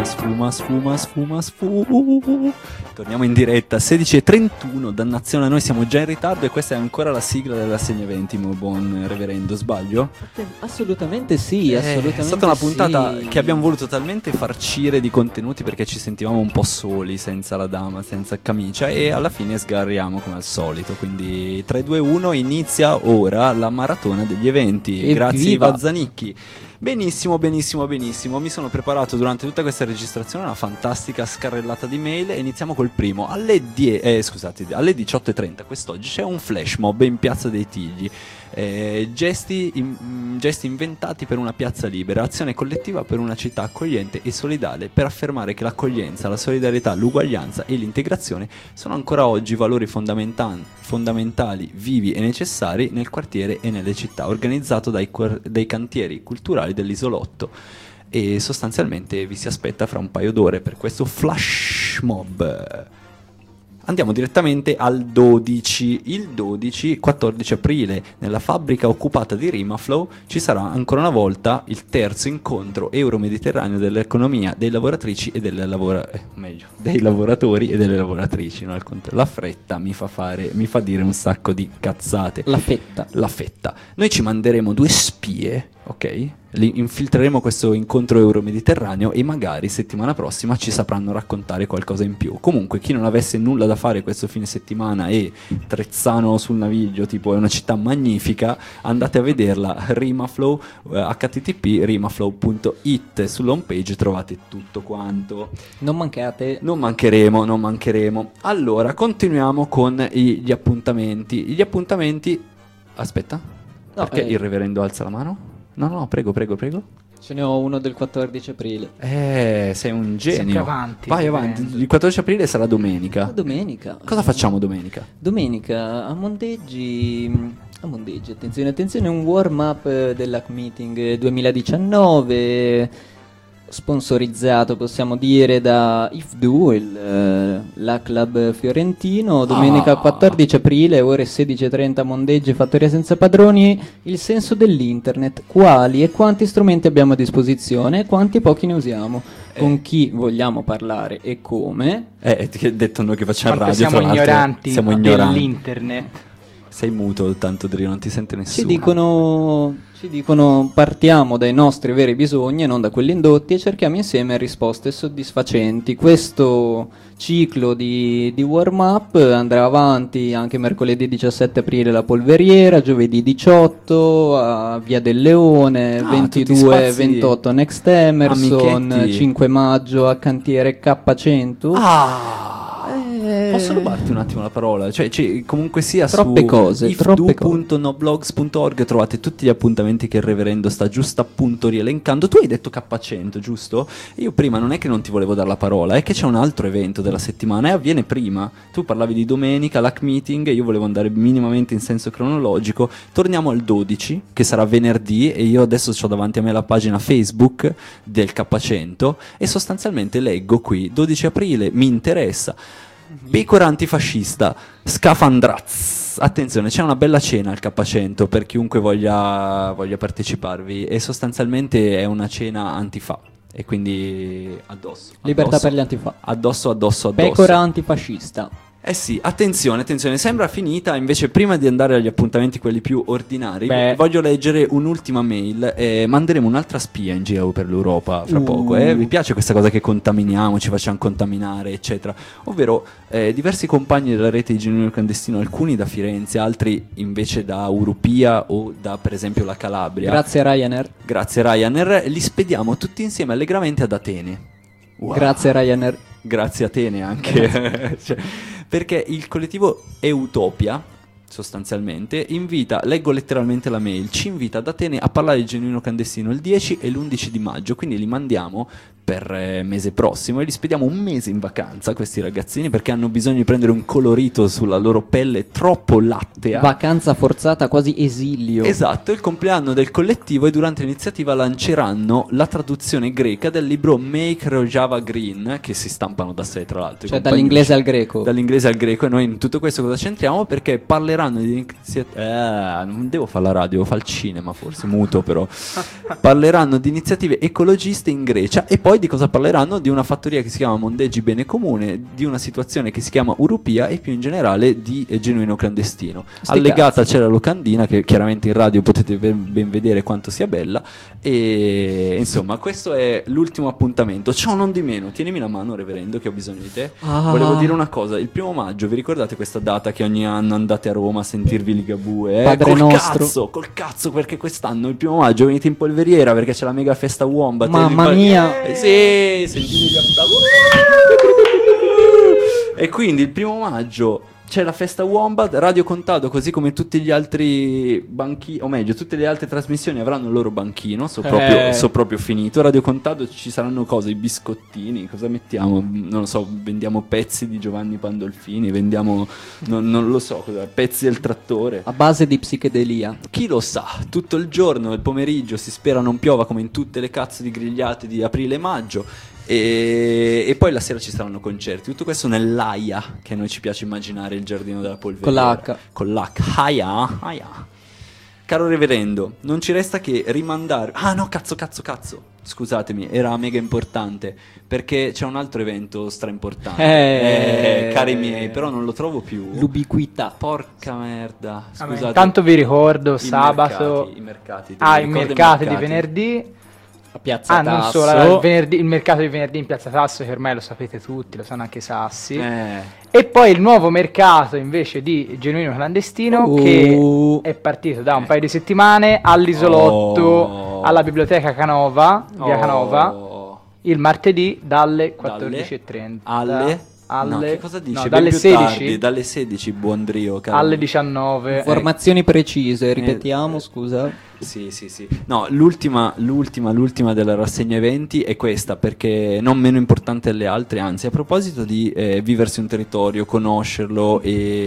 sfuma, sfuma, sfuma, sfuma. Torniamo in diretta, sedici e trentuno, dannazione a noi, siamo già in ritardo e questa è ancora la sigla dell'Assegno Eventi, mio buon reverendo, sbaglio? Assolutamente sì, Eh, assolutamente è stata una puntata sì. che abbiamo voluto talmente farcire di contenuti perché ci sentivamo un po' soli, senza la dama, senza camicia, e alla fine sgarriamo come al solito. Quindi tre, due, uno, inizia ora la maratona degli eventi. Evviva! Grazie Iva Zanicchi. Benissimo, benissimo, benissimo. Mi sono preparato durante tutta questa registrazione una fantastica scarrellata di mail e iniziamo col primo. Alle, die- eh, scusate, alle diciotto e trenta quest'oggi c'è un flash mob in Piazza dei Tigli. Eh, gesti, in- gesti inventati per una piazza libera, azione collettiva per una città accogliente e solidale, per affermare che l'accoglienza, la solidarietà, l'uguaglianza e l'integrazione sono ancora oggi valori fondamenta- fondamentali, vivi e necessari nel quartiere e nelle città, organizzato dai, quar- dai cantieri culturali dell'isolotto. E sostanzialmente vi si aspetta fra un paio d'ore per questo flash mob. Andiamo direttamente al dodici, il dodici, quattordici aprile, nella fabbrica occupata di Rimaflow ci sarà ancora una volta il terzo incontro euro-mediterraneo dell'economia dei lavoratrici e delle lavora- eh, meglio, dei lavoratori e delle lavoratrici, no? Al contrario. La fretta mi fa fare, mi fa dire un sacco di cazzate. La fetta. La fetta. Noi ci manderemo due spie, ok? Li infiltreremo questo incontro euro-mediterraneo e magari settimana prossima ci sapranno raccontare qualcosa in più. Comunque chi non avesse nulla da fare questo fine settimana e Trezzano sul Naviglio, tipo è una città magnifica, andate a vederla. Rimaflow, eh, H T T P rimaflow punto it, sulla home page trovate tutto quanto. Non mancate. Non mancheremo, non mancheremo. Allora, continuiamo con i- gli appuntamenti. Gli appuntamenti... Aspetta, No, perché eh. il reverendo alza la mano? No, no, prego, prego, prego. Ce ne ho uno del quattordici aprile. Eh, sei un genio. Sempre avanti, Vai avanti. Il quattordici aprile sarà domenica. Domenica. Cosa facciamo domenica? Domenica a Mondeggi, a Mondeggi, attenzione, attenzione, un warm up dell'Hack Meeting duemiladiciannove, sponsorizzato, possiamo dire, da I F D U, il, eh, l'Hack Club fiorentino. Domenica Ah. quattordici aprile, ore sedici e trenta, Mondeggi, Fattoria Senza Padroni. Il senso dell'internet: quali e quanti strumenti abbiamo a disposizione e quanti pochi ne usiamo, con chi vogliamo parlare e come. Eh, ti ho detto noi che facciamo Quanto radio. siamo tra l'altro. ignoranti Siamo ignoranti. dell'internet. Sei muto, tanto Drio, non ti sente Ci nessuno. dicono, ci dicono partiamo dai nostri veri bisogni e non da quelli indotti e cerchiamo insieme risposte soddisfacenti. Questo ciclo di, di warm up andrà avanti anche mercoledì diciassette aprile la Polveriera, giovedì diciotto a Via del Leone, Ah, ventidue tutti spazi ventotto Next Emerson, amichetti. cinque maggio a Cantiere K cento. Ah! Eh, Posso rubarti un attimo la parola? Cioè, ci- comunque sia Troppe su cose, troppe cose. i f d u punto noblogs punto org trovate tutti gli appuntamenti che il reverendo sta giusto appunto rielencando. Tu hai detto K cento, giusto? Io prima non è che non ti volevo dare la parola, è che c'è un altro evento della settimana e avviene prima. Tu parlavi di domenica, l'Hack Meeting, e io volevo andare minimamente in senso cronologico. Torniamo al dodici, che sarà venerdì, e io adesso ho davanti a me la pagina Facebook del K cento e sostanzialmente leggo qui, dodici aprile, mi interessa. Pecora antifascista, Scafandraz. Attenzione, c'è una bella cena al K cento per chiunque voglia, voglia parteciparvi, e sostanzialmente è una cena antifa. E quindi addosso. Libertà addosso, per gli antifa. Addosso, addosso, addosso. Pecora antifascista. Eh sì, attenzione, attenzione, sembra finita, invece prima di andare agli appuntamenti quelli più ordinari, Beh. voglio leggere un'ultima mail, eh, manderemo un'altra spia in giro per l'Europa fra Uh. poco, eh? Vi piace questa cosa che contaminiamo, ci facciamo contaminare, eccetera, ovvero eh, diversi compagni della rete di Genuino Clandestino, alcuni da Firenze, altri invece da Urupia o da per esempio la Calabria. Grazie a Ryanair. Grazie Ryanair, li spediamo tutti insieme allegramente ad Atene. Wow. Grazie a Ryanair. Grazie a Atene anche. Cioè, perché il collettivo Eutopia sostanzialmente invita, leggo letteralmente la mail, ci invita ad Atene a parlare di Genuino Clandestino il dieci e l'undici di maggio, quindi li mandiamo per eh, mese prossimo e li spediamo un mese in vacanza questi ragazzini, perché hanno bisogno di prendere un colorito sulla loro pelle troppo lattea. Vacanza forzata, quasi esilio. Esatto, il compleanno del collettivo, e durante l'iniziativa lanceranno la traduzione greca del libro Make Rojava Green, che si stampano da sé tra l'altro. i Cioè compagni dall'inglese usciti- al greco. Dall'inglese al greco, e noi in tutto questo cosa c'entriamo? Perché parleranno di iniziative... Eh, non devo fare la radio, devo fare il cinema forse, muto però. Parleranno di iniziative ecologiste in Grecia e poi poi di cosa parleranno? Di una fattoria che si chiama Mondeggi Bene Comune, di una situazione che si chiama Urupia e più in generale di eh, Genuino Clandestino. Sti Allegata cazzi. c'è la locandina, che chiaramente in radio potete ben, ben vedere quanto sia bella, e insomma questo è l'ultimo appuntamento. Ciò non di meno, tienimi la mano reverendo che ho bisogno di te. Ah. Volevo dire una cosa, il primo maggio, vi ricordate questa data che ogni anno andate a Roma a sentirvi Ligabue? Eh? Padre Col nostro. cazzo, col cazzo, perché quest'anno il primo maggio venite in Polveriera perché c'è la mega festa Wombat. Mamma E vi- mia. Eh, sì, sentite gli applausi. E quindi il primo maggio c'è la festa Wombat, Radio Contado, così come tutti gli altri banchi, o meglio, tutte le altre trasmissioni avranno il loro banchino. So proprio, Eh. so proprio finito. Radio Contado ci saranno cose, i biscottini, cosa mettiamo? Non lo so, vendiamo pezzi di Giovanni Pandolfini, vendiamo, non, non lo so, cosa, pezzi del trattore. A base di psichedelia. Chi lo sa, tutto il giorno, il pomeriggio, si spera non piova come in tutte le cazzo di grigliate di aprile e maggio. E, e poi la sera ci saranno concerti. Tutto questo nell'Aia, che a noi ci piace immaginare il giardino della polveriera. Con la H. Con l'H. Aia, aia. Caro reverendo, non ci resta che rimandare. Ah no, cazzo, cazzo, cazzo. Scusatemi, era mega importante. Perché c'è un altro evento stra importante. Eh. Eh, cari miei, però non lo trovo più. L'ubiquità. Porca merda. Vabbè, Scusate. intanto vi ricordo I sabato. mercati, i mercati, te Ah, li i ricordi i mercati di mercati? venerdì. A Piazza Ah, non Tasso. solo, il, venerdì- il mercato di venerdì in Piazza Tasso, che ormai lo sapete tutti, lo sanno anche i Sassi. Eh. E poi il nuovo mercato invece di Genuino Clandestino, Uh. che è partito da un paio di settimane all'isolotto, Oh. alla biblioteca Canova, via Oh. Canova, il martedì dalle quattordici e trenta. Alle? alle No, che cosa dici? no, Ben dalle più sedici tardi, dalle sedici, buon Drio, caro. alle diciannove. Informazioni precise, ripetiamo, scusa. Sì, sì, sì. No, l'ultima, l'ultima, l'ultima della rassegna eventi è questa, perché non meno importante delle altre, anzi, a proposito di eh, viversi un territorio, conoscerlo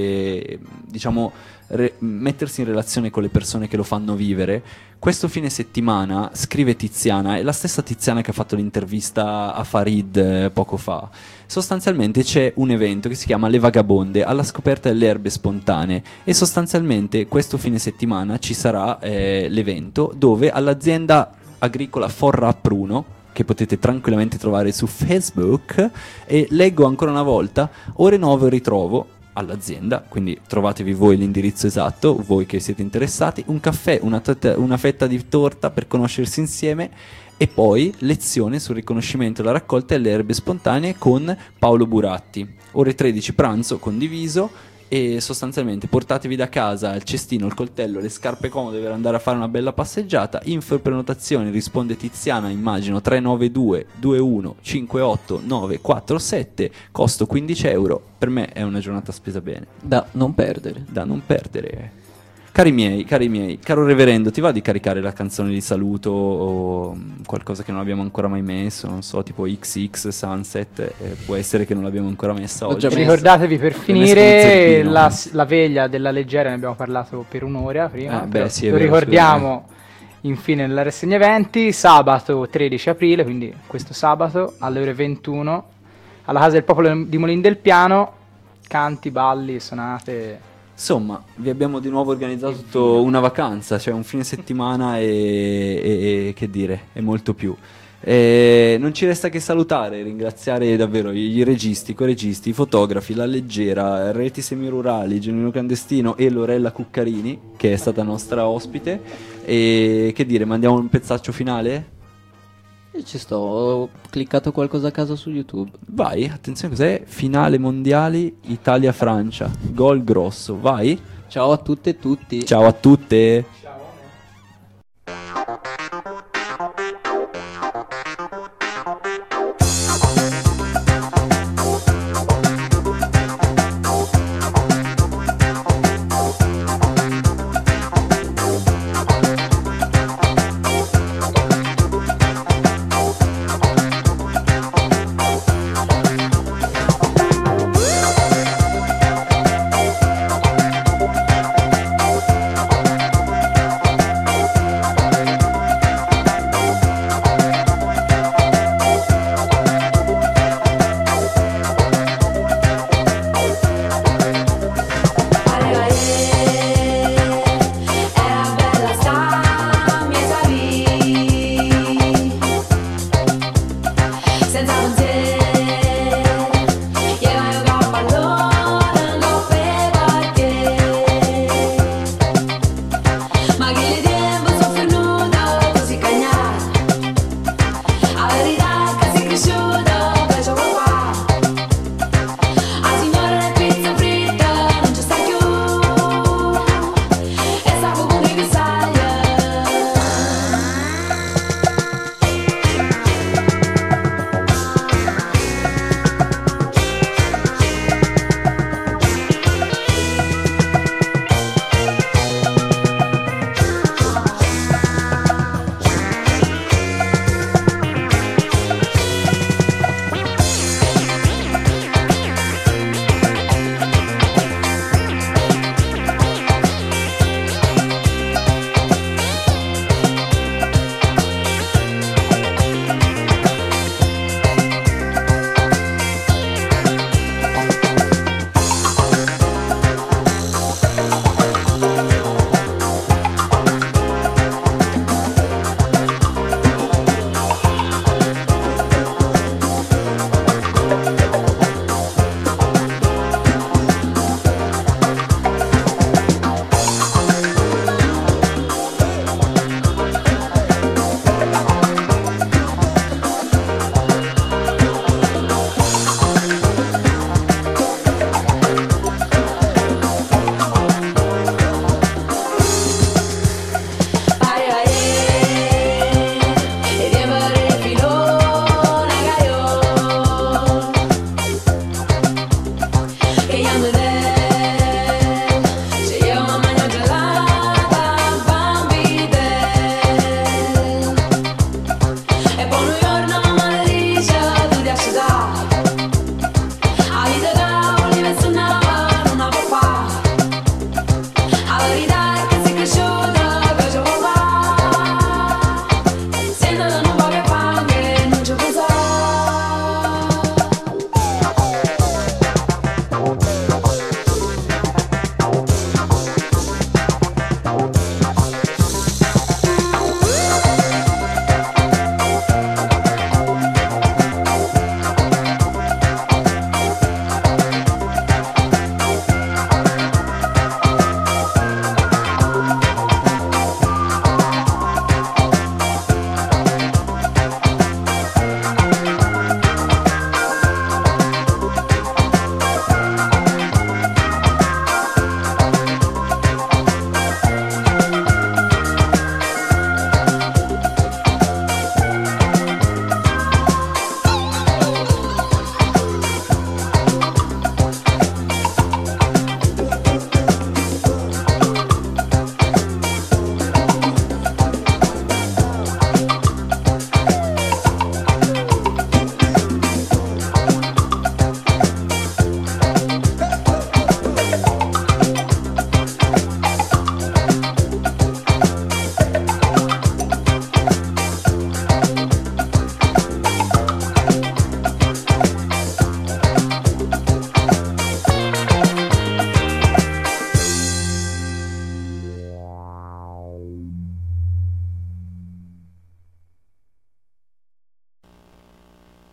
e, diciamo, re- mettersi in relazione con le persone che lo fanno vivere, questo fine settimana, scrive Tiziana, è la stessa Tiziana che ha fatto l'intervista a Farid eh, poco fa. Sostanzialmente c'è un evento che si chiama Le Vagabonde, alla scoperta delle erbe spontanee, e sostanzialmente questo fine settimana ci sarà eh, l'evento dove all'azienda agricola Forra a Pruno, che potete tranquillamente trovare su Facebook, e leggo ancora una volta, ore nove ritrovo all'azienda, quindi trovatevi voi l'indirizzo esatto, voi che siete interessati, un caffè, una, tot- una fetta di torta per conoscersi insieme, e poi lezione sul riconoscimento e la raccolta delle erbe spontanee con Paolo Buratti. Ore tredici pranzo condiviso, e sostanzialmente portatevi da casa il cestino, il coltello, le scarpe comode per andare a fare una bella passeggiata. Info e prenotazioni, risponde Tiziana, immagino, tre nove due due uno cinque otto nove quattro sette, costo quindici euro. Per me è una giornata spesa bene. Da non perdere. Da non perdere. Cari miei, cari miei, caro reverendo, ti va di caricare la canzone di saluto o mm, qualcosa che non abbiamo ancora mai messo? Non so, tipo X X Sunset, eh, può essere che non l'abbiamo ancora messa L'ho oggi. già messa. Ricordatevi per L'ho messa finire con Zerbino. la, la veglia della leggera, ne abbiamo parlato per un'ora prima. Eh, beh, però sì, è lo vero, ricordiamo infine nella rassegna eventi, sabato tredici aprile, quindi questo sabato alle ore ventuno alla Casa del Popolo di Molin del Piano, canti, balli, sonate. Insomma, vi abbiamo di nuovo organizzato tutto una vacanza, cioè un fine settimana e, e- e che dire, e molto più. E non ci resta che salutare, ringraziare davvero i, i registi, i coregisti, i fotografi, la leggera, Reti Semirurali, Genuino Clandestino e Lorella Cuccarini, che è stata nostra ospite. E che dire, mandiamo un pezzaccio finale? Io ci sto, ho cliccato qualcosa a caso su YouTube. Vai, attenzione, cos'è? Finale mondiali Italia-Francia, gol grosso, vai. Ciao a tutte e tutti. Ciao a tutte.